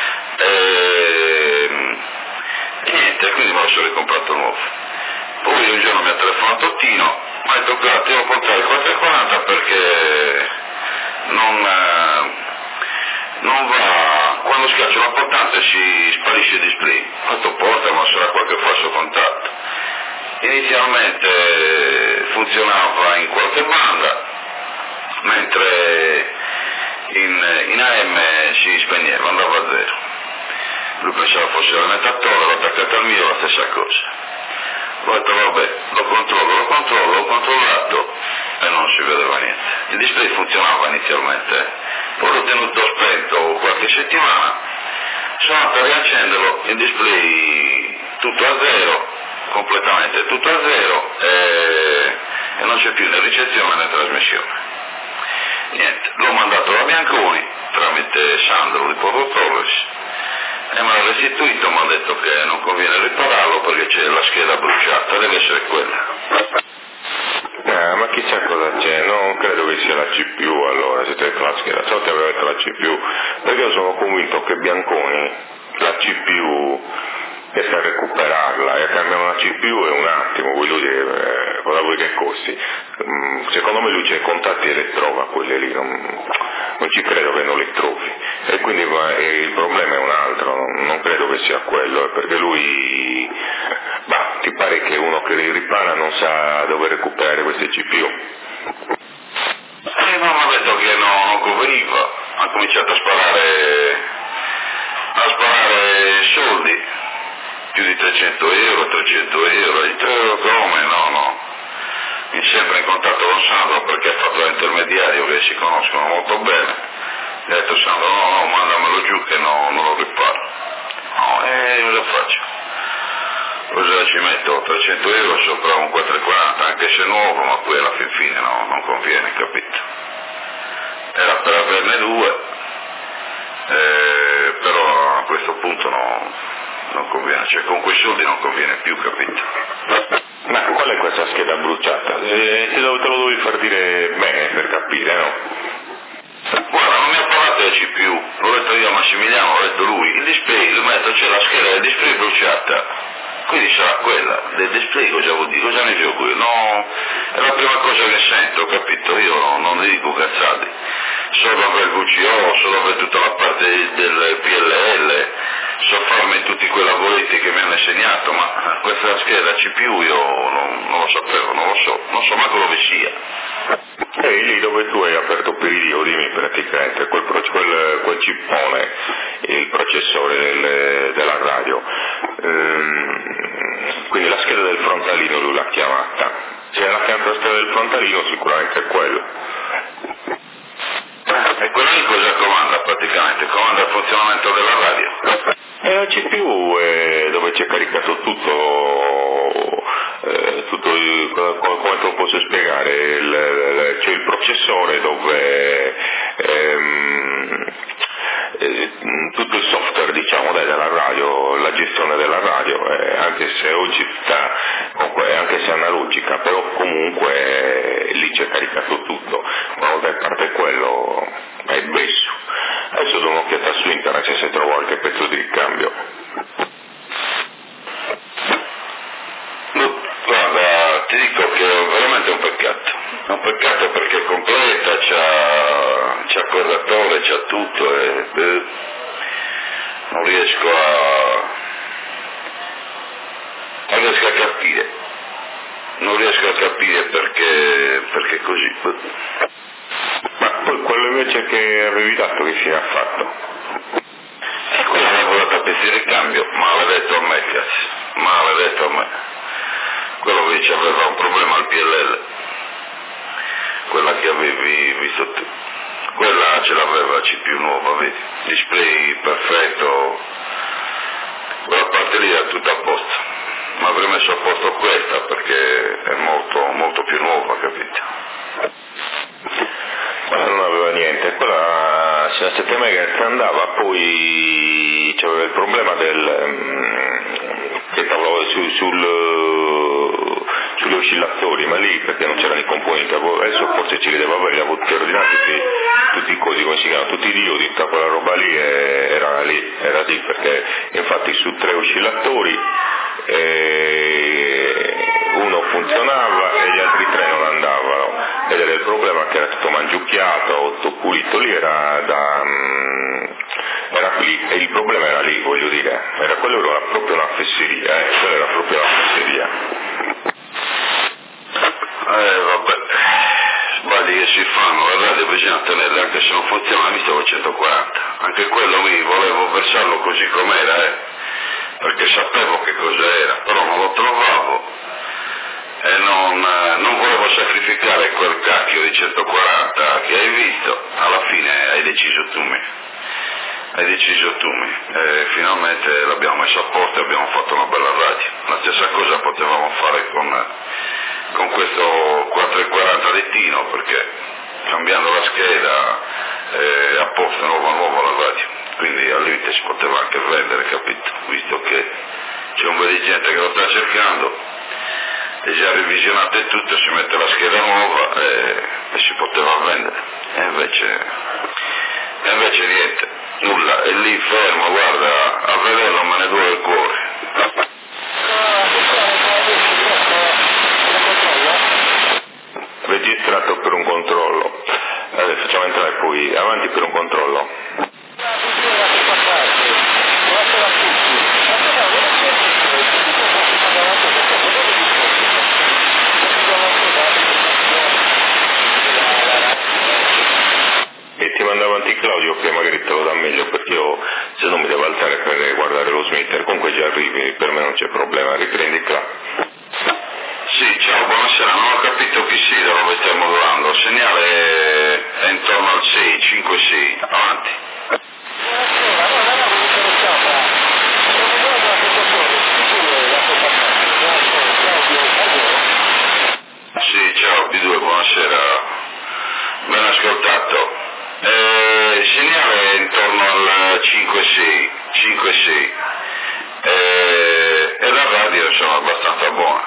e niente, quindi me lo sono ricomprato nuovo. Poi un giorno mi ha telefonato Tino, mi ha detto che devo portare il 440 perché non va, quando schiaccio la portante si sparisce il display. Ho detto porta, ma sarà qualche falso contatto. Inizialmente funzionava in qualche banda, mentre in AM si spegneva, andava a zero. Lui pensava fosse l'alimentatore, l'ho attaccato al mio, la stessa cosa. Ho detto vabbè, lo controllo, l'ho controllato e non si vedeva niente. Il display funzionava inizialmente, poi l'ho tenuto spento qualche settimana, sono andato a riaccenderlo, il display tutto a zero, completamente tutto a zero e non c'è più né ricezione né trasmissione. Niente, l'ho mandato da Bianconi tramite Sandro di Porto Torres e me l'ha restituito, mi ha detto che non conviene ripararlo perché c'è la scheda bruciata, deve essere quella. Ma chissà cosa c'è, non credo che sia la CPU allora, se te la scheda, so che aveva detto la CPU, perché io sono convinto che Bianconi la CPU riesca a recuperarla e a cambiare una CPU è un attimo, poi lui cosa vuoi che costi? Secondo me lui c'è contatti e le trova quelle lì, non ci credo che non le trovi e quindi il problema è un altro, non credo che sia quello, perché lui ti pare che uno che li ripara non sa dove recuperare queste CPU? No, mi ha detto che non conveniva, ha cominciato a sparare soldi, più di 300 euro, come no, mi sembra in contatto con Sandro perché ha fatto l'intermediario che si conoscono molto bene, mi ha detto Sandro no, mandamelo giù che non lo riparo, e cosa faccio? Cosa ci metto? 300 euro sopra un 440 anche se nuovo, ma poi alla fine non conviene, capito? Era per averne 2, però a questo punto non conviene, cioè con quei soldi non conviene più, capito? Ma qual è questa scheda bruciata? Te lo dovevi far dire bene per capire, no? Guarda, non mi ha parlato del CPU, l'ho detto io a Massimiliano, l'ho detto lui, il display, lui mi ha detto c'è la scheda del display bruciata, quindi sarà quella, del display cosa vuol dire, cosa ne gioco io? No, è la prima cosa che sento, capito? Io non ne dico cazzate, so dove il VCO, so dove tutta la parte del PLL, so farmi tutti quei lavoretti che mi hanno insegnato, ma questa scheda CPU io non lo sapevo, non so manco dove sia. E lì dove tu hai aperto per i diodini praticamente, quel cippone, il processore della radio, quindi la scheda del frontalino lui l'ha chiamata, se l'ha la tastiera del frontalino sicuramente è quello. E quello lì cosa comanda praticamente? Comanda il funzionamento della radio? E la CPU è dove c'è caricato tutto come te lo posso spiegare, c'è il processore dove tutto il software diciamo della radio, la gestione della radio, anche se oggi anche se è analogica, però comunque lì c'è caricato tutto, una volta che parte quello è il besso. Adesso do un'occhiata su internet se trovo qualche pezzo di ricambio. Guarda, ti dico che è veramente un peccato perché è completa, c'ha cordatore, c'ha tutto e non riesco a capire perché così. Ma poi quello invece che avevi dato che fine ha fatto? E quello avevo dato a pezzi di ricambio, maledetto a me, maledetto a me. Quello invece aveva un problema al PLL, quella che avevi visto tu. Quella ce l'aveva CPU nuova, vedi? Display perfetto, quella parte lì era tutta a posto. Ma avrei messo a posto questa perché è molto più nuova, capito? Quella non aveva niente, quella se a 7 MHz andava, poi c'aveva il problema che stava sugli oscillatori, ma lì perché non c'erano i componenti, adesso forse ci vedeva avere, li avevo ordinati tutti i cosi, come si chiamano, tutti i diodi, tutta quella roba lì era lì, perché infatti su 3 oscillatori uno funzionava e gli altri 3 non andavano, ed era il problema che era tutto mangiucchiato, tutto pulito, lì era lì, e il problema era lì, voglio dire, quello era proprio una fesseria, quella era proprio una fesseria. Vabbè, sbagli che si fanno, la radio bisogna tenerla, anche se non funziona, visto con 140, anche quello lì volevo versarlo così com'era, perché sapevo che cosa era, però non lo trovavo e non volevo sacrificare quel cacchio di 140 che hai visto, alla fine hai deciso tu finalmente l'abbiamo messo a posto e abbiamo fatto una bella radio. La stessa cosa potevamo fare con questo 440 lettino, perché cambiando la scheda a posto nuova la radio, quindi al limite si poteva anche vendere, capito? Visto che c'è un po' di gente che lo sta cercando, è già revisionato e tutto, si mette la scheda nuova e si poteva vendere, e invece niente, nulla, è lì fermo, guarda, a vederlo me ne duole il cuore. Registrato per un controllo, adesso facciamo entrare poi avanti per un controllo. E ti mando avanti Claudio che magari te lo dà meglio, perché io se non mi devo alzare per guardare lo smetter, comunque già arrivi, per me non c'è problema, riprendi qua. Sì, ciao, buonasera, non ho capito chi sia, da dove stiamo lavorando, il segnale è intorno al 6, 5, 6, avanti. Sì, ciao P2, buonasera, ben ascoltato. Il segnale è intorno al 5-6 e la radio insomma abbastanza buona.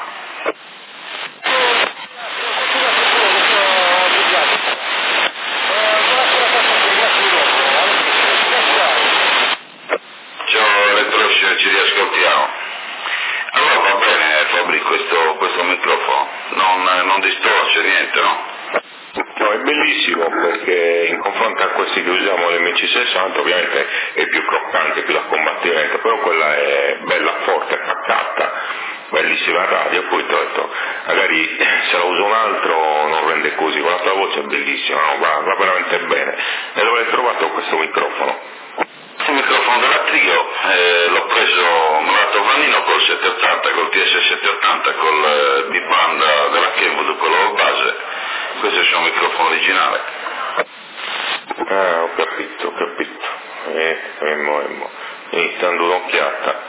Ciao, alle prossime ci riascoltiamo. Allora va bene Fabri, questo microfono non distorce niente, no? No, è bellissimo perché in confronto a questi che usiamo l'MC60 ovviamente è più croccante, più da combattimento, però quella è bella forte, paccata, bellissima radio, poi ho detto, magari se la uso un altro non rende così, con la tua voce è bellissima, no? Va veramente bene. E dove hai trovato questo microfono? Il microfono della Trio, l'ho preso, me l'ha dato Vanino col 780, col TS780, col B-Band della Kenwood, quello dando un'occhiata.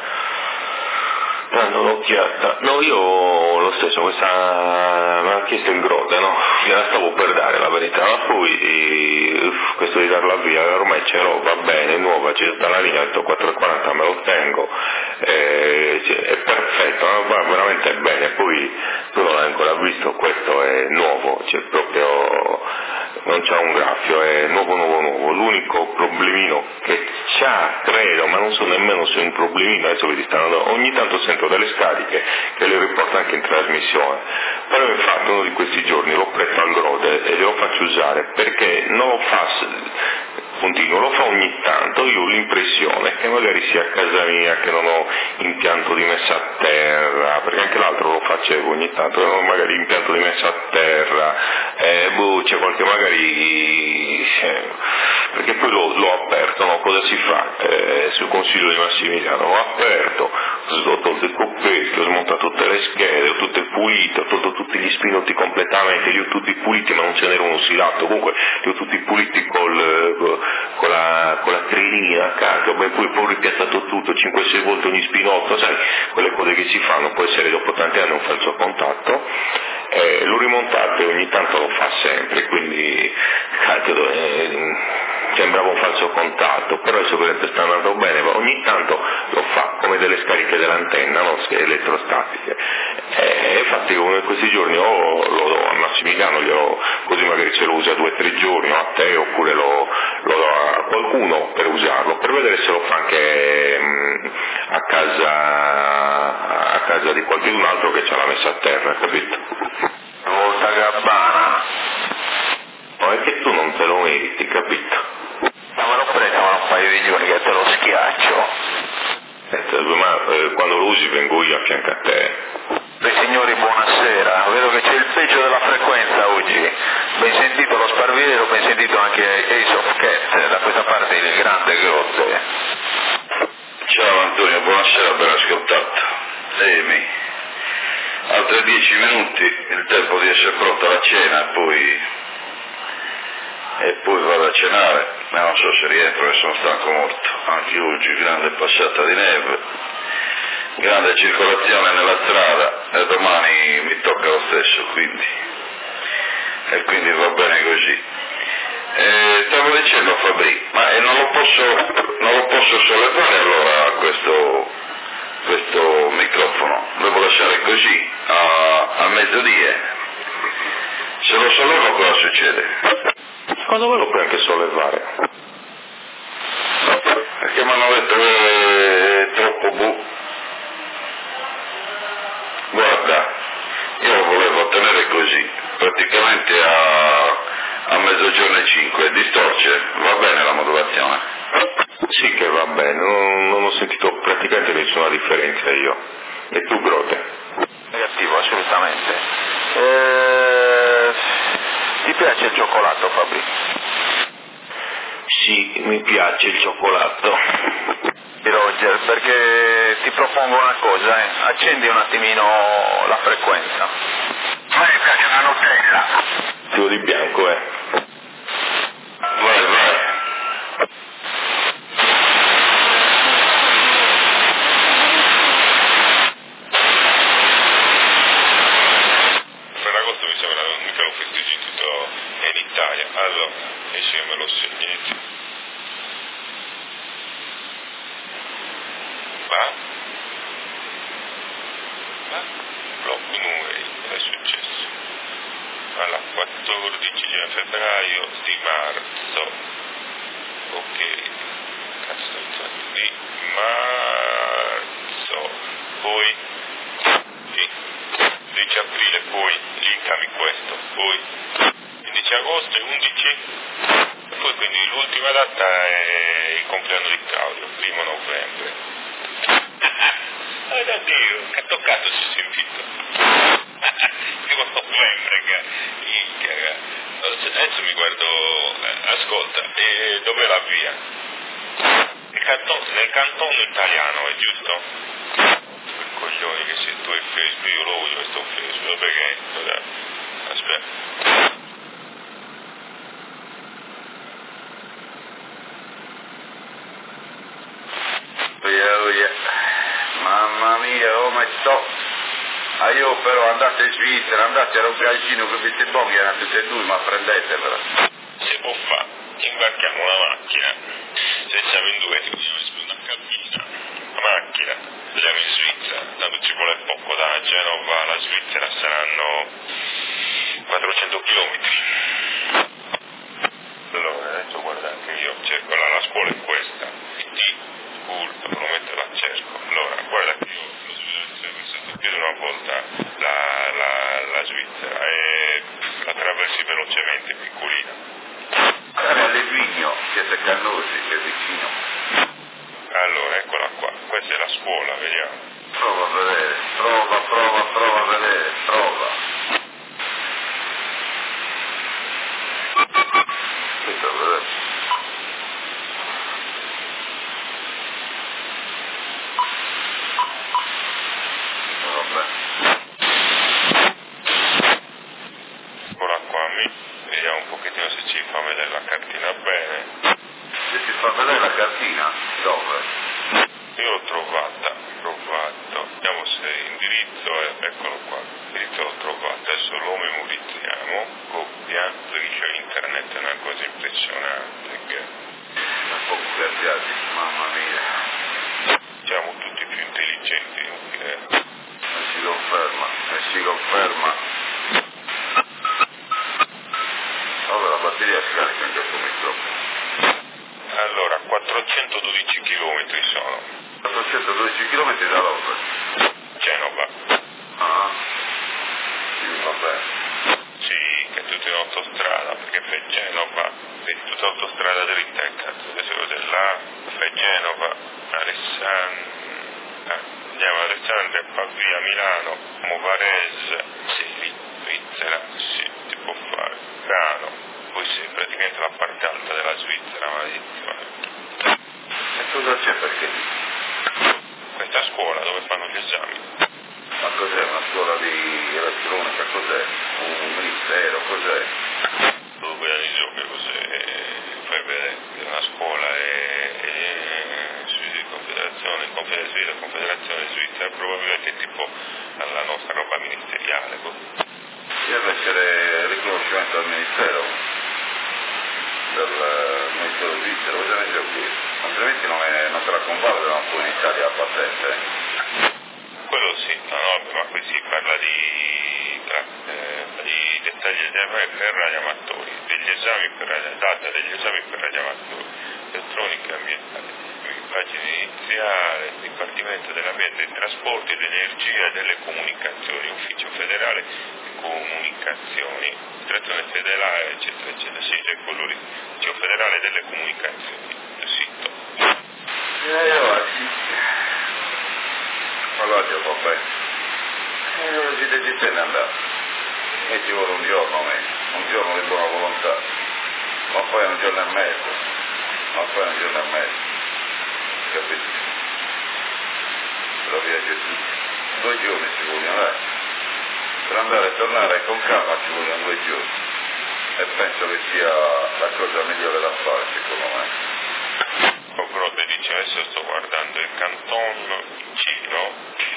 No, io lo stesso, questa mi ha chiesto il Grotte, no? Gliela stavo per dare la verità, ma poi questo di darla via, ormai ce l'ho, va bene, è nuova, c'è tutta la linea, ho detto 4,40 me lo tengo, è perfetto, va veramente bene, poi tu non l'hai ancora visto, questo è nuovo, c'è proprio, non c'ha un graffio, è nuovo, l'unico problemino che c'ha, credo, ma non so nemmeno se è un problemino, adesso vedi, ogni tanto sento delle scariche che le riporto anche in trasmissione, però infatti uno di questi giorni l'ho preso al Grode e glielo faccio usare perché non lo fa continuo, lo fa ogni tanto, io ho l'impressione che magari sia a casa mia che non ho impianto di messa a terra, perché anche l'altro lo facevo ogni tanto, non ho magari impianto di messa a terra, c'è qualche magari, perché poi l'ho aperto, no? Cosa si fa? Sul consiglio di Massimiliano, l'ho aperto, ho tolto il coppetto, ho smontato tutte le schede, ho tutte pulite, ho tolto tutti gli spinotti completamente, li ho tutti puliti, ma non ce n'era uno silato, comunque li ho tutti puliti con la trilina a caso, poi ho ripiazzato tutto 5-6 volte ogni spinotto, sai, quelle cose che si fanno, può essere dopo tanti anni un falso contatto, l'ho rimontato e ogni tanto lo fa sempre, quindi sembrava un falso contatto, però adesso vedete sta andando bene, ma ogni tanto lo fa come delle scariche dell'antenna, no? Elettrostatiche, e infatti come questi giorni o lo do a Massimiliano, così magari ce lo usa 2 o 3 giorni, o a te, oppure lo do a qualcuno per usarlo, per vedere se lo fa anche a casa di qualcun altro che ce l'ha messa a terra, capito? Volta gabbana. No, è che tu non te lo meriti, capito? Ma me lo prendo un paio di giorni che te lo schiaccio. Ma quando lo usi vengo io a fianco a te. Signori, buonasera. Vedo che c'è il peggio della frequenza oggi. Ben sentito lo Sparviero, ben sentito anche Ace of Cat, da questa parte il grande Grotte. Ciao Antonio, buonasera, ben ascoltato. Altri 10 minuti, il tempo di essere pronta la cena e poi vado a cenare, ma non so se rientro, che sono stanco morto. Anche oggi grande passata di neve, grande circolazione nella strada e domani mi tocca lo stesso, quindi va bene così. Stavo dicendo Fabri, ma non lo posso sollevare allora questo microfono, devo lasciare così a mezzodia. Se lo sollevo cosa succede? Quando me lo puoi anche sollevare? Perché mi hanno detto che è troppo Guarda, io lo volevo tenere così, praticamente a mezzogiorno e 5, distorce, va bene la modulazione? Sì che va bene, non ho sentito praticamente nessuna differenza io. E tu Grotte? Negativo, assolutamente. Ti piace il cioccolato, Fabri? Sì, mi piace il cioccolato. Roger, perché ti propongo una cosa, accendi un attimino la frequenza. A me piace la Nutella. Quello di bianco, Vai. Ferragosto mi sembra mica lo festeggi tutto in Italia, allora, insieme lo segneti. Blocco numeri, cosa è successo? Alla 14 febbraio di marzo, ok, cazzo di marzo, poi 10 aprile, poi linkami questo, poi 15 agosto e 11, e poi quindi l'ultima data è il compleanno di Claudio, 1 novembre. Oddio, che toccato si è sentito. 1 novembre, adesso mi guardo, ascolta, dov'è la via? Nel canton italiano, è giusto? Per coglioni che sei tu e Facebook, io lo uso questo Facebook, perché, aspetta. io però andate in Svizzera, andate a Rogaggino che vi bonghi erano tutti e due, ma prendetevela. Si può fare, imbarchiamo una macchina, se siamo in due finiamo su una cabina, una macchina, andiamo in Svizzera, tanto ci vuole poco da Genova alla Svizzera, saranno 400 chilometri. Allora, adesso guarda anche io, cerco la scuola è questa, IT, School, devo metterla a cerco. Allora, guarda che io l'ho attraversato più di una volta la Svizzera e la attraversi velocemente, piccolina. A Legvigno, siete cannosi, che è vicino. Allora, eccola qua, questa è la scuola, vediamo. Prova a vedere, prova a vedere, prova. Questo a vedere. Eccola qua, vediamo un pochettino se ci fa vedere la cartina bene. Se ci fa vedere la cartina? Dove? Io l'ho trovata, vediamo se indirizzo, eccolo qua, indirizzo l'ho trovato, adesso lo memorizziamo, copia, dice internet, è una cosa impressionante che... Un po' gagliati, mamma mia. Siamo tutti più intelligenti, inutile. E si conferma. Allora la batteria scarica in questo microfono. Allora, 412 km sono. 412 km da dove? Genova. Ah, sì, va bene. Sì, che è tutta in autostrada, perché fai Genova, è tutta autostrada dritta, cazzo, adesso cos'è là, fai Genova, andiamo a Alessandria, qua via Milano, Movarese, sì, Svizzera, sì, si può fare, Milano, poi sì, praticamente la parte alta della Svizzera, marittima. E cosa c'è perché? Questa scuola dove fanno gli esami. Ma cos'è? Una scuola di elettronica? Cos'è? Un ministero? Cos'è? Dove io che cos'è? Fai vedere, è una scuola Confederazione Svizzera, probabilmente tipo alla nostra roba ministeriale. Deve essere riconoscimento del ministero svizzero, cosa ne qui? Altrimenti non te la convalidano tu in Italia la patente. Quello sì, no, ma qui si parla di dettagli per radioamatori, degli esami data degli esami per radioamatori, elettronica e ambientale. Pagina iniziale, Dipartimento dell'Ambiente e dei Trasporti, dell'Energia e delle Comunicazioni, Ufficio Federale di Comunicazioni, Direzione Federale, eccetera, eccetera. Sì, è quello lì, Ufficio Federale delle Comunicazioni, il sito. Allora già va bene. Non si deve andare. E ci vuole un giorno di buona volontà, ma poi un giorno e mezzo. Capito? Però viaggio tutto. 2 giorni ci vogliono, per andare e tornare con calma ci vogliono 2 giorni e penso che sia la cosa migliore da fare secondo me. Però te dice adesso sto guardando il Canton Ticino,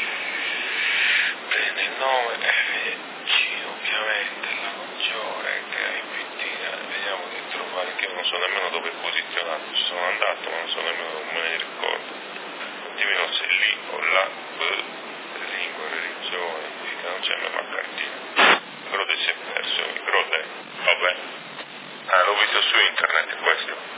prende il nome Ticino ovviamente, la maggiore che è in Pittina, vediamo di trovare, che non so nemmeno dove è posizionato, ci sono andato ma non so nemmeno, non me ne ricordo, dimmi non se lì o là, lingua, religione, non c'è mai una cartina, Grode si è perso, il Grode, vabbè, l'ho visto su internet questo.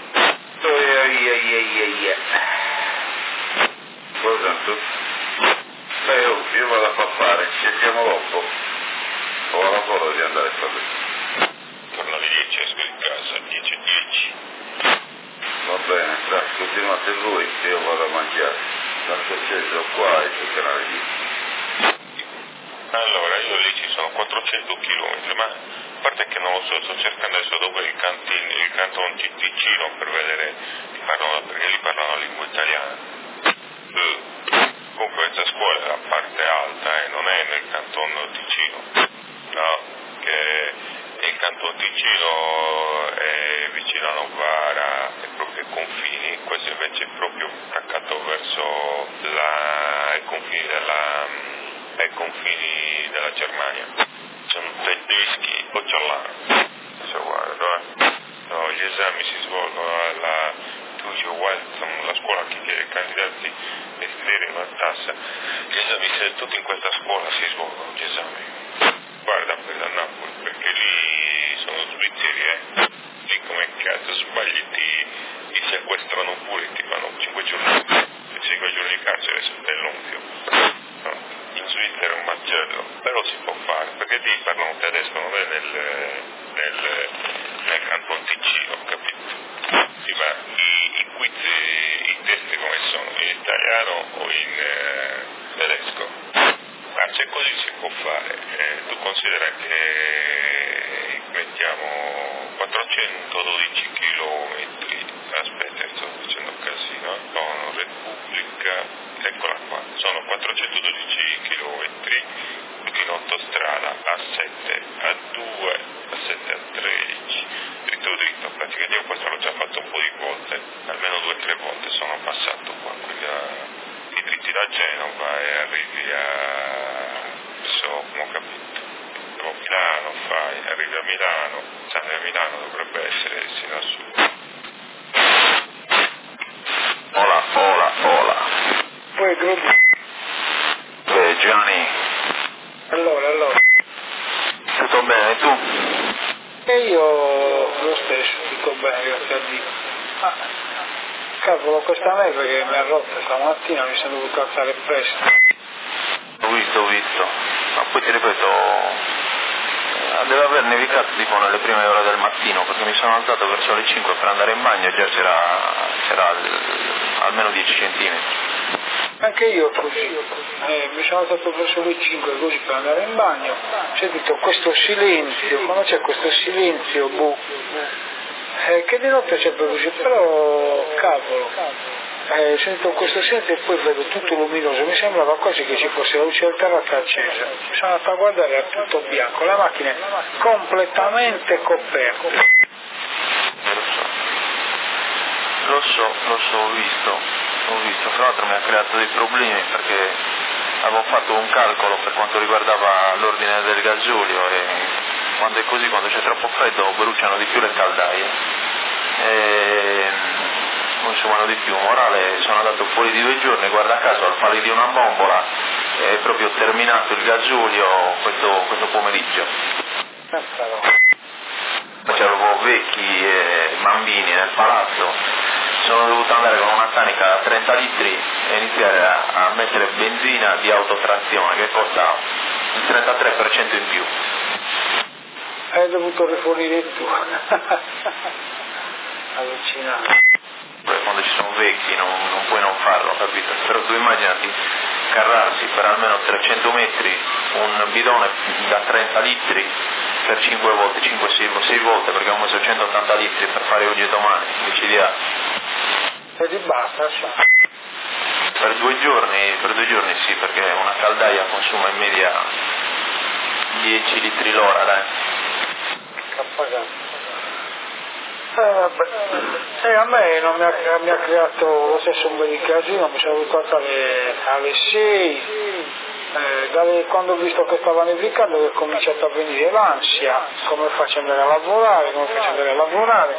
Cosa tu? Beh, io vado a papare, ci sentiamo dopo. Ho la lavoro di andare a fare. Torno alle 10, esco di casa, 10:10. Va bene, dai, continuate voi, che io vado a mangiare. Tanto acceso qua e sul canale 10. Allora, io lì ci sono 400 km, ma a parte che non lo so, sto cercando adesso dove è il Canton Ticino per vedere, perché lì parlano la lingua italiana. Comunque questa scuola è la parte alta e non è nel Canton Ticino, no, che il Canton Ticino è vicino a Novara, è proprio ai confini, questo invece è proprio attaccato verso ai confini della Germania, sono tedeschi o giallano. Adesso guarda, no, gli esami si svolgono alla Tullio Wilson, la scuola che chiede ai candidati di iscrivere una tassa. Gli esami, tutti in questa scuola si svolgono gli esami. Guarda per da Napoli, perché lì sono svizzeri, lì come cazzo sbagli ti sequestrano pure, ti fanno 5 giorni di carcere è l'onfio. No, in Svizzera è un macello, però si può fare, perché lì parlano tedesco, non è nel Canton Ticino, capito? Si va, i quiz, i testi come sono, in italiano o in tedesco? Se così si può fare, tu considera che mettiamo 412 chilometri, aspetta, sto facendo casino, no, Repubblica, eccola qua, sono 412 chilometri in autostrada A7, A2, A7, A13, dritto, praticamente io questo l'ho già fatto un po' di volte, almeno 2 o 3 volte sono passato qua, quindi ti dritti da Genova e arrivi come ho capito, Milano arrivi a Milano, sali a Milano, dovrebbe essere sì lassù. Ola. Poi gruppo. Gianni. Allora. Tutto bene, tu? E io lo stesso, tutto bene, grazie a Dio. Ma, cavolo, questa neve che mi ha rotto stamattina mi sono dovuto alzare presto. Ho visto. Ma poi ti ripeto, deve aver nevicato tipo nelle prime ore del mattino, perché mi sono alzato verso le 5 per andare in bagno e già c'era almeno 10 centimetri. Anche io così, mi sono alzato verso le 5 così per andare in bagno, c'è tutto questo silenzio, quando c'è questo silenzio, che di notte c'è così, però cavolo, sento questo silenzio e poi vedo tutto luminoso, mi sembrava quasi che ci fosse la luce del terrazzo accesa, mi sono andato a guardare, era tutto bianco, la macchina è completamente coperta. Lo so, ho visto, fra l'altro mi ha creato dei problemi perché avevo fatto un calcolo per quanto riguardava l'ordine del gasolio e quando è così, quando c'è troppo freddo bruciano di più le caldaie e consumano di più. Morale, sono andato fuori di 2 giorni, guarda caso al pali di una bombola e proprio terminato il gasolio questo pomeriggio. C'avevo vecchi e bambini nel palazzo, sono dovuto andare con una tanica da 30 litri e iniziare a mettere benzina di autotrazione che costa il 33% in più. Hai dovuto rifornire tu. Allucinato. Quando ci sono vecchi non puoi non farlo, capito? Però tu immaginati carrarsi per almeno 300 metri un bidone da 30 litri per 5 volte, 6 volte, perché ho messo 180 litri per fare oggi e domani, l'idea. E ti basta, sì. Per 2 giorni sì, perché una caldaia consuma in media 10 litri l'ora, dai. A me non mi ha creato lo stesso un bel di casino, mi sono dovuto alzare alle 6, quando ho visto che stava nevicando che è cominciato a venire l'ansia, come faccio ad andare a lavorare,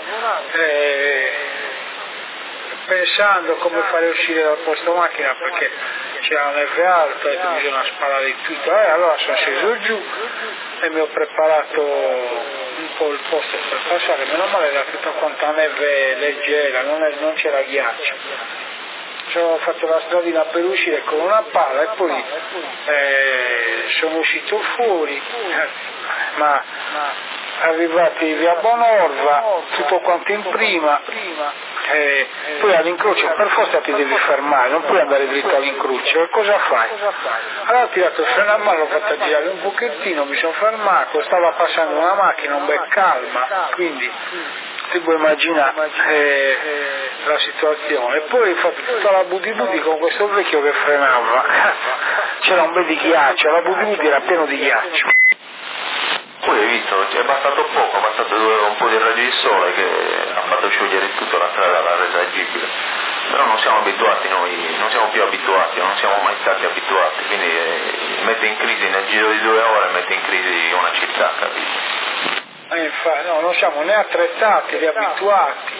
pensando come fare uscire dal posto macchina perché c'era la neve alta e bisogna sparare di tutto, allora sono sceso giù e mi ho preparato un po' il posto per passare, meno male era tutta quanta neve leggera, non c'era ghiaccio. Ho fatto la stradina per uscire con una pala e poi sono uscito fuori, ma arrivati via Bonorva, tutto quanto in prima, poi all'incrocio per forza ti devi fermare, non puoi andare dritto all'incrocio, e cosa fai? Allora ho tirato il freno a mano, l'ho fatto girare un pochettino, mi sono fermato, stava passando una macchina un bel calma, quindi ti puoi immaginare la situazione. E poi ho fatto tutta la budi con questo vecchio che frenava, c'era un bel di ghiaccio, la budi era pieno di ghiaccio. Poi hai visto, è bastato poco, un po' di raggio di sole che ha fatto sciogliere tutta la strada, l'ha resa agibile. però non siamo abituati noi, non siamo più abituati, non siamo mai stati abituati, quindi mette in crisi nel giro di 2 ore, mette in crisi una città, capito? Infatti, no, non siamo né attrezzati né abituati.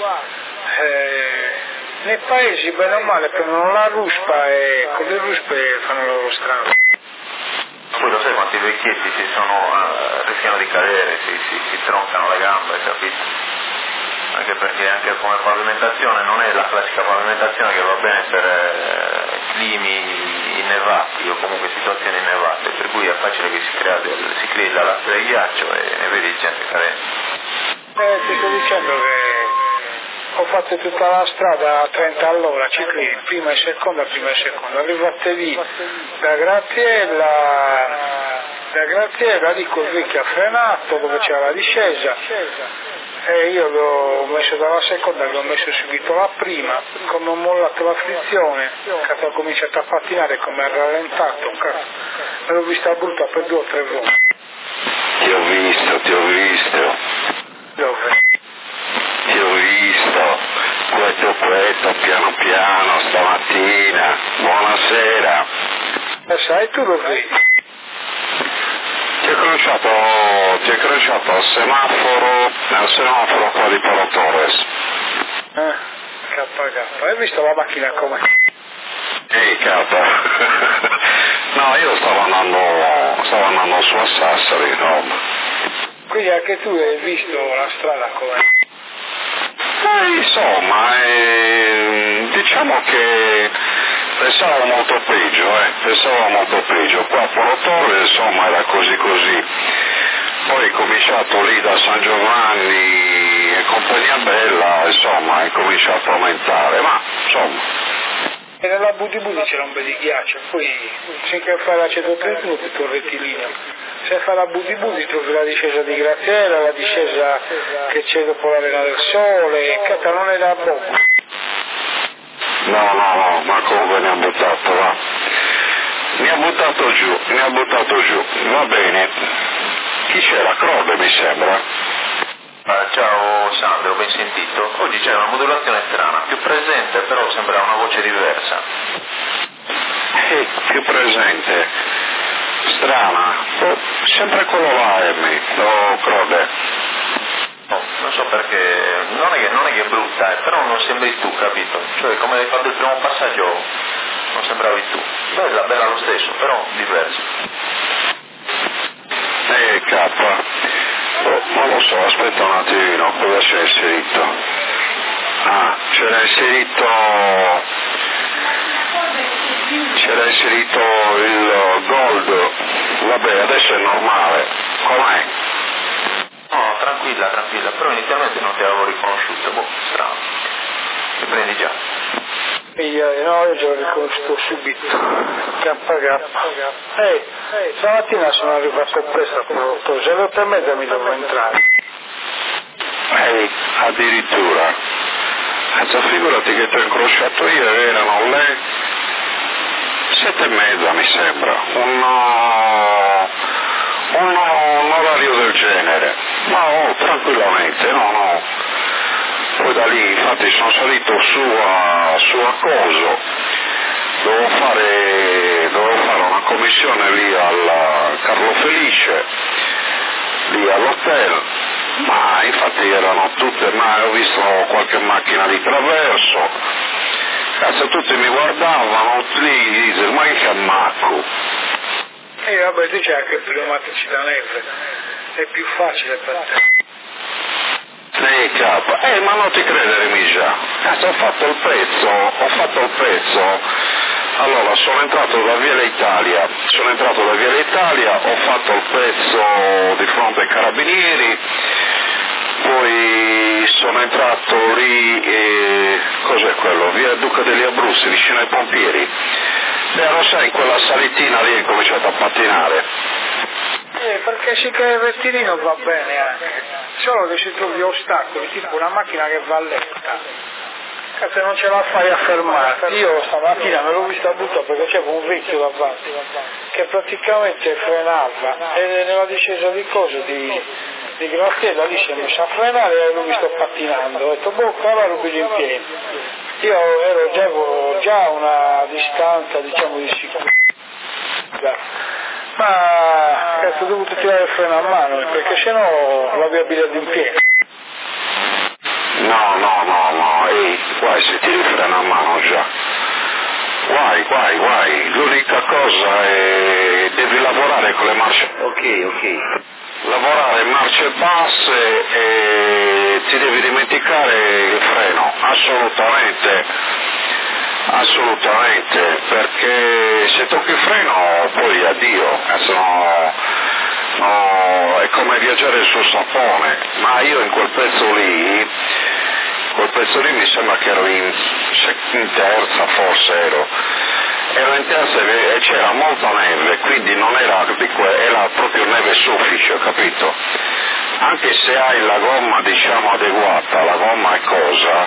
Nei paesi bene o male prendono la ruspa e con le ruspe fanno la loro strada. Poi lo sai quanti vecchietti rischiano di cadere, si troncano le gambe, capito? Anche perché anche come pavimentazione non è la classica pavimentazione che va bene per climi innevati o comunque situazioni innevate, per cui è facile che si crei la lastra di ghiaccio e vedi gente cadere. Ti sto dicendo che ho fatto tutta la strada a 30 all'ora, ciclini, prima e seconda, arrivate lì da Graziella lì col vecchio ha frenato dove c'era la discesa e io l'ho messo dalla seconda, l'ho messo subito la prima, come ho mollato la frizione, cazzo ho cominciato a pattinare, come ha rallentato, cazzo, me l'ho vista brutta per 2 o 3 volte. Ti ho visto. Dove? Ti ho visto, questo, piano, stamattina, buonasera. Sai tu lo vedi? Ti è crociato al semaforo qua di Palo Torres. KK, hai visto la macchina com'è? Ehi, capa. No, io stavo andando su a Sassari, no. Quindi anche tu hai visto la strada com'è? Insomma, diciamo che pensavo molto peggio, qua a Palo Torres insomma era così, poi è cominciato lì da San Giovanni e compagnia bella, insomma è cominciato a aumentare, ma insomma. E nella Budi c'era un bel di ghiaccio, poi finché fai la 131 ti trovi il rettilineo. Se fai la Budi trovi la discesa di Graziella, la discesa che c'è dopo la Vena del Sole, cazzo non è da poco. No, ma comunque ne ha buttato, va. Mi ha buttato giù, va bene. Chi c'era? Crode mi sembra. Ciao Sandro, ben sentito. Oggi c'è una modulazione strana, più presente però sembra una voce diversa. Più presente. Strana. Sempre quello là, Crode. Non so perché, non è che è brutta, però non sembri tu, capito? Cioè come hai fatto il primo passaggio non sembravi tu. Bella lo stesso, però diverso. K. Non lo so, aspetta un attimino, cosa c'è inserito? C'era inserito il gold, vabbè adesso è normale, com'è? No, tranquilla, però inizialmente non ti avevo riconosciuto, strano, ti prendi già. Io già l'ho riconosciuto subito, KK. Stamattina sono arrivato presto a Porto, se alle 8:30 mi devo entrare. Addirittura. Figurati che ti ho incrociato io, erano le 7:30 mi sembra, un orario del genere, ma tranquillamente, no. Poi da lì infatti sono salito su a Coso, dovevo fare una commissione lì al Carlo Felice, lì all'hotel, ma infatti erano tutte, ma ho visto qualche macchina di traverso, cazzo tutti mi guardavano lì, dice ma che ammacco. Vabbè tu c'è anche pneumatici da neve, è più facile per te. Ma non ti credere mica, cazzo ho fatto il pezzo, allora sono entrato da Viale Italia, ho fatto il pezzo di fronte ai carabinieri, poi sono entrato lì, cos'è quello, via Duca degli Abruzzi, vicino ai pompieri, lo sai, in quella salitina lì ho cominciato a pattinare. Perché sì che il rettilineo va bene anche, solo che si trovi ostacoli, tipo una macchina che va lenta, cazzo non ce la fai a fermarti. Io stamattina me l'ho vista buttare perché c'era un vecchio davanti che praticamente frenava e nella discesa di Graziella lì si è messo a frenare e l'ho visto pattinando, ho detto cavolo lo piglio in piedi. io ero già a una distanza, diciamo, di sicurezza, ma ho dovuto tirare il freno a mano, perché sennò la viabilità di un piede. No, ehi, guai se tiri il freno a mano già. Guai, l'unica cosa è devi lavorare con le marce. Ok. Lavorare marce basse e ti devi dimenticare il freno, assolutamente, perché se tocchi il freno poi addio, sennò è come viaggiare sul sapone, ma io in quel pezzo lì mi sembra che ero in terza, forse ero in terza e c'era molta neve, quindi non era proprio neve soffice, capito? Anche se hai la gomma, diciamo, adeguata, la gomma è cosa,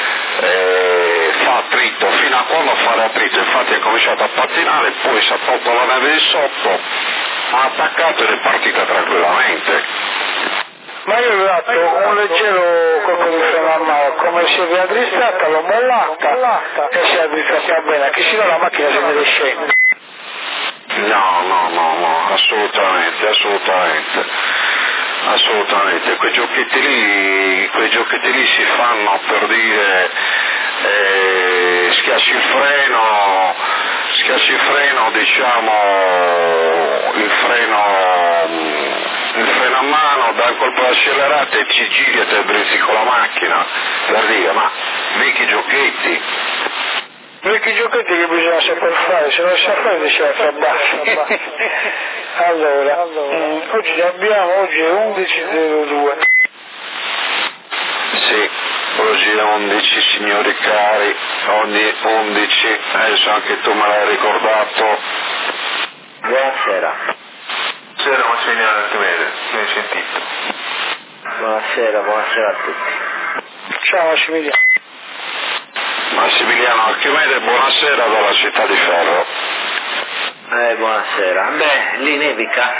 fa attrito, fino a quando fa attrito, infatti è cominciato a pattinare, poi si è tolto la neve di sotto, ha attaccato ed è partita tranquillamente. Ma io ho dato un leggero colpo di freno a mano, come si è raddrizzata, l'ho mollata e si è raddrizzata bene, che sennò la macchina se ne scende. No, assolutamente, quei giochetti lì si fanno per dire schiacci il freno, diciamo, il freno a mano, dai un colpo d'accelerata e ci giri e te brizzi con la macchina, per dire, ma vecchi giochetti che bisogna saper fare, se non si sa fare diceva fra baffi. Allora, oggi è 11:02. Sì, oggi è 11 signori cari, ogni 11, adesso anche tu me l'hai ricordato. Buonasera. Buonasera Massimiliano Archimede, mi hai sentito? Buonasera a tutti. Ciao Massimiliano. Massimiliano Archimede, buonasera dalla città di Ferro. Buonasera. Beh, lì nevica?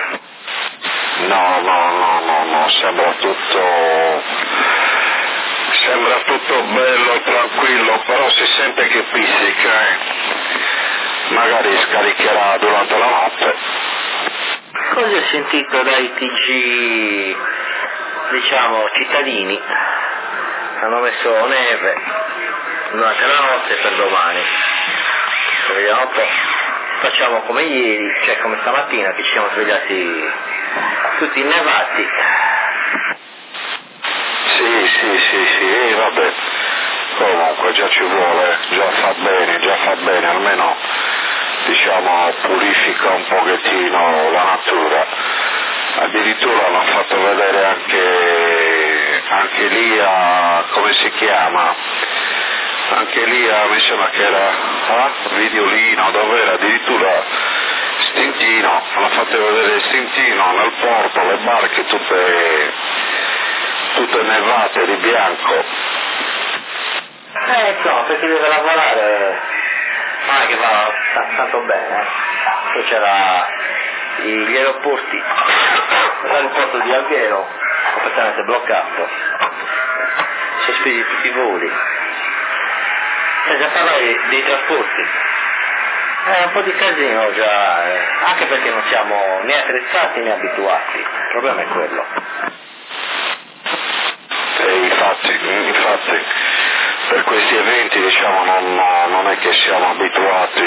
No, sembra tutto bello e tranquillo, però si sente che pizzica, magari scaricherà durante la notte. Cosa ho sentito dai TG, diciamo, cittadini? Hanno messo neve durante la notte per domani. Vediamo un po'. Facciamo come ieri, cioè come stamattina, che ci siamo svegliati tutti innevati. Sì, vabbè, comunque già ci vuole, già fa bene, almeno diciamo purifica un pochettino la natura. Addirittura l'hanno fatto vedere anche lì a, come si chiama? Anche lì mi sembra che era Videolino, dove era addirittura Stintino, hanno fatto vedere Stintino nel porto, le barche tutte nevate di bianco. Insomma, per chi deve lavorare non è che va tanto bene. Poi c'era gli aeroporti, l'aeroporto di Alghero completamente bloccato, sospesi tutti i voli. Senza parlare dei trasporti, è un po' di casino già, anche perché non siamo né attrezzati né abituati, il problema è quello. Infatti per questi eventi diciamo non è che siamo abituati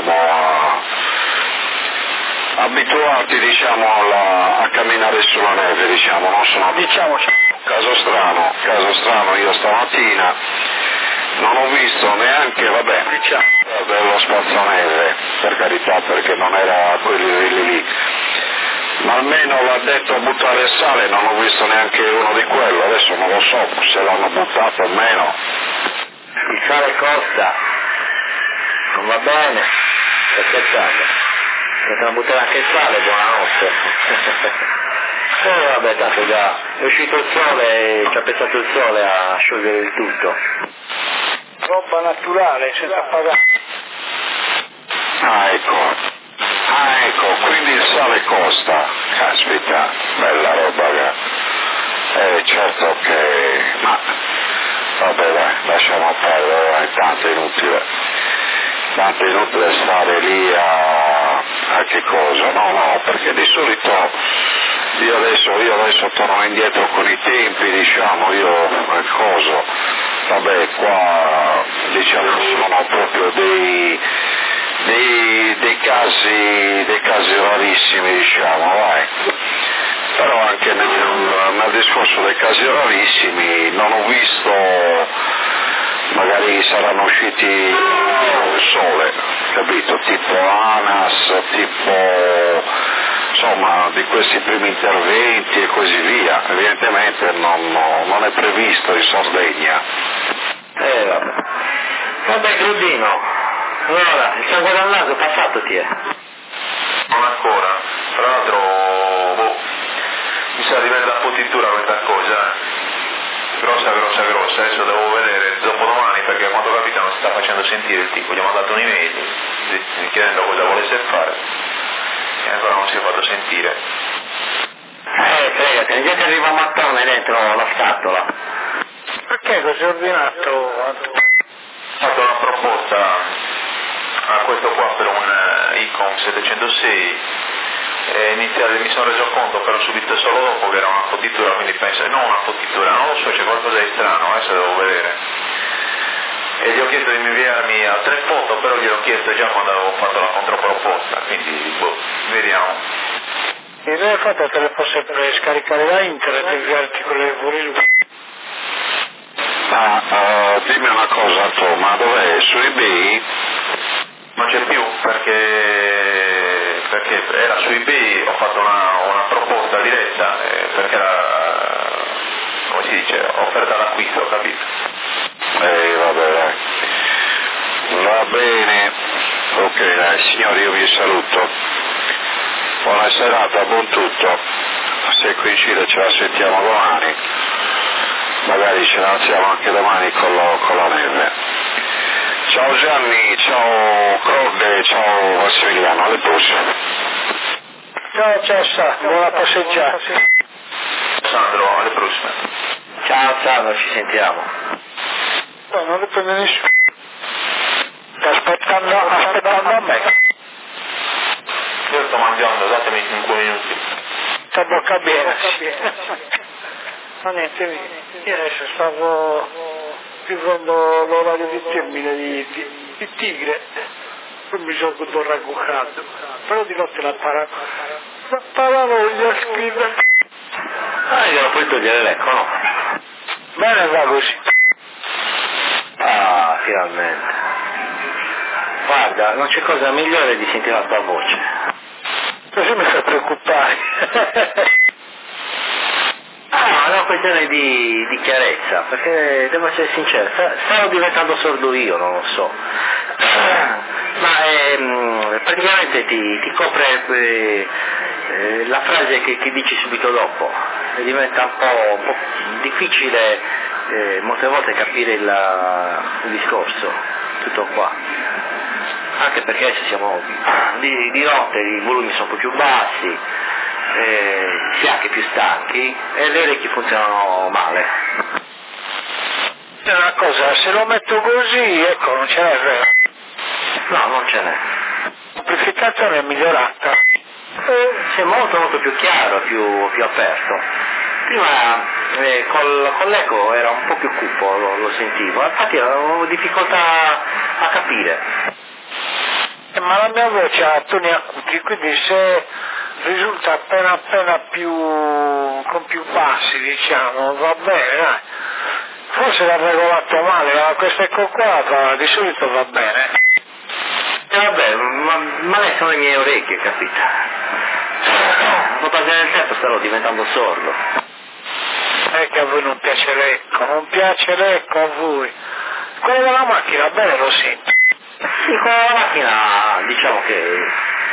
a camminare sulla neve, diciamo, non sono caso strano, io stamattina non ho visto neanche, dello spazzaneve, per carità, perché non era a quei livelli lì, ma almeno l'ha detto a buttare il sale, non ho visto neanche uno di quello, adesso non lo so se l'hanno buttato o meno. Il sale costa, non va bene, sto scherzando, potevano buttare anche il sale, buonanotte. Vabbè, tanto già è uscito il sole e ci ha pensato il sole a sciogliere il tutto. Roba naturale, senza pagare. Ecco, quindi il sale costa, caspita, bella roba, certo che, ma Vabbè dai, lasciamo perdere, dai, tanto è inutile stare lì a che cosa? No, perché di solito io adesso torno indietro con i tempi, diciamo, io al coso, vabbè, qua diciamo sono proprio dei casi rarissimi, diciamo, vai. Però anche nel discorso dei casi rarissimi non ho visto, magari saranno usciti il sole, capito? Tipo ANAS, tipo insomma di questi primi interventi e così via. Evidentemente non è previsto in Sardegna. Vabbè Grudino, allora il sangue dal naso passato ti è? Non ancora, tra l'altro mi sa diventa fottitura questa cosa, grossa, adesso devo vedere dopodomani perché a quanto capito non si sta facendo sentire il tipo, gli ho mandato un'email chiedendo cosa volesse fare e ancora non si è fatto sentire. Fregate, già ti arriva un mattone dentro la scatola. Perché così ordinato? Ho fatto una proposta a questo qua per un ICOM 706 iniziale, mi sono reso conto però subito solo dopo che era una fottitura, quindi penso, no una fottitura, non lo so, c'è qualcosa di strano, adesso devo vedere. E gli ho chiesto di inviarmi altre foto, però gliel'ho chiesto già quando avevo fatto la controproposta, quindi vediamo. E lei ha fatto te le posso sempre scaricare da internet e inviarti quelle che vuoi lui. Dimmi una cosa tu, ma dov'è? Su eBay? Non c'è più perché era su eBay, ho fatto una proposta diretta perché era, come si dice, offerta d'acquisto, capito? Vabbè dai. Va bene, ok dai signori, io vi saluto. Buona serata, buon tutto. Se coincide ce la sentiamo domani, magari ce la alziamo anche domani con la neve. Ciao Gianni, ciao Crogge, ciao Massimiliano, alle prossime. Ciao Cessa, buona passeggiata. Sandro, alle prossime. Ciao Sandro, ci sentiamo. No, non dipende nessuno. Aspettando a me. Io sto mangiando, datemi 5 minuti. Sta bocca bene. Ma niente, io adesso stavo vivendo l'orario di termine di tigre, poi mi sono tutto ragguccato, però di notte la paravoglia scrive. Glielo puoi togliere l'eco, no? Bene, va così. Finalmente. Guarda, non c'è cosa migliore di sentire la tua voce. Così mi fa preoccupare. È una questione di chiarezza, perché devo essere sincero, stavo diventando sordo io, non lo so. Ma praticamente ti copre la frase che dici subito dopo, e diventa un po' difficile molte volte capire il discorso, tutto qua. Anche perché adesso siamo di notte, i volumi sono un po' più bassi, si è anche più stanchi e le orecchie funzionano male. È una cosa, se lo metto così, ecco, non ce n'è vero. No, non ce n'è. L'amplificazione è migliorata. C'è molto più chiaro, più aperto. Prima con l'eco era un po' più cupo, lo sentivo, infatti avevo difficoltà a capire. Ma la mia voce ha toni acuti, quindi se risulta appena più con più bassi, diciamo, va bene, dai. Forse l'ha regolato male, ma questo ecco qua di solito va bene. Vabbè, ma le sono le mie orecchie, capito? Dopo passare del tempo starò diventando sordo. È che a voi non piace l'eco a voi. Quello della macchina bene lo sento. Sì, con la macchina diciamo che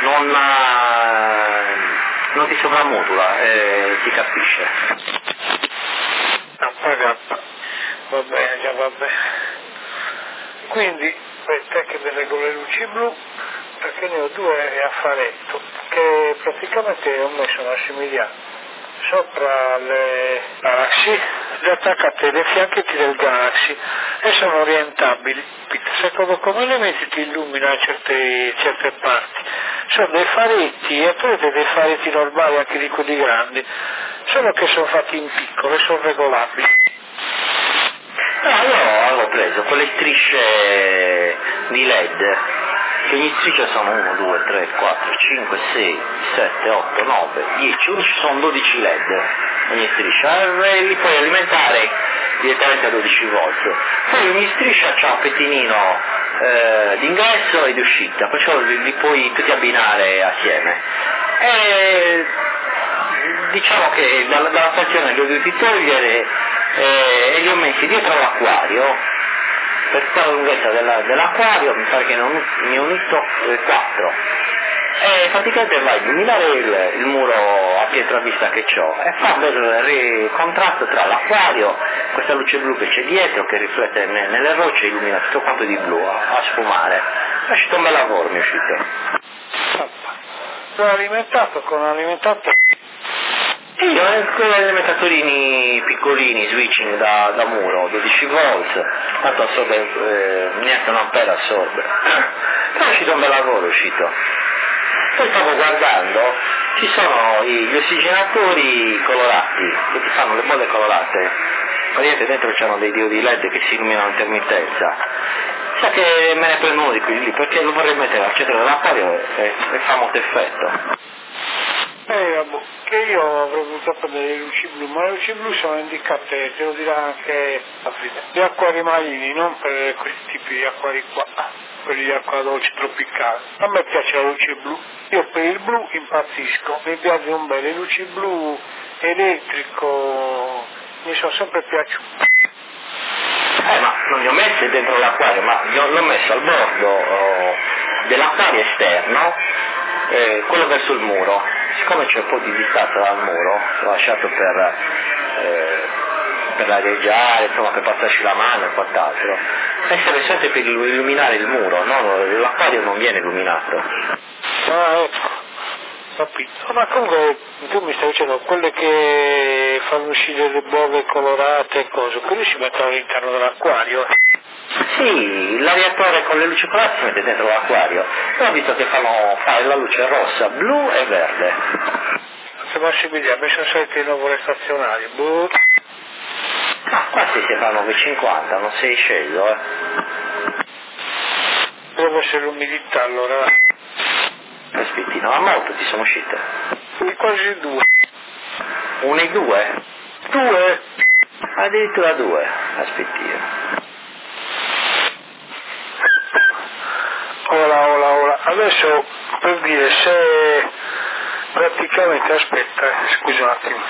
non ti sovrammodula, si capisce. No, va bene, già va bene. Quindi, aspetta che vedo le luci blu, perché ne ho due a faretto, che praticamente ho messo una similiare sopra le paraxi attaccate ai fianchetti del Galaxy e sono orientabili. Secondo come elementi ti illumina certe parti. Sono dei faretti e avete dei faretti normali anche di quelli grandi, solo che sono fatti in piccolo e sono regolabili. No, io avevo preso quelle strisce di LED, che ogni striscia sono 1, 2, 3, 4, 5, 6, 7, 8, 9, 10, 11, sono 12 LED ogni striscia, e li puoi alimentare direttamente a 12 volt. Poi ogni striscia c'ha un pettinino d'ingresso e di uscita, perciò li puoi tutti abbinare assieme. E diciamo che dalla stazione li ho dovuti togliere e li ho messi dietro l'acquario. Per tutta la lunghezza dell'acquario mi pare che ne ho unito 4 e praticamente vai a illuminare il muro a pietra vista che ho e fa un bel contrasto tra l'acquario, questa luce blu che c'è dietro che riflette nelle rocce e illumina tutto quanto di blu a sfumare. È uscito un bel lavoro, mi è uscito. L'ho alimentato con un alimentatore. Io con alimentatori piccolini, switching da muro, 12 volt, tanto assorbe, neanche un ampere assorbe. Però è uscito un bel lavoro, è uscito. Poi stavo guardando, ci sono gli ossigenatori colorati, che ti fanno le bolle colorate, praticamente dentro c'hanno dei diodi LED che si illuminano a intermittenza. Sa che me ne prendo uno di quelli lì, perché lo vorrei mettere al centro dell'acquario e fa molto effetto. Vabbè, che io avrei voluto prendere le luci blu, ma le luci blu sono indicate, te lo dirà anche gli acquari marini, non per questi tipi di acquari qua, quelli di acqua dolce tropicale. A me piace la luce blu, io per il blu impazzisco, mi piacciono bene, le luci blu elettrico mi sono sempre piaciute. Ma non li ho messi dentro l'acquario, ma l'ho messo al bordo dell'acquario esterno, quello verso il muro. Siccome c'è un po' di distanza dal muro, l'ho lasciato per areggiare, insomma, per passarci la mano e quant'altro. E serve sempre per illuminare il muro, no? L'acquario non viene illuminato. Capito. Ma comunque tu mi stai dicendo quelle che fanno uscire le bolle colorate e cose, quelle si mettono all'interno dell'acquario? Sì, l'aviatore con le luci colorate si mette dentro l'acquario. Però ho visto che fanno fare la luce rossa, blu e verde. Se possibile, mi sono sentito i nuvole stazionari. Questi si fanno 9,50, non sei sceso, Deve essere l'umidità allora. Aspetti, no, a molto ti sono uscite. Quasi 2. 1 e 2? 2? Addirittura 2, aspetti. Ora, adesso per dire se praticamente, aspetta, scusa un attimo.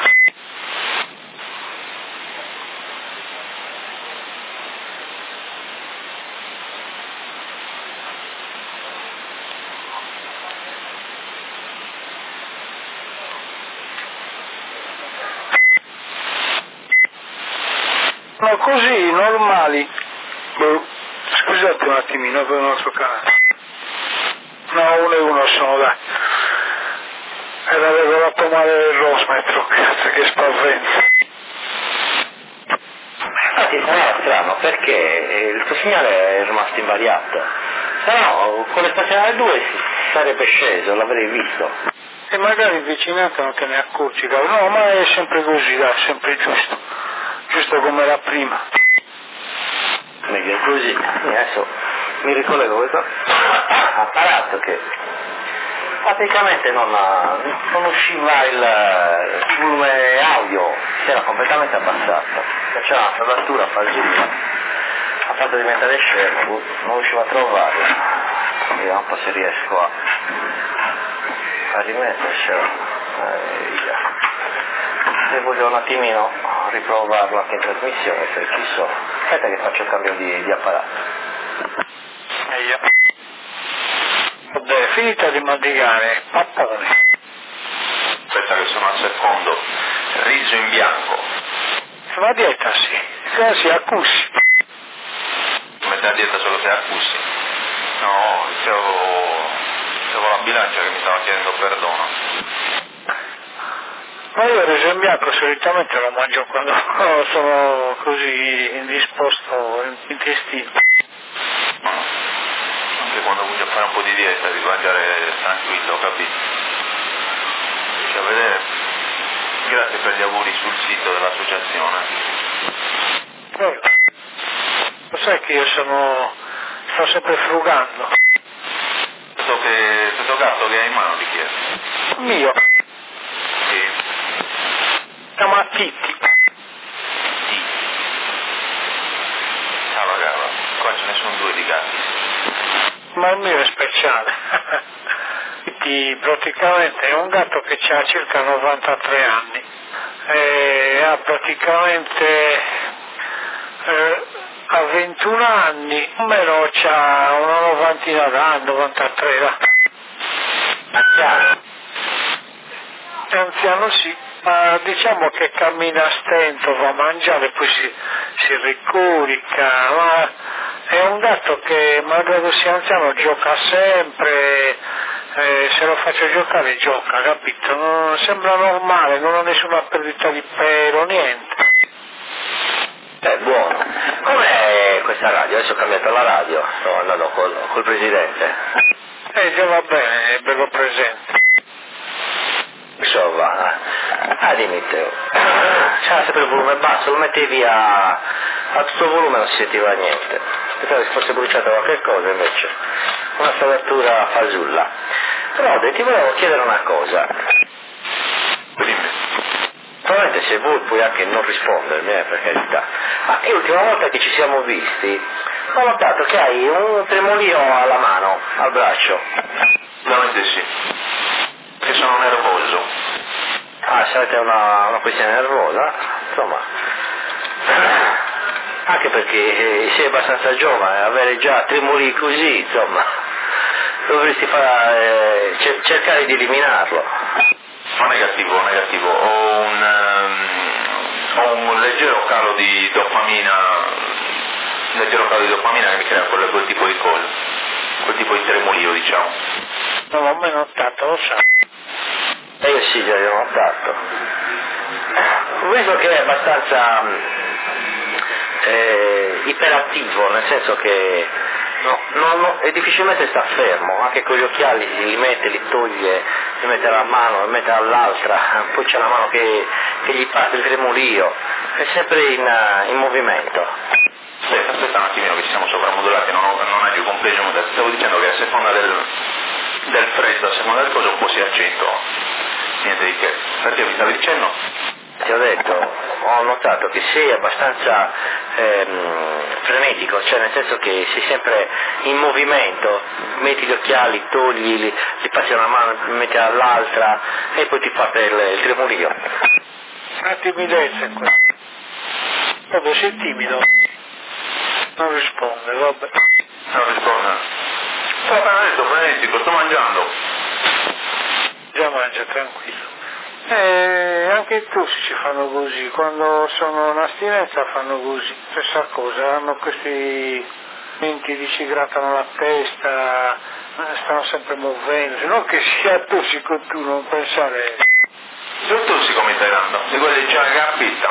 No, così, normali. Scusate un attimino per il nostro canale. No, 1 e 1 sono, dai. Era regolato male il rosmetro, cazzo che spavento. Infatti sarà strano perché il tuo segnale è rimasto invariato. Se no, con le stazionali 2 sarebbe sceso, l'avrei visto. E magari in vicinanza non te ne accorgi, no, ma è sempre così, dai, sempre giusto. Giusto come era prima. Meglio è così. Adesso mi ricollego questo apparato che praticamente non usciva il volume audio, si era completamente abbassato, c'era una saldatura falsina, ha fatto diventare scemo, non riuscivo a trovarlo. Vediamo un po' se riesco a rimettercelo. Se voglio un attimino riprovarlo anche in trasmissione, se ci sono. Aspetta che faccio il cambio di apparato. Vabbè, finita di mandigare, pappone. Aspetta che sono al secondo, riso in bianco. Ma dieta sì, si accussi. Mette a dieta solo se accussi. No, dicevo la bilancia che mi stava chiedendo perdono. Ma io il riso in bianco solitamente lo mangio quando sono così indisposto intestino. Anche quando voglio fare un po' di dieta, di mangiare tranquillo, capito? Riesci a vedere? Grazie per gli auguri sul sito dell'associazione. Lo sai che io sto sempre frugando. Questo gatto che hai in mano di chi è? Mio. Sì. Si chiama Titti. Cava, qua ce ne sono 2 di gatti. Ma il mio è speciale. Titti praticamente è un gatto che ha circa 93 anni. E ha praticamente a 21 anni, almeno c'ha una 90 d'anni, 93 anziano. È anziano sì, ma diciamo che cammina a stento, va a mangiare, poi si ricurica, ma è un gatto che malgrado sia anziano gioca sempre, se lo faccio giocare gioca, capito? Non sembra normale, non ha nessuna perdita di pelo, niente. Buono. Com'è questa radio? Adesso ho cambiato la radio, sto andando col presidente. Già va bene, è bello presente. Insomma, dimmi Teo. C'era sempre il volume basso, lo mettevi a tutto volume, non si sentiva niente. Pensavo che fosse bruciata qualche cosa, invece una saldatura fasulla. Però ti volevo chiedere una cosa. Probabilmente se vuoi puoi anche non rispondermi, per carità. Ma io l'ultima volta che ci siamo visti ho notato che hai un tremolio alla mano, al braccio. Veramente sì. Che sono nervoso. Sarete una questione nervosa? Insomma. Anche perché sei abbastanza giovane, avere già tremoli così, insomma, dovresti cercare di eliminarlo. Negativo. Ho un leggero calo di dopamina che mi crea quel tipo di cosa, quel tipo di tremolio, diciamo. Non l'ho mai notato, lo so. Io sì, già l'ho notato. Ho visto che è abbastanza iperattivo, nel senso che e difficilmente sta fermo, anche con gli occhiali li mette, li toglie, li mette alla mano, li mette all'altra, poi c'è la mano che gli parte il tremolio, è sempre in movimento. Aspetta un attimino che ci siamo sovrammodulati, non hai più compreso, stavo dicendo che a seconda del freddo, a seconda del coso un po' si accentua, niente di che. Perché mi stavi dicendo? Ti ho detto, ho notato che sei abbastanza frenetico, cioè nel senso che sei sempre in movimento, metti gli occhiali, togli, li passi da una mano, li metti dall'altra e poi ti parte il tremolio. Una timidezza in questo. Proprio sei timido. Non risponde, vabbè. Non risponde. Sto frenetico, sto mangiando. Già mangia, tranquillo. Anche i tossici fanno così, quando sono in astinenza fanno così, stessa cosa, hanno questi menti si grattano la testa, stanno sempre muovendo, non che sia tossico tu, non pensare. Sei tossico mi stai dando? Sei quello che c'è la gabbetta?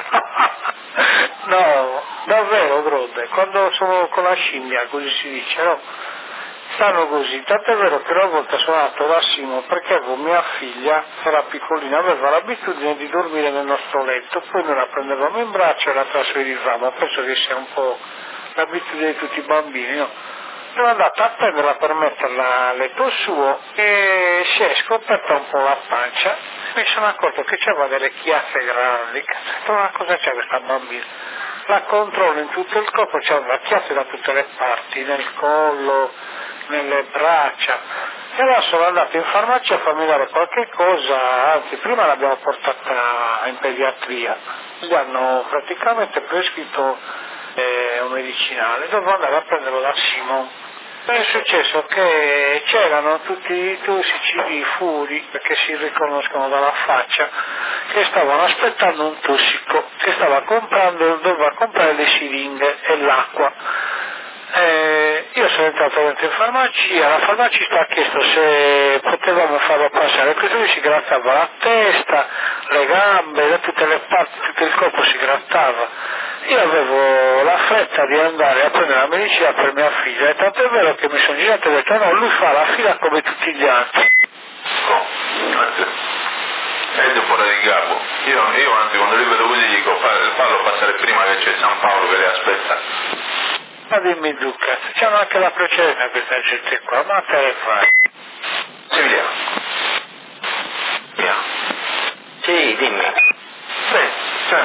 No, davvero Grode, quando sono con la scimmia, così si dice, no? Stanno così, tant'è vero che una volta sono andato da Simo perché avevo mia figlia, era piccolina, aveva l'abitudine di dormire nel nostro letto, poi noi la prendevamo in braccio e la trasferivamo, penso che sia un po' l'abitudine di tutti i bambini, no? Sono andata a prenderla per metterla a letto suo e si è scoperta un po' la pancia, mi sono accorto che c'aveva delle chiazze grandi, ma cosa c'è questa bambina? La controllo in tutto il corpo, c'aveva chiazze da tutte le parti, nel collo, nelle braccia, e allora sono andato in farmacia a farmi dare qualche cosa, anzi prima l'abbiamo portata in pediatria, gli hanno praticamente prescritto un medicinale, dovevo andare a prenderlo da Simon. È successo che c'erano tutti i tossici di furi, perché si riconoscono dalla faccia, che stavano aspettando un tossico, che doveva comprare le siringhe e l'acqua. Io sono entrato dentro in farmacia, la farmacista ha chiesto se potevamo farlo passare, così lui si grattava la testa, le gambe, da tutte le parti, tutto il corpo si grattava. Io avevo la fretta di andare a prendere la medicina per mia figlia, e tanto è vero che mi sono girato e ho detto no, lui fa la fila come tutti gli altri. È fuori di capo. Io anzi quando li vedo così dico fallo passare prima che c'è San Paolo che le aspetta. Ma dimmi Zucca, c'è anche la precedenza questa gente qua, ma te le fai? Silvia. Via. Sì, dimmi. Beh, cioè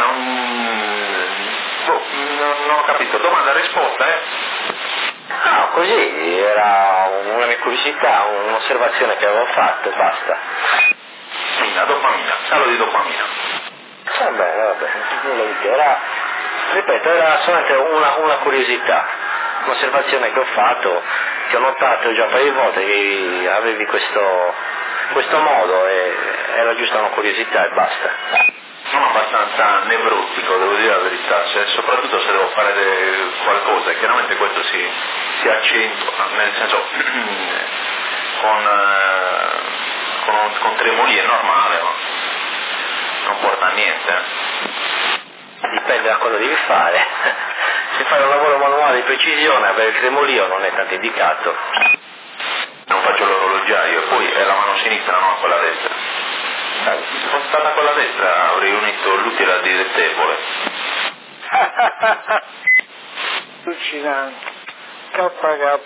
non ho capito, domanda e risposta, No, così, era una mia curiosità, un'osservazione che avevo fatto e basta. Dopamina, calo di dopamina. Vabbè, nulla di che, ripeto, era solamente una curiosità, un'osservazione che ho fatto, che ho notato già un paio di volte che avevi questo modo e era giusto una curiosità e basta. Sono abbastanza nevrotico, devo dire la verità, soprattutto se devo fare qualcosa, e chiaramente questo si accentua, nel senso con tremoli è normale, ma non porta a niente. Dipende da cosa devi fare. Se fai un lavoro manuale di precisione, avere il tremolio non è tanto indicato. Non faccio l'orologiaio, e poi è la mano sinistra, non quella destra. Se fosse stata quella destra avrei unito l'utile al dilettevole. Allucinante. K.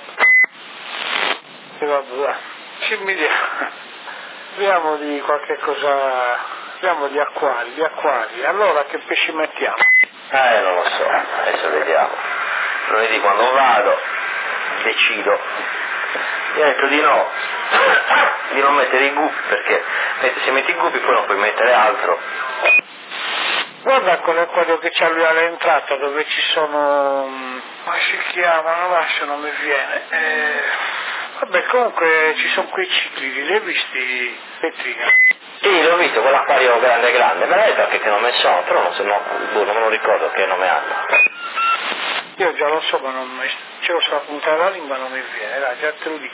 E vabbè. Ci abbiamo di qualche cosa, abbiamo di acquari. Allora che pesci mettiamo? Non lo so, adesso vediamo. Lunedì quando vado, decido. Io ho detto di no, di non mettere i gupi, perché se metti i gupi poi non puoi mettere altro. Guarda quello che c'è lui all'entrata, dove ci sono, come si chiamano, adesso non mi viene. Vabbè, comunque ci sono quei cicli, li hai visti, Petrina? Sì, l'ho visto, quell'acquario grande, me l'ha detto anche che nome sono, però non me lo ricordo che nome hanno. Io già lo so, ma non mi... ce lo so a puntare la lingua, non mi viene, dai, già te lo dico.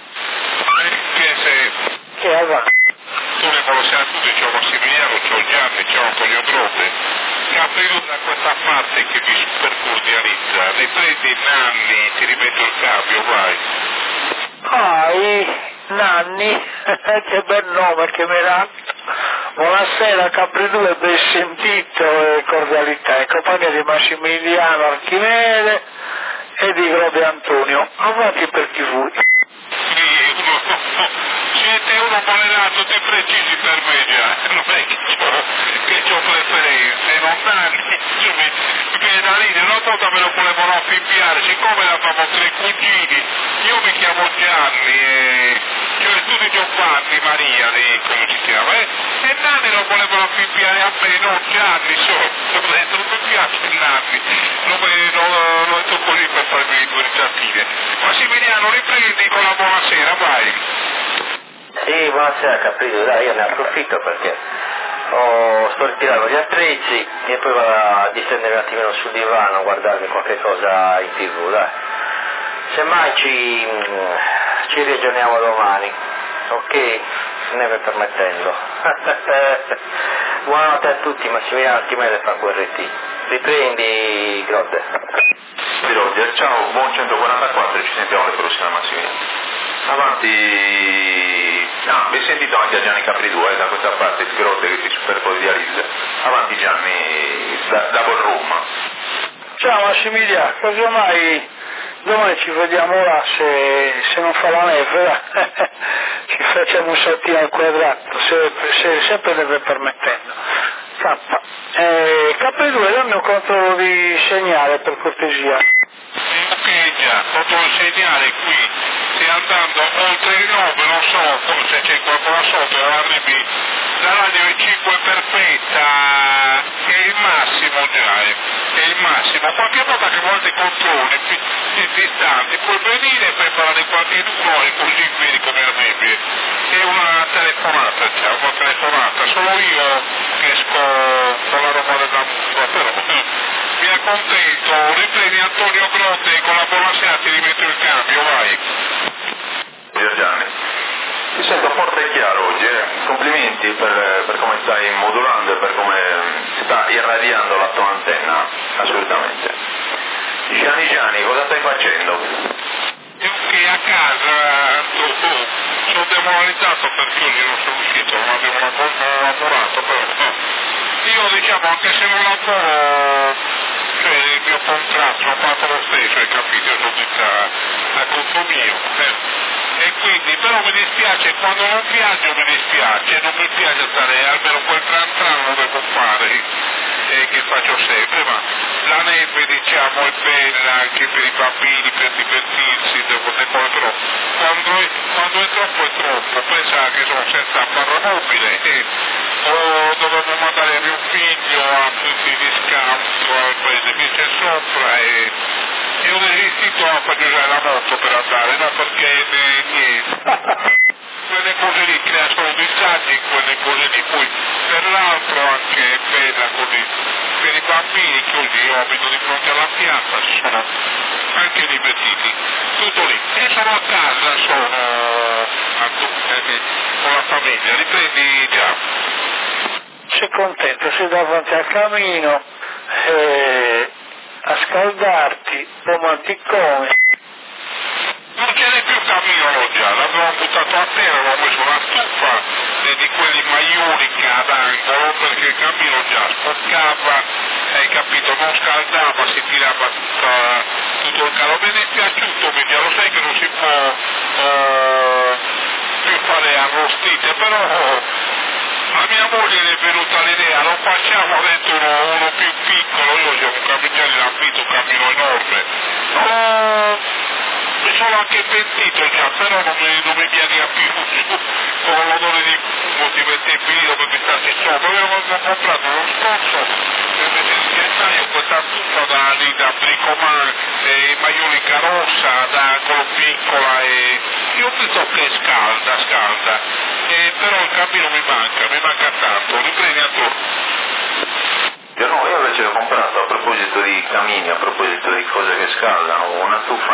Che avanti? Tu ne conosci tutti, c'ho Massimiliano, c'ho Gianni, c'ho Cogliotrope, che ha preso da questa parte che vi supercordializza, ne prendi Nanni, ti rimetto il cambio, vai. Nanni, che bel nome che mi dà. Buonasera Capri 2, ben sentito e cordialità, in compagnia di Massimiliano Archimede e di Grobe Antonio. Avanti per chi vuoi. Siete uno balerato, te precisi per me già, non è che ho preferenze, non danni, mi viene da ridere, una volta me lo volevano affibbiare, siccome eravamo tre cugini, io mi chiamo Gianni, cioè tu di Giovanni Maria, come si chiama, e Nanni lo volevano affibbiare a me, no Gianni, ho detto, non mi piace Nanni, l'ho detto così per farmi due risatine. Massimiliano, riprendi con la buonasera, vai. Sì, buonasera Capri, dai, io ne approfitto perché sto ritirando gli attrezzi e poi vado a distendere un attimino sul divano, a guardarmi qualche cosa in TV, dai. Semmai ci riaggiorniamo domani, ok? Neve permettendo. Buonanotte a tutti, Massimiliano Archimede fa QRT. Riprendi, Grodde. Roger, ciao, buon 144, ci sentiamo alle prossime, Massimiliano. Avanti, mi hai sentito anche a Gianni Capri 2, da questa parte Grodde che si supercordializza. Avanti Gianni, da Borrum. Ciao Massimiliano, casomai domani ci vediamo là se non fa la neve, ci facciamo un saltino al quadrato, se sempre neve permettendo. Capri 2, dammi un controllo di segnale per cortesia. Ok già, controllo di segnale qui, stai andando oltre il 9, non so se c'è qualcuno sotto, arrivi, la radio è 5 perfetta, è il massimo già, è il massimo, qualche volta che vuoi controlli distanti, puoi venire e preparare qualche uno e così vedi come arrivi, è una telefonata già, solo io che esco con la roba della mutua, però mi contento, riprendi Antonio Grotte con la buonasera ti rimetto il cambio, vai. Gianni, ti sento forte e chiaro oggi, complimenti per come stai modulando e per come sta irradiando la tua antenna, assolutamente. Gianni, cosa stai facendo? Io che a casa sono demoralizzato perché oggi non sono uscito, non avevo lavorato, però io diciamo anche se non lavoro, cioè il mio contratto lo fatto lo stesso, hai capito? Io sono a conto mio. E quindi però mi dispiace, quando non viaggio mi dispiace, non mi piace stare, almeno quel tran lo devo fare, che faccio sempre, ma la neve diciamo è bella anche per i bambini, per divertirsi, però quando è troppo, pensa che sono senza parramobile o dovevo mandare mio figlio a tutti gli scout al paese che c'è sopra e ho resistito a fargli usare la moto per andare, no perché niente. Quelle cose lì creano disagi, quelle cose lì, poi per l'altro anche è bella così, per i bambini che oggi io abito di fronte alla piazza si sono anche divertiti, tutto lì, e sono a casa, con la famiglia, riprendi già. Sei contento, sei davanti al camino, a scaldarti, romanticone. Non ce n'è più camino già, l'abbiamo buttato a terra, l'ho messo una stufa di quelli maiulica ad angolo perché il camino già sporcava, hai capito, non scaldava, si tirava tutto il calore. Mi è piaciuto, lo sai che non si può più fare arrostite, però a mia moglie è venuta l'idea, lo facciamo dentro uno più piccolo, io ho un camminare l'affitto, un cammino enorme. Mi sono anche pentito già, però non mi viene più con l'odore di fumo, ti mettevi lì dove mi stati sopra. Avevo comprato lo scorso, nel mese di gennaio, questa stufa da Bricomar, maiolica rossa, da angolo piccola e io penso che scalda, però il cammino mi manca tanto, riprendi attorno. Io invece ho comprato, a proposito di camini, a proposito di cose che scaldano, una stufa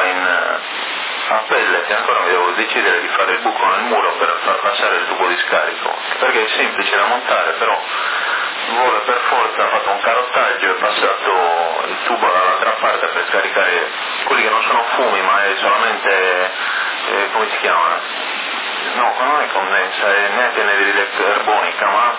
a pellet e ancora mi devo decidere di fare il buco nel muro per far passare il tubo di scarico, perché è semplice da montare, però vuole per forza, ha fatto un carottaggio e passato il tubo dall'altra parte per scaricare quelli che non sono fumi, ma è solamente, come si chiama? No, non è condensa, è neanche anidride carbonica, ma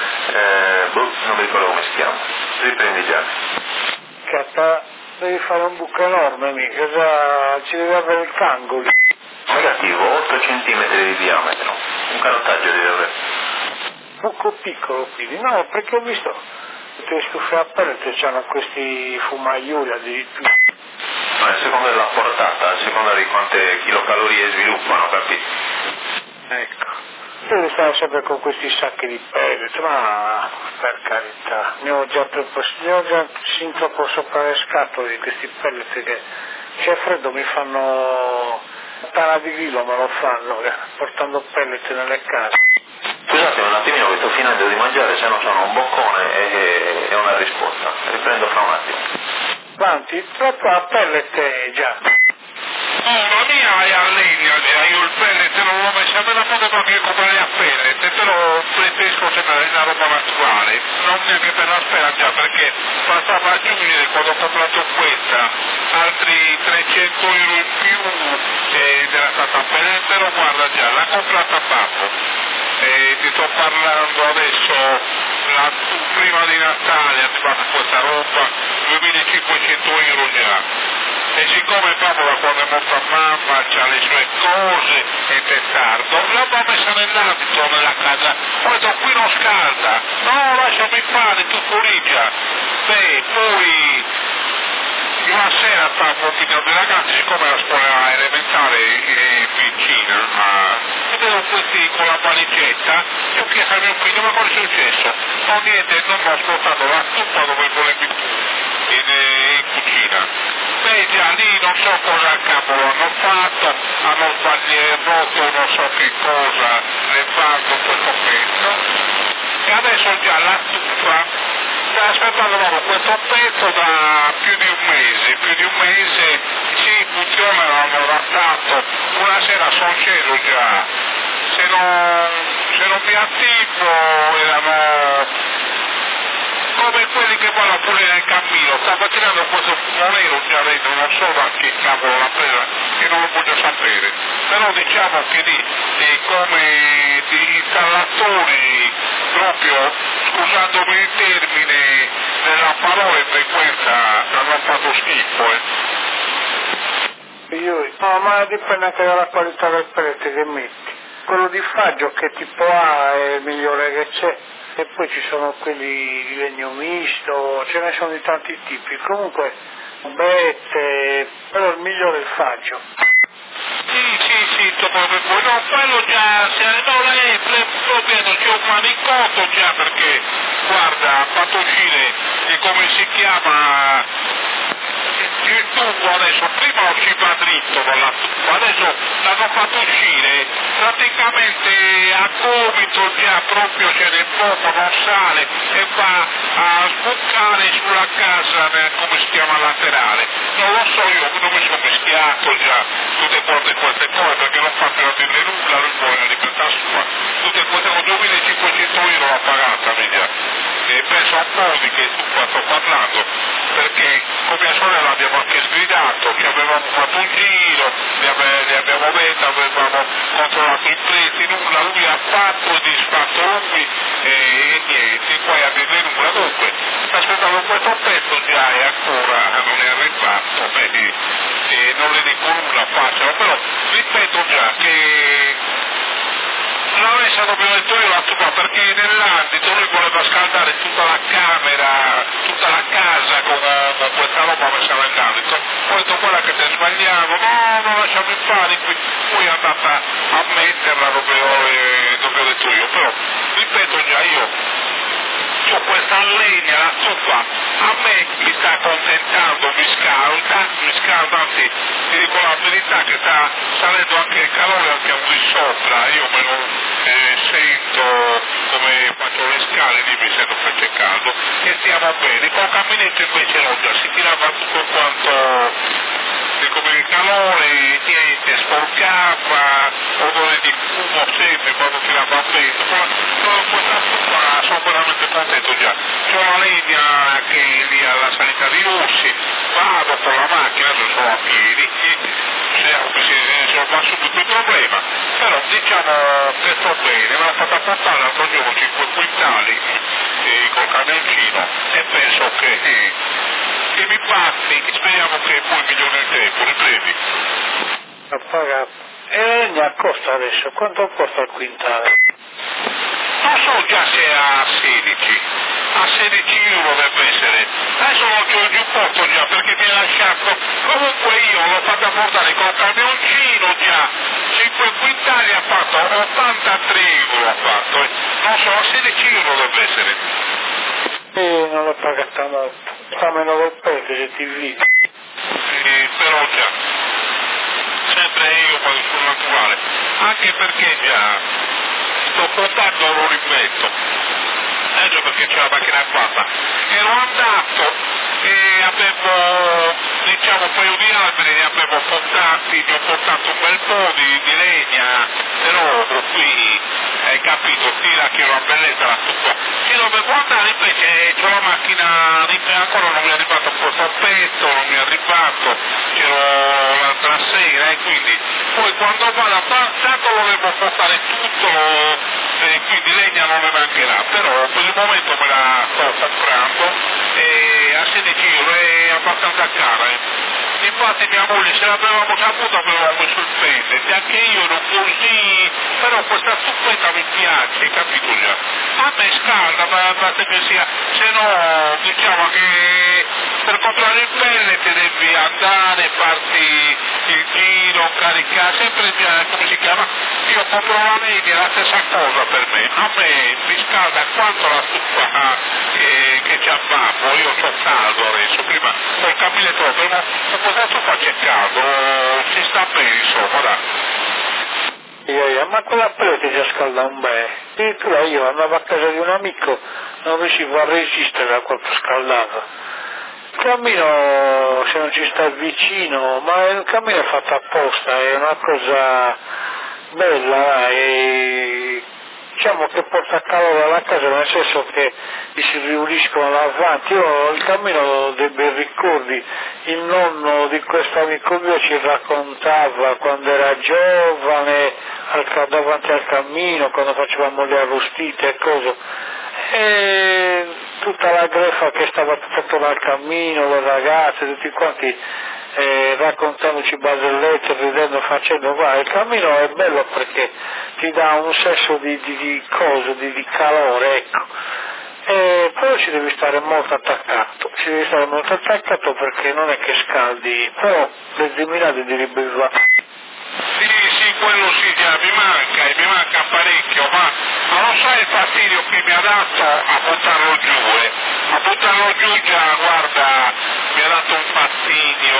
non mi ricordo come si chiama. Riprendi già. Cazzo, devi fare un buco enorme, mica, già ci devi avere il cangolo. Negativo, 8 cm di diametro, un carottaggio deve avere. Buco piccolo quindi, no, perché ho visto tutte le stufe a pellet hanno questi fumaioli addirittura. No, a seconda della portata, a seconda di quante kilocalorie sviluppano, capito? Ecco. Devi stare sempre con questi sacchi di pellet, ma per carità, ne ho già sin troppo sopra le scatole di questi pellet che c'è freddo mi fanno tana di grillo, me lo fanno, portando pellet nelle case. Scusate un attimino che sto finendo di mangiare, se no sono un boccone e una risposta. Riprendo fra un attimo. Avanti, troppo a pellet già. La mia è a legna, io il pellet non l'ho messa, me la potevo anche comprare a pellet, però preferisco sempre una roba naturale, non neanche per la spera già, perché passava a giugno quando ho comprato questa, altri 300 euro in più ed era stata a pellet, però guarda già, l'ha comprata a Babbo. Ti sto parlando adesso, prima di Natale è arrivata questa roba, 2500 euro già. E siccome Babbo da quando è morta mamma c'ha le sue cose ed è tardo, l'abbiamo messa nell'abito nella casa, ho detto qui non scalda, no lasciami fare, tu fuorigia. Beh, poi una sera stavo finendo i ragazzi, siccome la scuola elementare è vicina, vedevo questi con la valigetta, io ho chiesto a mio figlio ma cosa è successo? No niente, non ho ascoltato la stufa dove volevi in cucina. Beh già lì non so cosa cavolo hanno fatto, hanno rotto non so che cosa, levato questo pezzo, e adesso già la stufa sta aspettando proprio questo pezzo da più di un mese, sì, funziona, l'hanno adattato, una sera sono sceso già, se non mi attivo erano come quelli che vanno a pulire il cammino, stava tirando questo monero già dentro, non so da che cavolo l'ha presa, che non lo voglio sapere, però diciamo che come di installatori, proprio scusandomi il termine della parola e frequenza, hanno fatto schifo, No, ma dipende anche dalla qualità del pellet che metti. Quello di faggio che tipo A è il migliore che c'è. E poi ci sono quelli di legno misto, ce ne sono di tanti tipi. Comunque, però il migliore è il faggio. Sì, proprio no, quello già, proprio c'è un manicotto già perché, guarda, ha fatto uscire, come si chiama, il tubo adesso, prima usciva dritto dalla tubo, adesso l'hanno fatto uscire, praticamente a gomito già proprio c'è del fuoco, non sale e va a sbucare sulla casa, come si chiama, laterale. Non lo so, io non mi sono mischiato già tutte queste cose perché non fa per dire nulla, lui vuole la libertà sua. Tutte queste 2.500 euro l'ha pagata, vedi, e penso a Podi che tu sto parlando, perché con mia sorella abbiamo anche sgridato, ci avevamo fatto un giro, li abbiamo detto, avevamo controllato i prezzi, nulla, lui ha fatto e disfatto lui e niente, poi a dire nulla, dunque, aspettavo questo pezzo già e ancora non è arrivato, e non le dico nulla, facciano, però ripeto già che non è stato più detto io la tua, perché nell'ambito lui voleva scaldare tutta la camera, tutta la casa con questa roba messa nell'ambito, poi dopo quella che ti sbagliavo, no, lasciamo in pari, poi è andata a metterla dove ho detto io, però ripeto già io ho questa legna, la stufa, a me mi sta accontentando, mi scalda, anzi ti dico la verità che sta salendo anche il calore anche a qui sopra, io me lo sento come faccio le scale, lì mi sento fresco caldo e stiamo bene, con il caminetto invece no, già si tirava tutto quanto come il calore, niente, sporcava, odore di fumo sempre quando tirava vento, però questa stufa sono veramente contento già, c'ho una legna che è lì alla sanità di Rossi, vado con la macchina, adesso sono a piedi, si risolva subito il problema, però diciamo che sto bene, me l'ho fatta portare l'altro giorno 5 quintali col camioncino e penso che mi passi, speriamo che poi migliori il tempo, ripresi. Ho pagato. E legna costa adesso, quanto costa il quintale? Non so già se è a 16 euro deve essere, adesso lo giù un po' già perché mi ha lasciato, comunque io l'ho fatta portare col camioncino già, 5 quintali ha fatto 83 euro ha fatto, non so, a 16 euro deve essere. Non l'ho pagata molto, sta meno del prezzo se ti vedi. Però già, sempre io quando sono attuale, anche perché già sto portando, lo ripeto, già perché c'è la macchina fatta, ero andato e avevo, diciamo, un paio di alberi, ne avevo portati, mi ho portato un bel po' di legna, però qui, hai capito, tira che una bellezza la stufa. Ci dovevo andare, invece c'ho la macchina, ancora non mi è arrivato questo pezzo, non mi è arrivato, c'ero l'altra sera e quindi, poi quando vado a tanto lo devo portare tutto, quindi legna non ne mancherà, però per il momento me la sto comprando e a 16 euro è abbastanza cara. Infatti mia moglie, se l'avevamo saputo avevamo messo il pendente, anche io ero così, però questa stufetta mi piace, capito già? A me scalda, ma basta che sia, se no diciamo che per comprare il pellet devi andare, farti il giro, caricare, sempre come si chiama, io compro la legna, è la stessa cosa per me, a me mi scalda quanto la stufa che ci abbiamo, io ho caldo adesso, prima col camminetto, ma questa stufa c'è caldo, si sta bene insomma, dai. Ma quella pellet già scalda un bel. Addirittura io andavo a casa di un amico, non riuscivo a resistere a quanto scaldava. Il cammino, se non ci stai vicino, ma il cammino è fatto apposta, è una cosa bella e diciamo che porta calore alla casa, nel senso che si riuniscono davanti. Io il cammino ho dei bei ricordi, il nonno di questo amico mio ci raccontava quando era giovane davanti al cammino, quando facevamo le arrostite e cose, e tutta la greffa che stava tutto attorno al cammino, le ragazze, tutti quanti raccontandoci barzellette, ridendo, facendo, guarda, il cammino è bello perché ti dà un senso di calore, ecco. Però ci devi stare molto attaccato, perché non è che scaldi, però le zeminate di ribellione. Sì, quello sì, mi manca parecchio, ma lo sai il fastidio che mi ha dato a buttarlo giù già, guarda, mi ha dato un fastidio,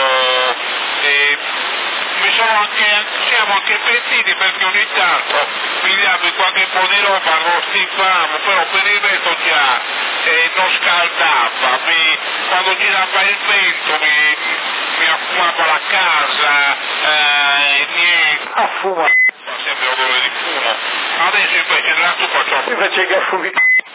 siamo anche pentiti perché ogni tanto pigliamo qualche po' di roba, lo stivamo, però per il resto già non scaldava, quando girava il vento mi affumava la casa, niente. Affuma. Sempre odore di fumo. Adesso invece nella stufa c'ho invece che affumi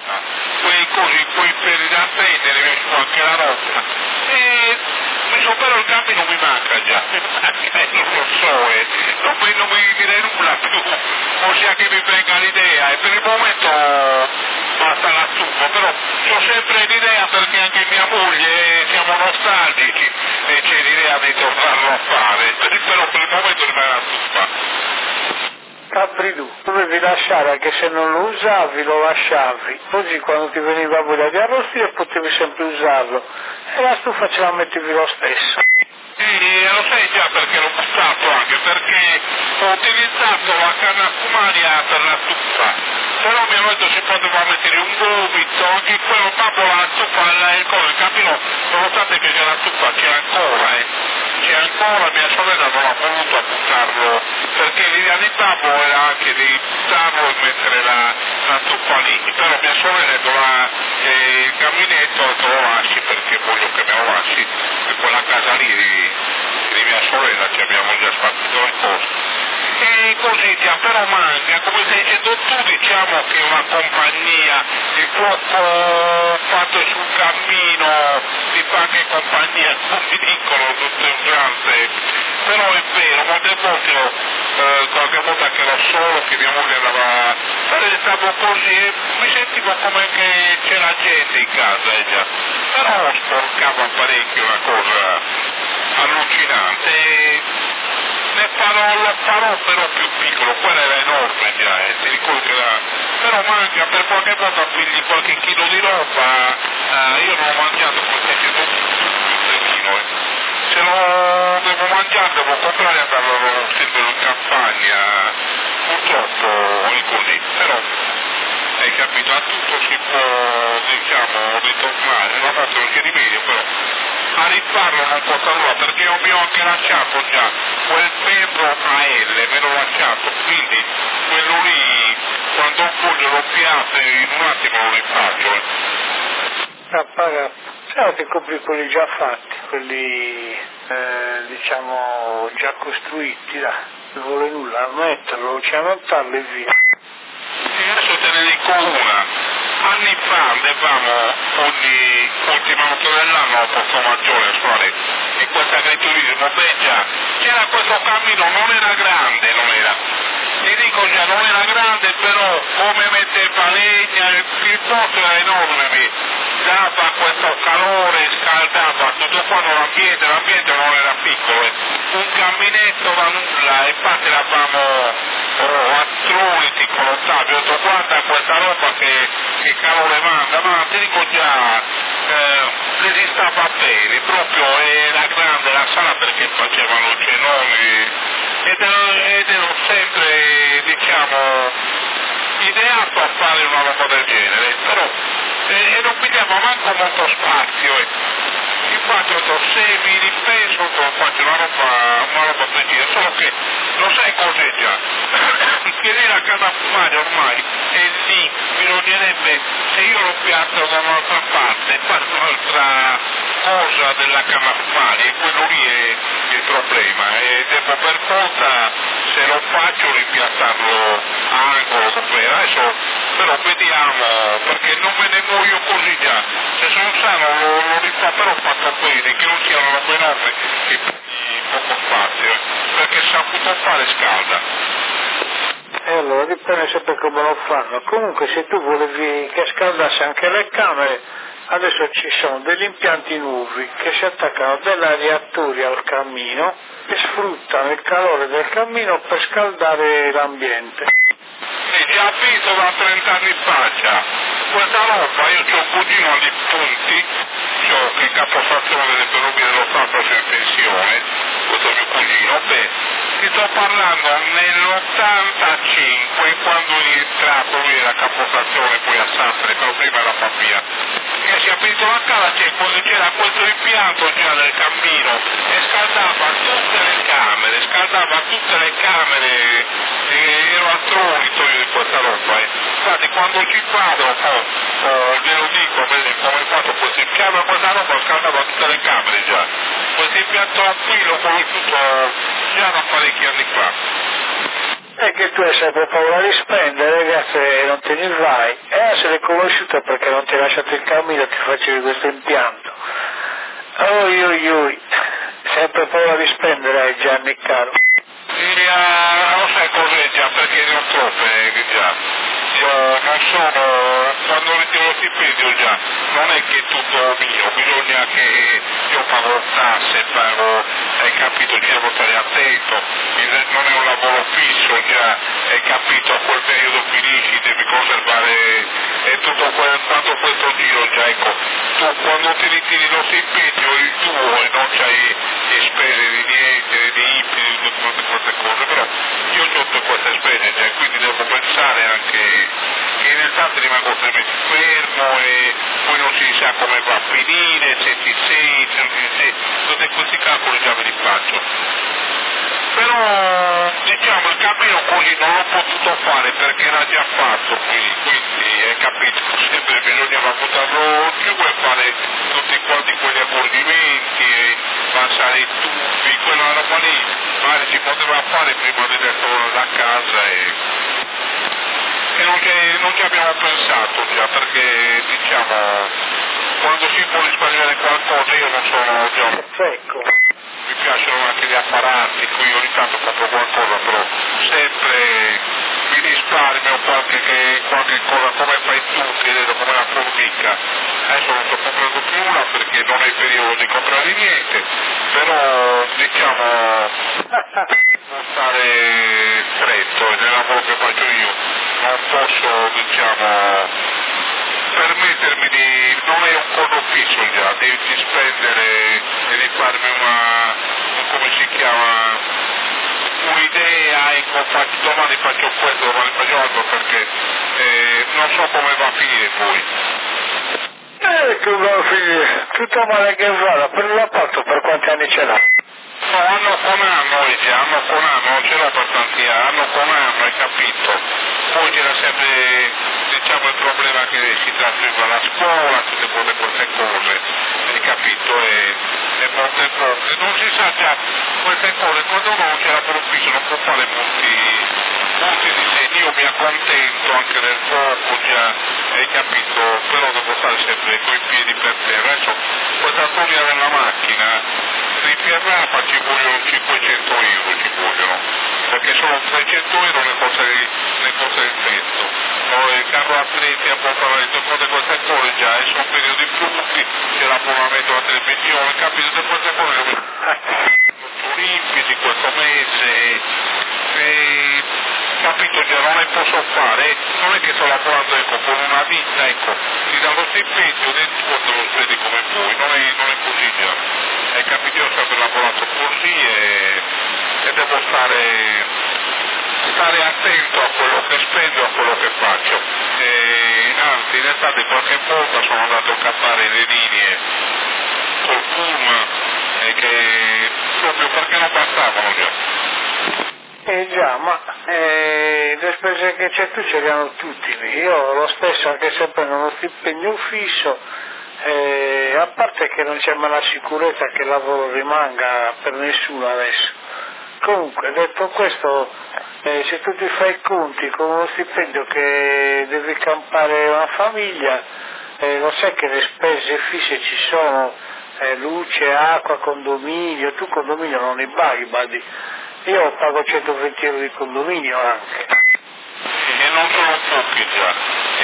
quei peli da prendere, mi esco anche la roba. E però il cammino mi manca già, non lo so, non mi dire nulla più, ossia che mi venga l'idea, e per il momento basta la stufa, però ho sempre l'idea perché anche mia moglie siamo nostalgici e c'è l'idea di tornarlo a fare, però per il momento rimane la stufa. Capri tu, dovevi lasciare, anche se non lo usavi, lo lasciavi, così quando ti veniva voglia di arrostire potevi sempre usarlo, e la stufa ce la mettevi lo stesso. Sì, lo sai già perché l'ho buttato anche, perché ho utilizzato la canna fumaria per la stufa, però mi hanno detto si poteva mettere un gomito, anche quello babbo la stufa, il cammino, nonostante che c'è la stufa, c'è ancora, mia sorella non ha voluto buttarlo, perché l'idea di babbo era anche di buttarlo e mettere la stufa lì, però mia sorella il caminetto te lo lasci perché voglio che me lo lasci, e quella casa lì di mia sorella ci abbiamo già spartito il posto. E così già, però manca, come stai dicendo tu, diciamo che una compagnia, il fuoco fatto sul cammino ti fa anche compagnia, non mi dicono tutte usanze, però è vero, molte volte qualche volta che ero solo, che mia moglie andava, stavo così e mi sentivo come che c'era gente in casa già, però sporcava parecchio, una cosa allucinante. Lo farò però più piccolo, quello era enorme già, ti ricordi che però manca, per qualche volta pigli qualche chilo di roba, io non ho mangiato qualche chilo se lo devo mangiare devo comprare e andarlo a servire in campagna, purtroppo è così, però hai capito, a tutto si può diciamo ritornare, non c'è rimedio, però a rifarlo non posso nulla perché io mi ho anche lasciato già quel membro AL, me l'ho lasciato, quindi quello lì quando un foglio lo piace in un attimo lo rifaccio. Sai che compri quelli già fatti, quelli diciamo già costruiti, non vuole nulla, metterlo, cementarlo e via. Sì, adesso te ne dico una. Anni fa andavamo ogni ultima volta dell'anno a Porto Maggiore a suonare in questo agriturismo, c'era questo cammino, non era grande, ti dico già non era grande, però come metteva legna, il posto era enorme, dava questo calore, scaldava tutto quanto l'ambiente non era piccolo, un camminetto da nulla, e infatti eravamo attriti con l'Ottavio, ho detto guarda questa roba che calore manda, ma ti dico già, resistava bene, proprio era grande la sala perché facevano cenoni ed ero sempre, diciamo, ideato a fare una roba del genere, però e non pigliava manco molto spazio. Infatti se mi ripenso faccio una roba precisa, solo che lo sai cos'è già? Che lì la casa fumaria ormai è lì bisognerebbe, se io lo piazzo da un'altra parte, fare un'altra cosa della Camaffari, e quello lì è il problema, e devo per forza, se lo faccio, ripiazzarlo a angolo, adesso però vediamo, perché non me ne muoio così già, se sono sano lo rifà, però fatto bene, che non sia una roba enorme che prendi poco spazio, perché saputo fare scalda. E allora dipende sempre come lo fanno. Comunque se tu volevi che scaldasse anche le camere, adesso ci sono degli impianti nuovi che si attaccano dei radiatori al camino e sfruttano il calore del camino per scaldare l'ambiente. Sì, già visto da 30 anni fa già. Questa roba, io c'ho un cugino di Punti, c'ho che capostazione delle ferrovie dello Stato in pensione, questo è mio cugino, ti sto parlando nell'85, quando è entrato lui era capostazione, poi a Sassari, però prima era Papia, che si è aperto la casa, quando c'era questo impianto già nel cammino, e scaldava tutte le camere, ero atronito io di questa roba, infatti quando ci vado, glielo dico, vedi come hai fatto questo impianto, questa roba scaldava tutte le camere già, questo impianto qui l'ho conosciuto già da parecchi anni fa. È che tu hai sempre paura di spendere, ragazzi, e non te ne vai, e se l'hai conosciuto perché non ti hai lasciato il cammino e ti facevi questo impianto. Sempre paura di spendere, Gianni caro. Non sai cos'è già, perché ne ho troppe già. Io non sono, quando ritiro lo stipendio già, non è che è tutto mio, bisogna che io pago tasse, hai capito, ci devo stare attento, non è un lavoro fisso già, hai capito, a quel periodo finisci, devi conservare, e tutto tanto questo giro già, ecco, tu quando ti ritiri lo stipendio il tuo e non c'hai spese di niente, di IPI, di tutte queste cose, però io ho tutte queste spese già, quindi devo pensare anche che in estate rimango 3 mesi fermo e poi non si sa come va a finire, se ci sei, tutti questi calcoli già me li faccio. Però diciamo il cammino così non l'ho potuto fare perché era già fatto qui, quindi hai capito, sempre bisognava buttarlo giù e fare tutti quanti quegli accorgimenti e passare i tubi, quella roba lì, magari si poteva fare prima di adesso da casa e non ci abbiamo pensato già, perché diciamo quando si può risparmiare qualcosa io non sono già secco. Mi piacciono anche gli apparati, qui ogni tanto compro qualcosa, però sempre mi risparmio qualche cosa come fai tu, che vedo come una formica. Adesso non sto comprando più una perché non è il periodo di comprare niente, però diciamo non stare stretto nel lavoro che faccio io, non posso diciamo permettermi di, non è un conto fisso già, di spendere e di farmi come si chiama, un'idea, ecco, domani faccio questo, domani faccio altro, perché non so come va a finire poi. Come va a finire? Tutto male che vada, per l'appalto per quanti anni ce l'ha? No, anno con anno, non ce l'ho per tanti anni, anno con anno, hai capito? Poi c'era sempre, diciamo, il problema che si trasferiva alla scuola, tutte queste cose, hai capito? E molte cose, non si sa già queste cose, quando uno non ce l'ha per ufficio non può fare molti disegni, io mi accontento anche del poco già, hai capito? Però devo stare sempre coi piedi per terra, adesso questa storia della macchina, ripianata ci vogliono 500 euro, perché sono 300 euro le cose del pezzo, il carro atleti a portare tutte queste cose già, e sono periodi frutti, c'è l'abbonamento alla televisione, capito, tutte queste cose olimpici questo mese, capito già, non le posso fare, non è che sto lavorando ecco, con una ditta, ecco, ti dà lo stipendio, dentro te lo spendi come puoi, non è così già, hai capito, io ho sempre lavorato così e devo stare attento a quello che spendo, a quello che faccio, anzi in estate qualche volta sono andato a cappare le linee col PUM, che proprio perché non bastavano già. Già, ma Le spese che c'è tu ce le hanno tutti, io lo stesso anche se prendo uno stipendio fisso, a parte che non c'è mai la sicurezza che il lavoro rimanga per nessuno adesso. Comunque, detto questo, se tu ti fai i conti con uno stipendio che devi campare una famiglia, lo sai che le spese fisse ci sono, luce, acqua, condominio, tu condominio non li paghi, Badi. Io pago 120 euro di condominio anche. E non sono pochi già,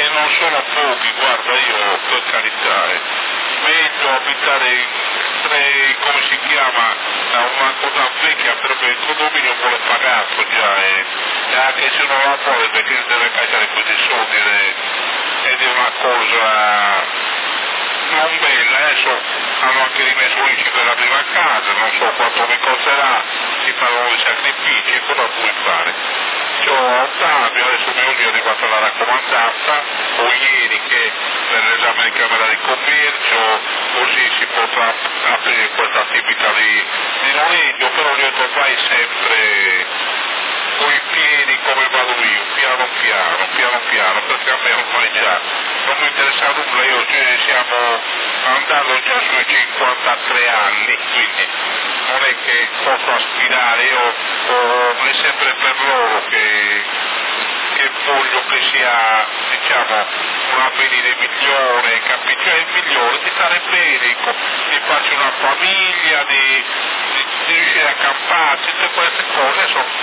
guarda io per carità, meglio abitare come si chiama, una cosa vecchia perché il condominio vuole pagato già e anche se non la vuole perché deve cacciare questi soldi ed è una cosa non bella, adesso hanno anche rimesso l'ICI per la prima casa, non so quanto mi costerà, si fanno i sacrifici e cosa puoi fare? C'ho Ottavio, adesso mi oggi è arrivata la raccomandata, o ieri che per l'esame di Camera di Commercio, così si potrà aprire questa attività di noleggio, però io detto vai sempre con i piedi come vado io, piano piano, perché a me ormai già non mi interessa nulla, io stiamo andando già sui 53 anni, quindi non è che posso aspirare, io è sempre per loro che voglio che sia, diciamo, un avvenire migliore, capisci? Cioè il migliore, di stare bene, di farci una famiglia, di riuscire a camparsi, tutte queste cose,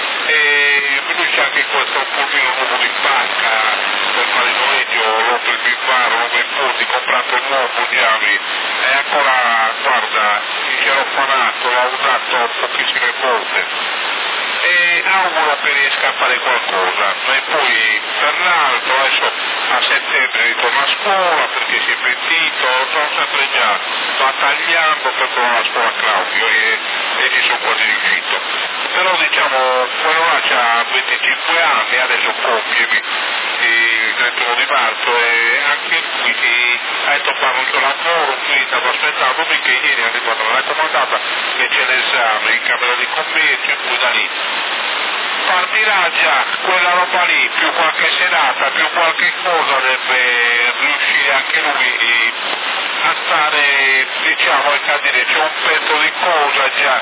e lui c'è anche questo pulmino nuovo di pacca per fare il noleggio, ho rotto il bimbaro, non mi fondi, comprato il nuovo Giavi, e ancora, guarda, il cerofanato l'ho usato pochissime volte. E auguro che riesca a fare qualcosa, e poi per l'altro adesso a settembre ritorno a scuola perché si è pentito, sono sempre già battagliando per trovare la scuola Claudio e ci sono quasi riuscito, però diciamo quello là c'ha 25 anni, adesso compie il 31 di marzo e anche lui ha detto parlo il lavoro, quindi stavo aspettando perché ieri è arrivata la raccomandata che c'è l'esame in Camera di Commercio e poi da lì partirà già quella roba lì, più qualche serata, più qualche cosa deve riuscire anche lui a stare, diciamo, a dire c'è un pezzo di cosa già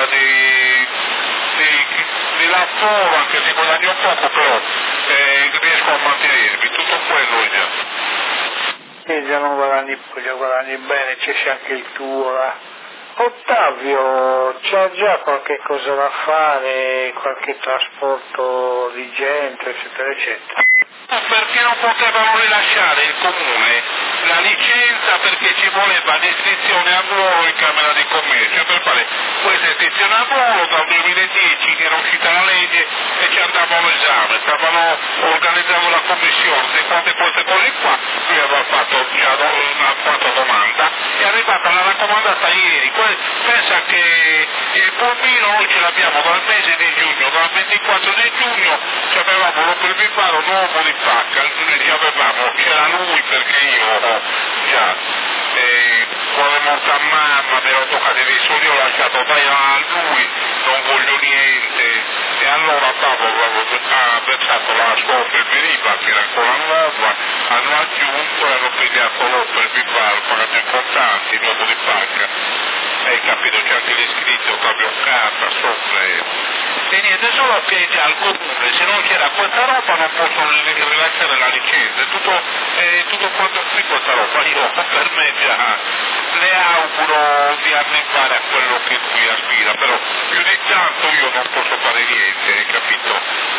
di lavoro, anche se guadagno poco, però riesco a mantenermi, tutto quello già. E già non guadagni bene, c'è anche il tuo là. Ottavio, c'è già qualche cosa da fare, qualche trasporto di gente, eccetera, eccetera? Perché non potevano rilasciare il comune la licenza perché ci voleva l'iscrizione a ruolo in Camera di Commercio per fare questa iscrizione a ruolo dal 2010 che era uscita la legge e ci andavano all'esame, stavano organizzando la commissione di queste cose qua, lui aveva fatto già una domanda, è arrivata la raccomandata ieri, pensa che il pulmino noi ce l'abbiamo dal mese di giugno, dal 24 di giugno ci avevamo rotto il bimbaro nuovo di pacca, c'era lui perché io già quando è morta mamma mi ero toccato i soldi, ho lasciato a lui, non voglio niente, e allora ha versato la scuola per Beriva che era ancora nuova, hanno aggiunto e hanno pigliato l'otto il bimbaro, pagato in contanti, nuovo di pacca, hai capito, c'è anche l'iscritto proprio carta sopra e niente, solo che già al comune se non c'era questa roba non possono rilasciare la licenza, tutto quanto qui questa roba, io per me già le auguro di arrivare a quello che qui aspira, però più di tanto io non posso fare niente, capito?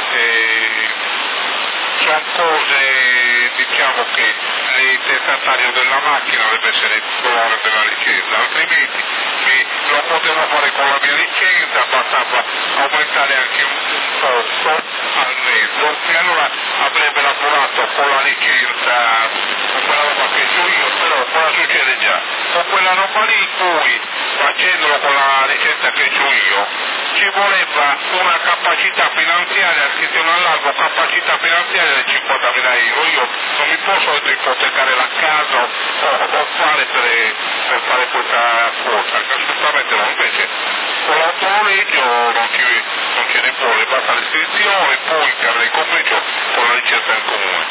Sono cose, diciamo che il testatario della macchina deve essere il titolare della licenza, altrimenti lo potevo fare con la mia licenza, bastava aumentare anche un posto al mezzo e allora avrebbe lavorato con la licenza, con quella roba che so io, però cosa succede già? Con quella roba lì in cui facendolo con la licenza che ho io ci voleva una capacità finanziaria, iscrizione all'albo, capacità finanziaria di 50.000 euro, io non mi posso ipotecare la casa o fare per fare questa cosa, assolutamente no, invece con l'autonoleggio non ce ne vuole, basta l'iscrizione, poi il commercio con la ricerca in comune.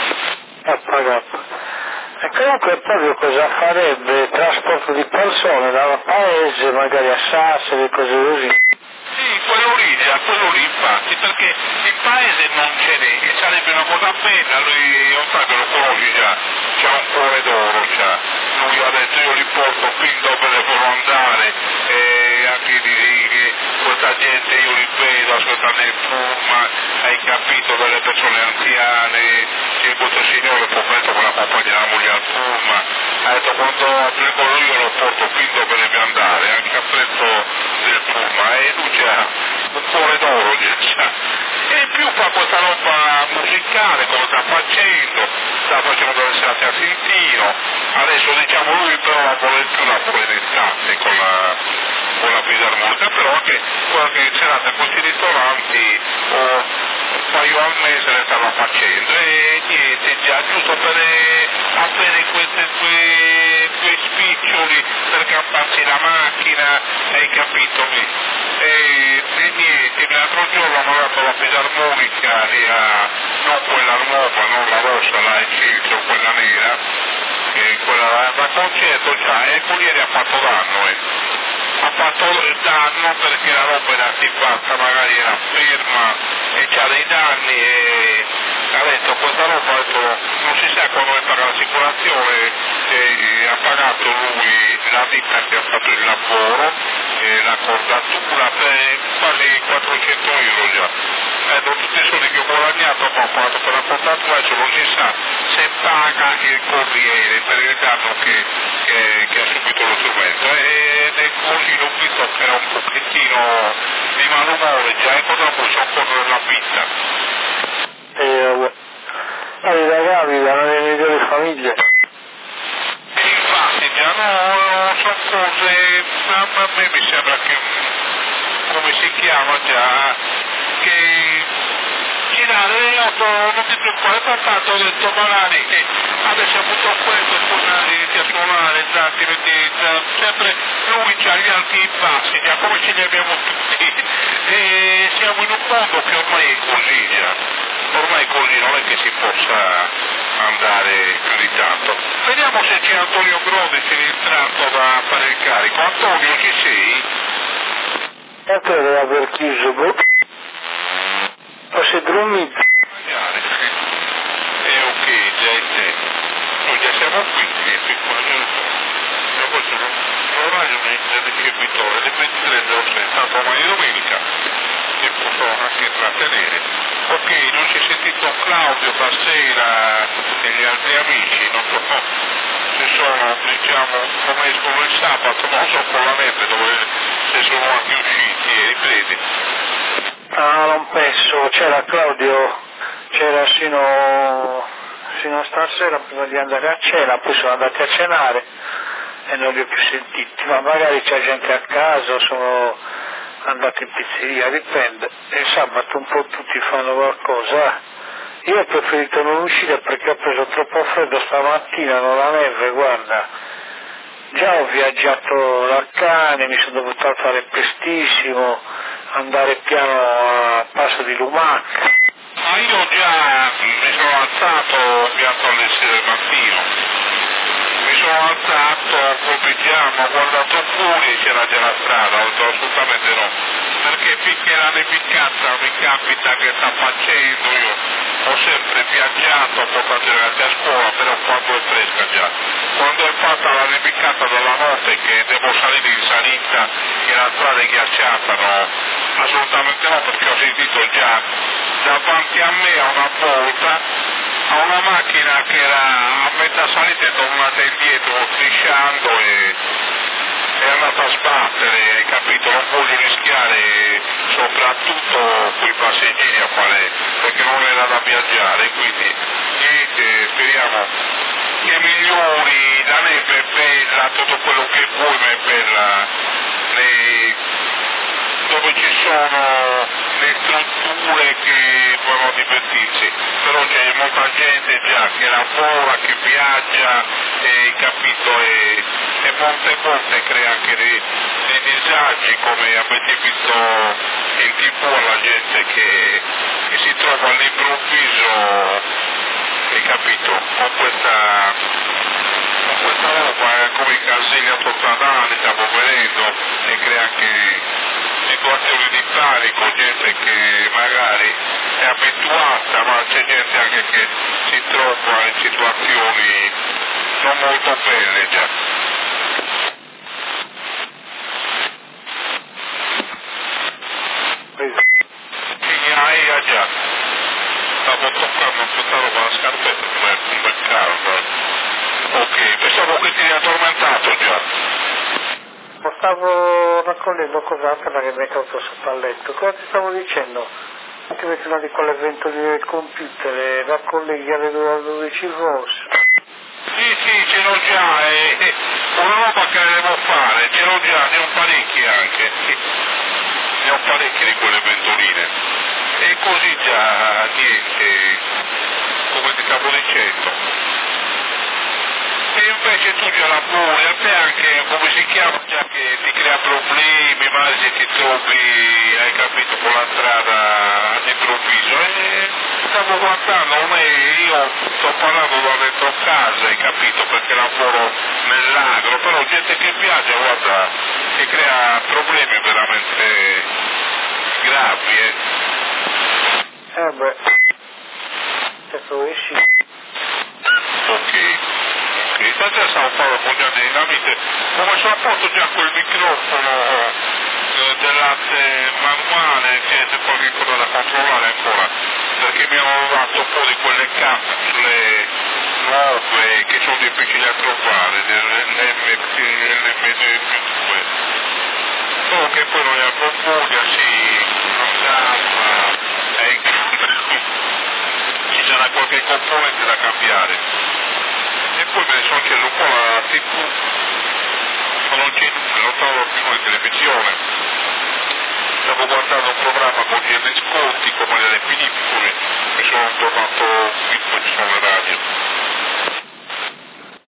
E comunque proprio cosa farebbe trasporto di persone dal paese, magari a Sassari, cose così? Sì, quello lì infatti, perché il paese non ce n'è e sarebbe una cosa bella, lui non sa che lo conosci già, c'ha un cuore d'oro, lui ha detto io li porto fin dove devono andare e anche di questa gente io li vedo ascoltando il pullman, hai capito, delle persone anziane, che questo signore può mettere con la compagna della moglie al pullman, ha detto quando applico io lo porto fin dove deve andare, anche a prezzo del pullman e lui c'ha un cuore d'oro, e in più fa questa roba musicale come sta facendo delle serate a Sentino, adesso diciamo lui però la vuole più la d'estate con la fisarmonica, però anche qualche serata a questi ristoranti o un paio al mese le stanno facendo e niente, già giusto per avere quei spiccioli per camparsi la macchina, hai capito? E niente, l'altro giorno mi ha dato la fisarmonica non quella nuova, non la rossa, la Eccelsior, quella nera, quella da concerto già, e ieri ha fatto danno, ha fatto danno perché la roba era antifatta, magari era ferma e c'ha dei danni e ha detto questa roba non si sa quando paga l'assicurazione, ha pagato lui la ditta che ha fatto il lavoro e la cordatura per quasi 400 euro già. Tutti i soldi che ho guadagnato ma ho pagato per la cordatura, adesso non si sa se paga il corriere per il danno che ha subito lo strumento ed è così, l'ho visto che era un pochettino di malumore già e cosa può correre la pizza. Capita nelle migliori famiglie. E infatti già no, sono cose, a me mi sembra che, come si chiama già, che girare le auto non ti preoccupare, tanto ho detto magari adesso ho avuto questo, inizi a suonare, sempre lui c'ha gli alti e bassi, già come ce li abbiamo tutti, e siamo in un mondo che ormai è così già. Ormai così non è che si possa andare più di tanto. Vediamo se c'è Antonio Grodi sinistrato da fare il carico. Antonio, ci sei? Deve aver chiuso, o se dormi? Ok, noi già siamo qui, l'orario del ricevitore alle 23:06, tanto ormai è domenica e posso anche trattenere. Ok, non si è sentito Claudio stasera e gli altri amici, non so se sono, diciamo, come escono il sabato, non so con la neve dove se sono anche usciti e ripresi. Non penso, c'era Claudio, c'era sino a stasera prima di andare a cena, poi sono andati a cenare e non li ho più sentiti, ma magari c'è gente a casa, sono andati in pizzeria, dipende, e sabato un po' tutti fanno qualcosa. Io ho preferito non uscire perché ho preso troppo freddo stamattina, non la neve, guarda, già ho viaggiato da cane, mi sono dovuto alzare prestissimo, andare piano a passo di Lumac. Ma io già mi sono alzato alle 6 del mattino, mi sono alzato col pigiama, ho guardato fuori e c'era già la strada, ho detto assolutamente no, perché finché la nevicata mi capita che sta facendo, io ho sempre viaggiato, ho portato i ragazzi a scuola, però quando è fresca già, quando è fatta la nevicata della notte che devo salire in salita che la strada è ghiacciata, no, assolutamente no, perché ho sentito già davanti a me a una volta a una macchina che era a metà salita è tornata indietro strisciando e è andata a sbattere, hai capito? Non voglio rischiare soprattutto quei passeggeri a fare, perché non era da viaggiare, quindi niente, speriamo che migliori, la neve è bella, tutto quello che vuoi ma è bella, dove ci sono le strutture che vanno a divertirsi, però c'è molta gente già che lavora, che viaggia, capito, e molte volte crea anche dei disagi, come avete visto in TV alla gente che si trova all'improvviso, hai capito, con questa roba come i casini autostradali, stiamo vedendo, e crea anche situazioni di panico, gente che magari è abituata, ma c'è gente anche che si trova in situazioni non molto belle già. Già, stavo toccando questa roba la scarpetta come un caldo. Ok, pensavo che ti eri addormentato già. Ma stavo raccogliendo cos'altro che mi è caduto sotto al letto. Cosa ti stavo dicendo? Ti metti una di quell'evento del computer, raccolleghi alle 12 rosse. Sì, ce l'ho già, è una roba che devo fare, ce l'ho già, ne ho parecchi anche. Ne ho parecchi di quelle ventoline. E così già niente, come ti stavo dicendo. E invece tu già lavori, a te anche, come si chiama, già che ti crea problemi, ma se ti trovi, hai capito, con la strada all'improvviso. E stavo guardando, io sto parlando da dentro casa, hai capito, perché lavoro nell'agro, però gente che viaggia, guarda, ti crea problemi veramente gravi, beh, questo esci. Ok, stasera stavo parlando con già dei dinamite, come sono a posto già quel microfono del latte manuale, che c'è qualche cosa da controllare ancora, perché mi hanno dato un po' di quelle capsule nuove che sono difficili a trovare, dell'MD2, solo che poi non è a voglia, ci sarà qualche componente da cambiare. E poi me ne sono acceso un po' la TV, ma non c'è nulla, non stavo più in televisione. Stavo guardando un programma con gli sconti come le pellicole, mi sono tornato qui, poi ci sono le radio.